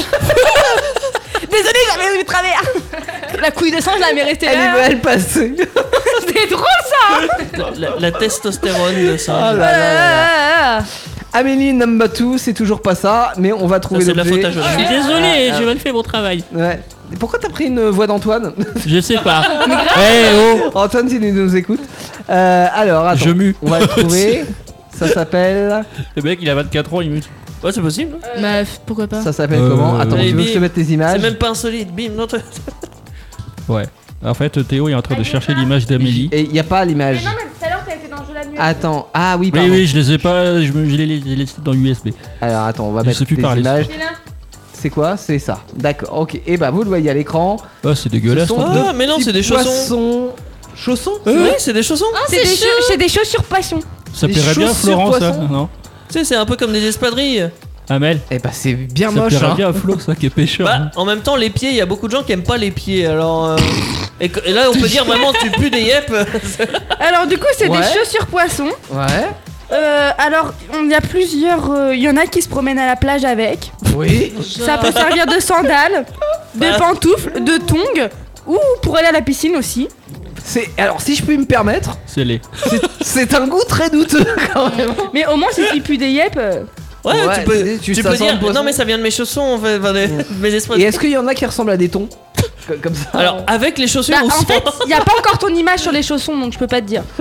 Désolée j'avais eu travers. La couille de singe la mais restée Elle est là. mal passée. C'est drôle ça. La, la testostérone de ça. Oh là là là là. Amélie number two, c'est toujours pas ça, mais on va trouver Ça, c'est de la l'objet. faute à Jolan. Je suis désolé, j'ai mal fait mon travail. Ouais. Et pourquoi t'as pris une voix d'Antoine? Je sais pas. Eh oh. Antoine, si tu nous écoutes. Euh, alors, attends. Je mue. On va le trouver. Ça s'appelle. Le mec, il a vingt-quatre ans, il mute. Ouais, c'est possible. Bah, f- pourquoi pas. Ça s'appelle Euh, comment? Attends, Et tu veux que je te bim. mette les C'est images? même pas insolite. Bim, non, toi- Ouais. En fait, Théo est en train de chercher l'image d'Amélie. Et il y a pas l'image. Non mais tout à l'heure t'as été dans le jeu la nuit. Attends. Ah oui, Oui, pardon. oui, je les ai pas. Je, me, je les ai laissés dans U S B. Alors attends, on va Je mettre sais plus les parler. images. C'est là. C'est quoi? C'est ça. D'accord. Ok. Et bah vous le voyez à l'écran. Oh, c'est dégueulasse. Ce sont Ah, deux mais non, petits c'est des chaussons. poissons. Chaussons? Oui, c'est des chaussons. Ah, C'est c'est des, chaud. chau- c'est des chaussures poissons. Ça Des plairait bien à chaussures Florent, ça, poissons. non? Tu sais, c'est un peu comme des espadrilles. Amel, Eh bah c'est bien ça moche. plairait Hein. bien à Flo, ça qui est pêcheur. Bah, en même temps, les pieds, il y a beaucoup de gens qui aiment pas les pieds. Alors. euh, Et, que- et là, on peut dire vraiment, tu pues des yep. Alors du coup c'est Ouais. des chaussures poissons. Ouais. Euh, alors il y a plusieurs. euh, Il y en a qui se promènent à la plage avec. Oui. Ça peut servir de sandales, de Bah. pantoufles, de tongs ou pour aller à la piscine aussi. C'est alors si je puis me permettre, C'est les. c'est un goût très douteux quand même. Mais au moins si tu pues des yep. euh, Ouais, Ouais, tu peux, tu sais, tu- tu ça peux sent dire. le poisson. Non, mais ça vient de mes chaussons, en fait. Enfin, des- de mes Et espadrilles. est-ce qu'il y en a qui ressemblent à des thons? Co- Comme ça. Alors, avec les chaussures Bah, ou en sans fait, il y a pas encore ton image sur les chaussons donc je peux pas te dire.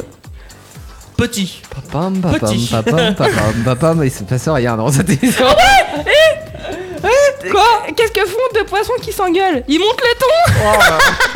Petit. Papam, papam, Petit. papam, papam, papam, mais il se passe rien dans cette émission. Quoi? Qu'est-ce que font deux poissons qui s'engueulent? Ils montent le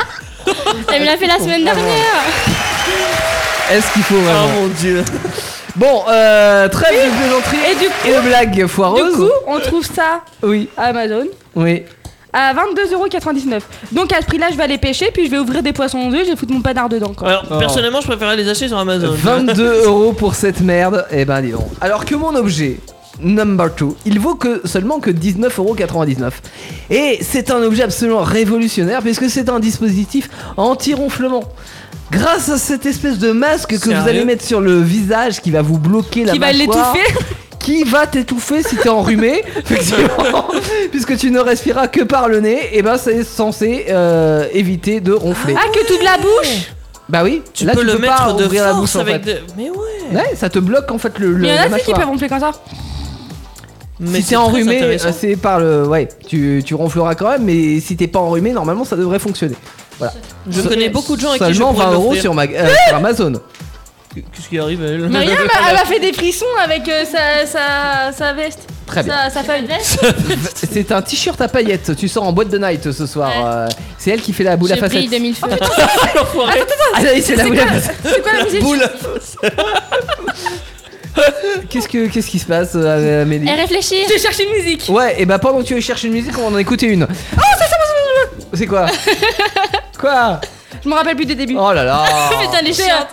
ton. Elle me l'a fait la semaine dernière. Est-ce qu'il faut Oh vraiment? mon dieu. Bon, euh, trêve de plaisanterie Et du coup, et de blagues foireuses. du coup, on trouve ça Oui, à Amazon oui. à vingt-deux euros quatre-vingt-dix-neuf. Donc à ce prix-là, je vais aller pêcher, puis je vais ouvrir des poissons d'eux, je vais foutre mon panard dedans. Quoi. Alors, Oh. personnellement, je préférais les acheter sur Amazon. vingt-deux euros pour cette merde. Eh ben, dis donc. Alors que mon objet, number two, il vaut que seulement que dix-neuf euros quatre-vingt-dix-neuf. Et c'est un objet absolument révolutionnaire puisque c'est un dispositif anti-ronflement. Grâce à cette espèce de masque que Sérieux vous allez mettre sur le visage qui va vous bloquer la Qui va mâchoire, l'étouffer. qui va t'étouffer si t'es enrhumé, effectivement, puisque tu ne respireras que par le nez, et ben c'est censé euh, éviter de ronfler. Ah, que toute la bouche. Bah oui, Tu là peux tu le peux mettre pas de ouvrir force la bouche en avec fait. de... Mais ouais. Ouais, ça te bloque en fait le, le Mais il y en la a aussi qui mâchoire. peuvent ronfler comme ça. Mais Si c'est t'es très enrhumé, intéressant. euh, c'est par le. Ouais, tu, tu ronfleras quand même, mais si t'es pas enrhumé, normalement ça devrait fonctionner. Voilà. Je connais beaucoup de gens avec qui je Seulement pourrais vingt euros l'offrir. sur, ma- euh, sur Amazon. Qu'est-ce qui arrive à elle? Mais rien, bah, elle m'a fait des frissons avec euh, sa, sa, sa veste. Très bien. Sa, sa feuille. C'est un t-shirt à paillettes, tu sors en boîte de night ce soir. Ouais. euh, c'est elle qui fait la boule à J'ai pris facettes. de mille feux. L'enfoiré. Ah oui, c'est la boule à facettes. C'est quoi la musique? Boule. Qu'est-ce que qu'est-ce qui se passe, euh, Amélie? Elle réfléchit. Je cherche une musique. Ouais, et bah pendant que tu cherches une musique, on va en écouter une. Oh, ça, ça, ça, ça, C'est quoi? Quoi? Je me rappelle plus des débuts. Oh là là. Putain, les C'est chiantes.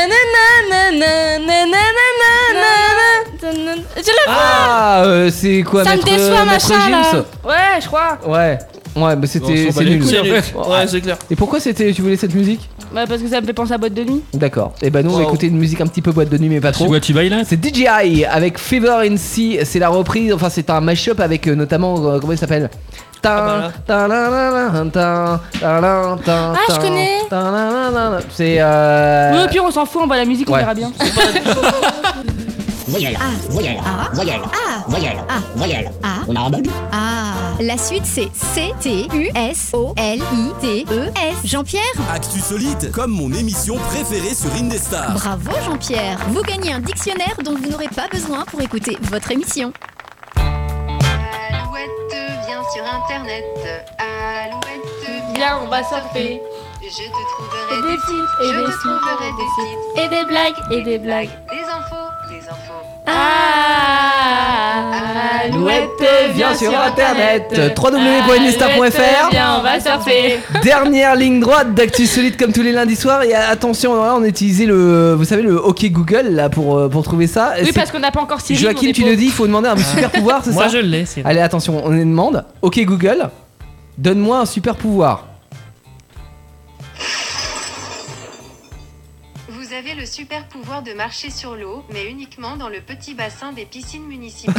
Je l'ai Ah, euh, c'est quoi, Ça me maître, déçoit, maître machin, là. Gims? Ouais, je crois. Ouais. Ouais, mais c'était On s'en c'est bat les nul. couilles, C'est nul. en fait. Ouais, c'est clair. Et pourquoi c'était tu voulais cette musique? Bah, parce que ça me fait penser à boîte de nuit. D'accord. Et bah nous on va Wow. écouter une musique un petit peu boîte de nuit mais pas Tu trop. vois, tu bailles là? C'est D J I avec Fever in Sea, c'est la reprise, enfin c'est un mashup avec euh, notamment, euh, comment il s'appelle? Ah bah Ah, je connais. C'est euh... Ouais, puis on s'en fout, on voit la musique, on Ouais. verra bien. Voyelle. Ah. Voyelle. Ah. Voyelle. Ah. Voyelle. Ah. Voyelle. Ah. On a entendu. Ah. La suite c'est C T U S O L I T E S. Jean-Pierre. Actu solide, comme mon émission préférée sur Indestar. Bravo Jean-Pierre. Vous gagnez un dictionnaire dont vous n'aurez pas besoin pour écouter votre émission. Alouette vient sur internet. Alouette Viens, on va surfer. Je te trouverai Et des des sites. sites, et Je des te sites, trouverai des sites. Et des blagues, et des blagues. Des infos. Des infos. Ah, Alouette vient sur internet. w w w point indestar point f r. Viens, on va surfer. Dernière ligne droite d'actu solide comme tous les lundis soirs. Et attention, là, on a utilisé le, vous savez, le OK Google là pour, euh, pour trouver ça. Oui, C'est- parce qu'on n'a pas encore Siri. Joachim, on est tu pauvres. le dis, il faut demander un super pouvoir, c'est Moi, ça? je l'ai. c'est- Allez, attention, on les demande. OK Google, donne-moi un super pouvoir. Vous avez le super pouvoir de marcher sur l'eau, mais uniquement dans le petit bassin des piscines municipales.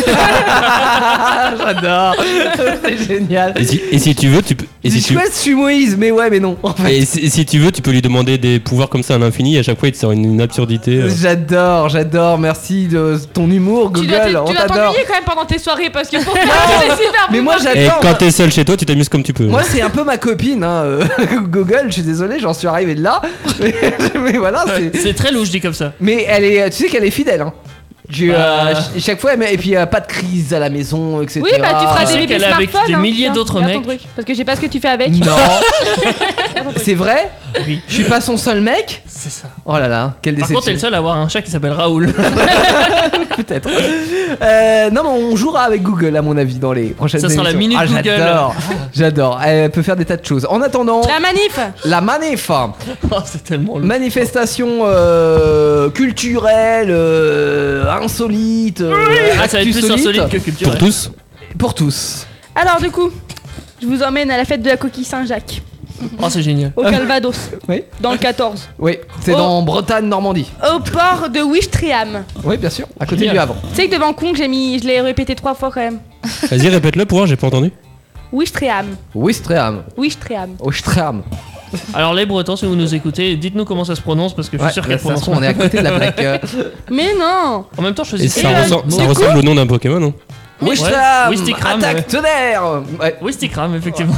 J'adore, c'est génial. Et si, et si tu veux, tu peux. Et si C'est tu, chouette, je suis Moïse, mais ouais, mais non. En fait. et si, si tu veux, tu peux lui demander des pouvoirs comme ça à l'infini. Et à chaque fois, il te sort une, une absurdité. euh. J'adore, j'adore, merci de ton humour, Tu dois Google, t- on tu dois t'adore. t'ennuyer quand même pendant tes soirées parce que pour toi, c'est super. Mais moi, pouvoir. Et j'adore. quand t'es seul chez toi, tu t'amuses comme tu peux. Moi, c'est un peu ma copine, hein. euh, Google, je suis désolé, j'en suis arrivé de là. Mais, mais voilà, c'est. C'est très louche dit comme ça. Mais elle est, tu sais qu'elle est fidèle, hein. Je, Bah. euh, ch- chaque fois, elle met- et puis euh, pas de crise à la maison, et cetera. Oui, bah tu feras Tu sais des bébés qu'elle est avec smartphones. des hein. milliers Tiens, d'autres regarde ton mecs. truc. Parce que je sais pas ce que tu fais avec. Non. C'est vrai? Oui. Je suis pas son seul mec? C'est ça. Oh là là, quelle Par déception. contre, t'es le seul à avoir un chat qui s'appelle Raoul. Peut-être. Euh, non, mais on jouera avec Google, à mon avis, dans les prochaines Ça sera la émissions. minute ah, Google. J'adore. J'adore. Elle peut faire des tas de choses. En attendant, La manif. la manif. Oh, c'est tellement louche. Manifestation euh, culturelle, euh, insolite. euh, Ah, ça va être plus actu-solite. insolite que culturel. Pour tous. Pour tous. Alors du coup, je vous emmène à la fête de la coquille Saint-Jacques Oh, c'est génial. au Calvados, Oui. dans le quatorze, Oui, c'est Oh. dans Bretagne, Normandie. au port de Ouistreham. Oui, bien sûr, à côté Génial. du Havre. Tu sais que devant con, j'ai mis, je l'ai répété trois fois quand même. Vas-y, répète-le pour voir, j'ai pas entendu. Ouistreham, Ouistreham. Ouistreham. Ouistreham. Alors, les Bretons, si vous nous écoutez, dites-nous comment ça se prononce parce que je suis Ouais, sûr bah, qu'elle ça se prononce. trouve, on est à côté de la plaque. euh. Mais non. En même temps, je Et choisis. ça, euh, ressemble, ça du ressemble au nom d'un Pokémon, non? Ouistreham. Ouistikram, Attaque ouais. tonnerre. Ouais, Oui, Stikram, effectivement.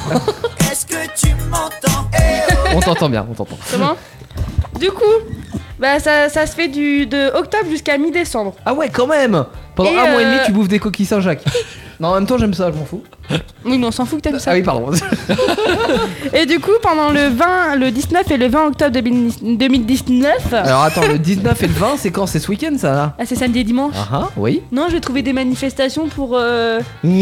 on t'entend bien, on t'entend. Comment? Du coup, bah ça, ça se fait du de octobre jusqu'à mi-décembre. Ah ouais, quand même. Pendant Et un mois et demi, euh, tu bouffes des coquilles Saint-Jacques. Non, en même temps, j'aime ça, je m'en fous. Oui, mais on s'en fout que t'aimes ça. Ah oui, pardon. Et du coup, pendant le vingt, le dix-neuf et le vingt octobre deux mille dix-neuf. Alors attends, le dix-neuf et le vingt, c'est quand? C'est ce week-end, ça là? Ah, c'est samedi et dimanche. Ah ah, oui. Non, j'ai trouvé des manifestations pour. Euh...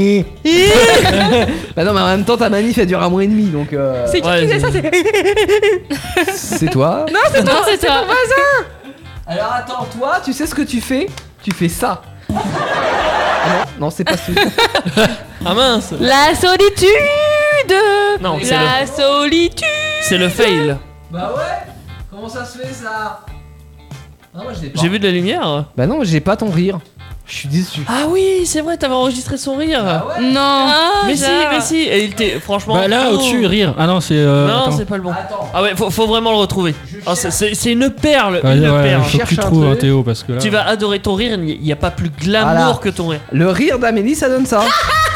Bah non, mais en même temps, ta manif elle dure un mois et demi, donc. Euh... C'est qui qui faisait ça? C'est. C'est toi? Non, c'est toi, c'est ton voisin. Alors attends, toi, tu sais ce que tu fais? Tu fais ça. Ah non, non, c'est pas celui. Ah mince. La solitude. Non, c'est La le... solitude. C'est le fail. Bah ouais. Comment ça se fait ça? Ah, moi, je l'ai pas. J'ai vu de la lumière. Bah non, j'ai pas ton rire. Je suis déçu. Ah oui, c'est vrai, t'avais enregistré son rire. ouais. Non. Ah, mais genre. si, mais si. Et il était, franchement. Bah là, oh. au-dessus, rire. Ah non, c'est. Euh, Non, attends. c'est pas le bon. Attends. Ah ouais, faut, faut vraiment le retrouver. Ah, c'est- c'est c'est une perle, Ouais, une ouais, perle. faut que tu Cherche un trouves un truc. Théo parce que là. Tu vas adorer ton rire, il n'y a pas plus glamour Voilà. que ton rire. Le rire d'Amélie, ça donne ça.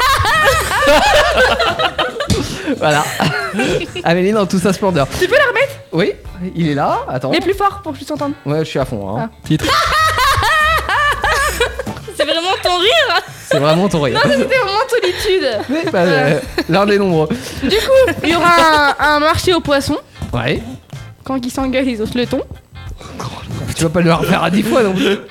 Voilà. Amélie dans toute sa splendeur. Tu peux la remettre? Oui, il est là. Attends. Mais plus fort pour que je t'entende. Ouais, je suis à fond. Hein. Titre. C'est vraiment ton rire. C'est vraiment ton rire. Non, mais c'était vraiment solitude. Mais, bah, euh, l'un des nombreux. Du coup, il y aura un, un marché aux poissons. Ouais. Quand ils s'engueulent, ils osent le ton. Tu vas pas le refaire à dix fois non plus.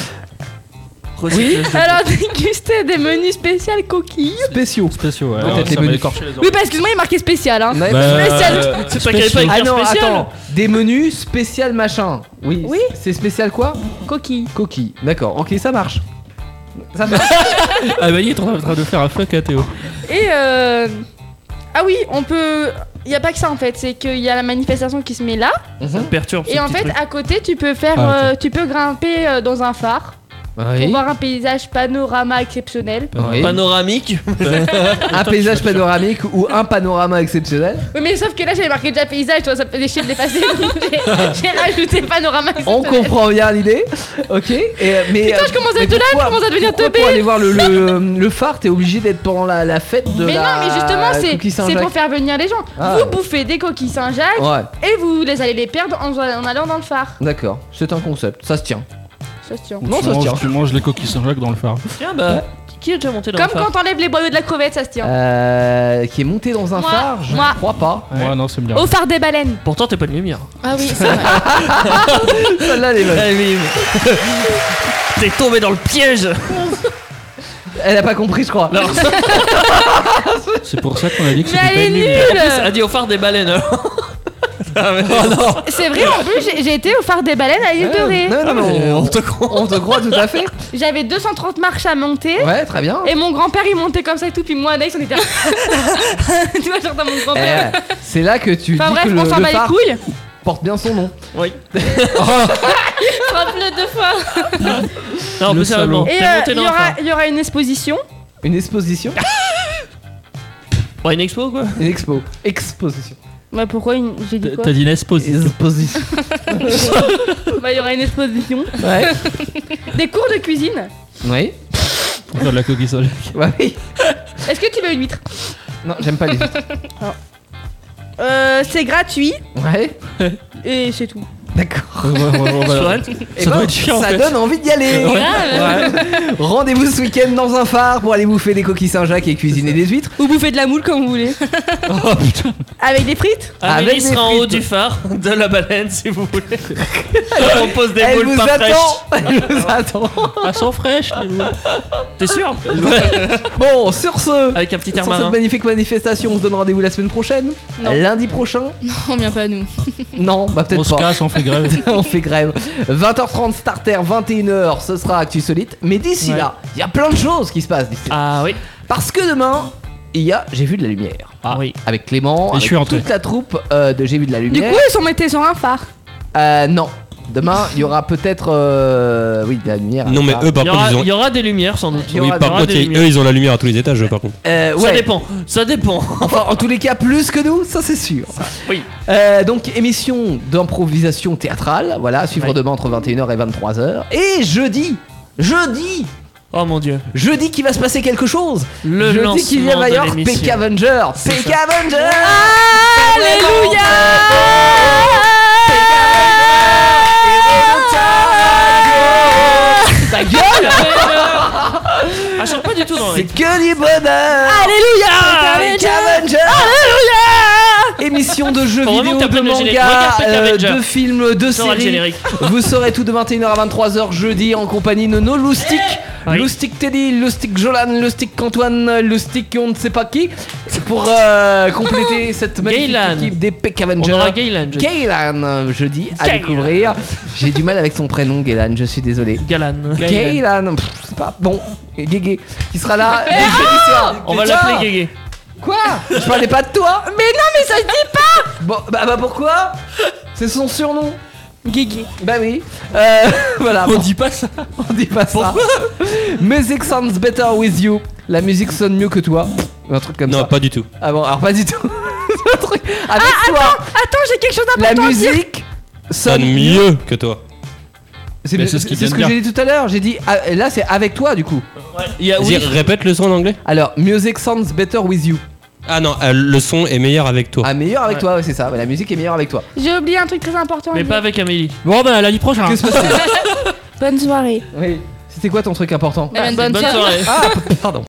Oui. Alors, déguster des menus spéciaux coquilles. Spéciaux. Spéciaux, ouais. Non, Alors, peut-être ça les m'a menus. écorché les Oui, bah excuse-moi, il est marqué spécial. Hein. Non, Bah, spécial. euh, C'est pas qu'il y avait pas spéciaux. écrit Ah non, spécial. attends. Des menus spécial machin. Oui. Oui. C'est spécial quoi? Coquille. Coquille. D'accord. Ok, ça marche. Ça marche. Ah bah il est en train de faire un fuck à Théo. Et euh... Ah oui, on peut... Il n'y a pas que ça en fait, c'est qu'il y a la manifestation qui se met là. Ça me perturbe. Et ce en petit fait, truc. à côté, tu peux faire... Ah, ok. euh, tu peux grimper euh, dans un phare. Pour Oui. voir un paysage panorama exceptionnel. Oui. Panoramique. Un paysage panoramique ou un panorama exceptionnel. Oui, mais sauf que là, j'avais marqué déjà paysage, toi, ça me faisait chier de l'effacer. donc J'ai j'ai rajouté panorama On exceptionnel. comprend bien l'idée. Ok. Et, mais, Putain, euh, je commence à mais être là, je pourquoi- commence à devenir pourquoi teubée. Pour aller voir le, le, le phare, t'es obligé d'être pendant la, la fête de Mais la. non, mais justement, c'est coquille c'est Saint-Jacques. pour faire venir les gens. Ah. Vous bouffez des coquilles Saint-Jacques Ouais, et vous les allez les perdre en, en allant dans le phare. d'accord. C'est un concept. Ça se tient. Ça se tient. Non, tu, ça se tient. manges, tu manges les coquilles Saint-Jacques dans le phare. Tiens, bah. Qui est déjà monté dans Comme le phare quand t'enlèves les boyaux de la crevette, ça se tient. Euh, qui est monté dans un Moi, phare, je moi. ne crois pas. Ouais, non, c'est bien. Au phare des baleines. Pourtant, t'es pas de lumière. Ah oui, c'est vrai. Celle-là, elle est bonne. Ah oui, mais- T'es tombé dans le piège. Elle a pas compris, je crois. Non. C'est pour ça qu'on a dit que Mais c'était pas elle une est lumière. En plus, elle nulle. a dit au phare des baleines. alors. Ah, mais- C'est vrai, en plus, j'ai- j'ai été au phare des baleines à l'île de Ré. Non, non, mais mais on, on te croit. on te croit tout à fait. J'avais deux cent trente marches à monter. Ouais, très bien. Et mon grand-père il montait comme ça et tout, puis moi Anaïs on était là. Tu vois, genre dans mon grand-père. Eh, c'est là que tu Enfin dis bref, que le, on s'en le bat les phare couilles. porte bien son nom. Oui. Frappe-le deux fois. Non, Le mais sérieusement. Et T'es euh, monté il y dans le aura, phare. il y aura une exposition. Une exposition. Ouais, une expo quoi. Une expo. Exposition. Bah pourquoi une- j'ai dit quoi T'as dit une exposition. Exposition. Bah il y aura une exposition. Ouais. Des cours de cuisine. Oui. Pour faire de la coquille Saint-Jacques. Ouais, oui. Est-ce que tu veux une huître? Non, j'aime pas les. Euh, c'est gratuit Ouais. et c'est tout. D'accord. Ouais, ouais, ouais, ouais, voilà. Soit. Eh Ça ben, doit être chiant, en ça fait. donne envie d'y aller. Ouais. Ouais. Rendez-vous ce week-end dans un phare pour aller bouffer des coquilles Saint-Jacques et cuisiner des huîtres. Ou bouffer de la moule comme vous voulez. Oh putain. Avec des frites. Amélie Avec des sera en haut frites. du phare de la baleine si vous voulez. On propose des Elle boules vous pas fraîches. attend. Elle vous attend. Elles sont fraîches. les loups. T'es sûr? Bon, sur ce, Avec un petit air sur cette marin. magnifique manifestation, on se donne rendez-vous la semaine prochaine. Non. Lundi prochain. On vient pas à nous. Non, bah On peut-être se pas. casse, on fait grève. On fait grève. vingt heures trente starter, vingt et une heures, ce sera Actu Solite. Mais d'ici Ouais. là, il y a plein de choses qui se passent d'ici là. Ah oui. Parce que demain, il y a J'ai vu de la lumière. Ah oui. Avec Clément, Et je avec suis entré. toute la troupe euh, de J'ai vu de la Du lumière. coup ils sont mettés sur un phare. Euh, non. Demain, il y aura peut-être. euh, Oui, de la lumière. Non, mais Ah. eux, par Il y, contre, aura, ils ont. il y aura des lumières sans doute. Il y Oui, aura- par il y aura contre, des ils- lumières. eux, ils ont la lumière à tous les étages, par contre. Euh, Ça ouais. dépend. Ça dépend. Enfin, en tous les cas, plus que nous, ça c'est sûr. Oui. Euh, donc, émission d'improvisation théâtrale, voilà, à suivre Ouais. demain entre vingt et une heures et vingt-trois heures. Et jeudi, jeudi, Oh mon dieu. jeudi qu'il va se passer quelque chose. Le jeudi lancement qu'il y va y de avoir P K l'émission. Avenger. C'est P K ça. Avenger. Alléluia. Ta gueule. Ah Elle chante pas du tout dans le C'est rythme. que du bonheur. Alléluia Peck Peck Avenger. Alléluia. Émission de jeux Faut vraiment vidéo, que de t'appelles le générique. manga, Regarde Peck euh, Avenger. de films, de Sors le séries. générique. Vous saurez tout de vingt et une heures à vingt-trois heures jeudi en compagnie de nos loustiques. Oui. Loustic Teddy, Loustic Jolan, Loustic Antoine, Loustic on ne sait pas qui. Pour euh, compléter cette magnifique Gaylan. équipe des Peck On Avengers. aura Gaylan. jeudi. Gaylan, euh, jeudi, à Gaylan. découvrir. J'ai du mal avec son prénom, Gaylan, je suis désolé. Galan. Gaylan, pff, c'est pas bon. Et Guégué, qui sera là jeudi soir. On va Tiens. l'appeler Guégué. Quoi? Je parlais pas de toi. Mais non, mais ça se dit pas. Bon, bah, bah pourquoi? C'est son surnom. Guigui. Bah oui. Euh, voilà. On bon, dit pas ça. on dit pas ça. Music sounds better with you. La musique sonne mieux que toi. Un truc comme Non, ça. pas du tout. Ah bon, alors pas du tout. C'est un truc avec toi. Attends, j'ai quelque chose La d'important à dire. musique Sonne sonne mieux que toi. C'est Mais c'est c'est ce qu'il ce vient que de j'ai dit tout à l'heure. J'ai dit ah, là c'est avec toi du coup. Il y a Vas-y, oui. répète le son en anglais. Alors music sounds better with you. Ah non, euh, le son est meilleur avec toi. Ah meilleur avec Ouais. toi, ouais, c'est ça. Ouais, la musique est meilleure avec toi. J'ai oublié un truc très important. à Mais dire. pas avec Amélie. Bon, bah, à l'année prochaine. Que se passe-t-il? Bonne soirée. Oui. C'était quoi ton truc important? Eh ben, Bonne soirée. Ah pardon.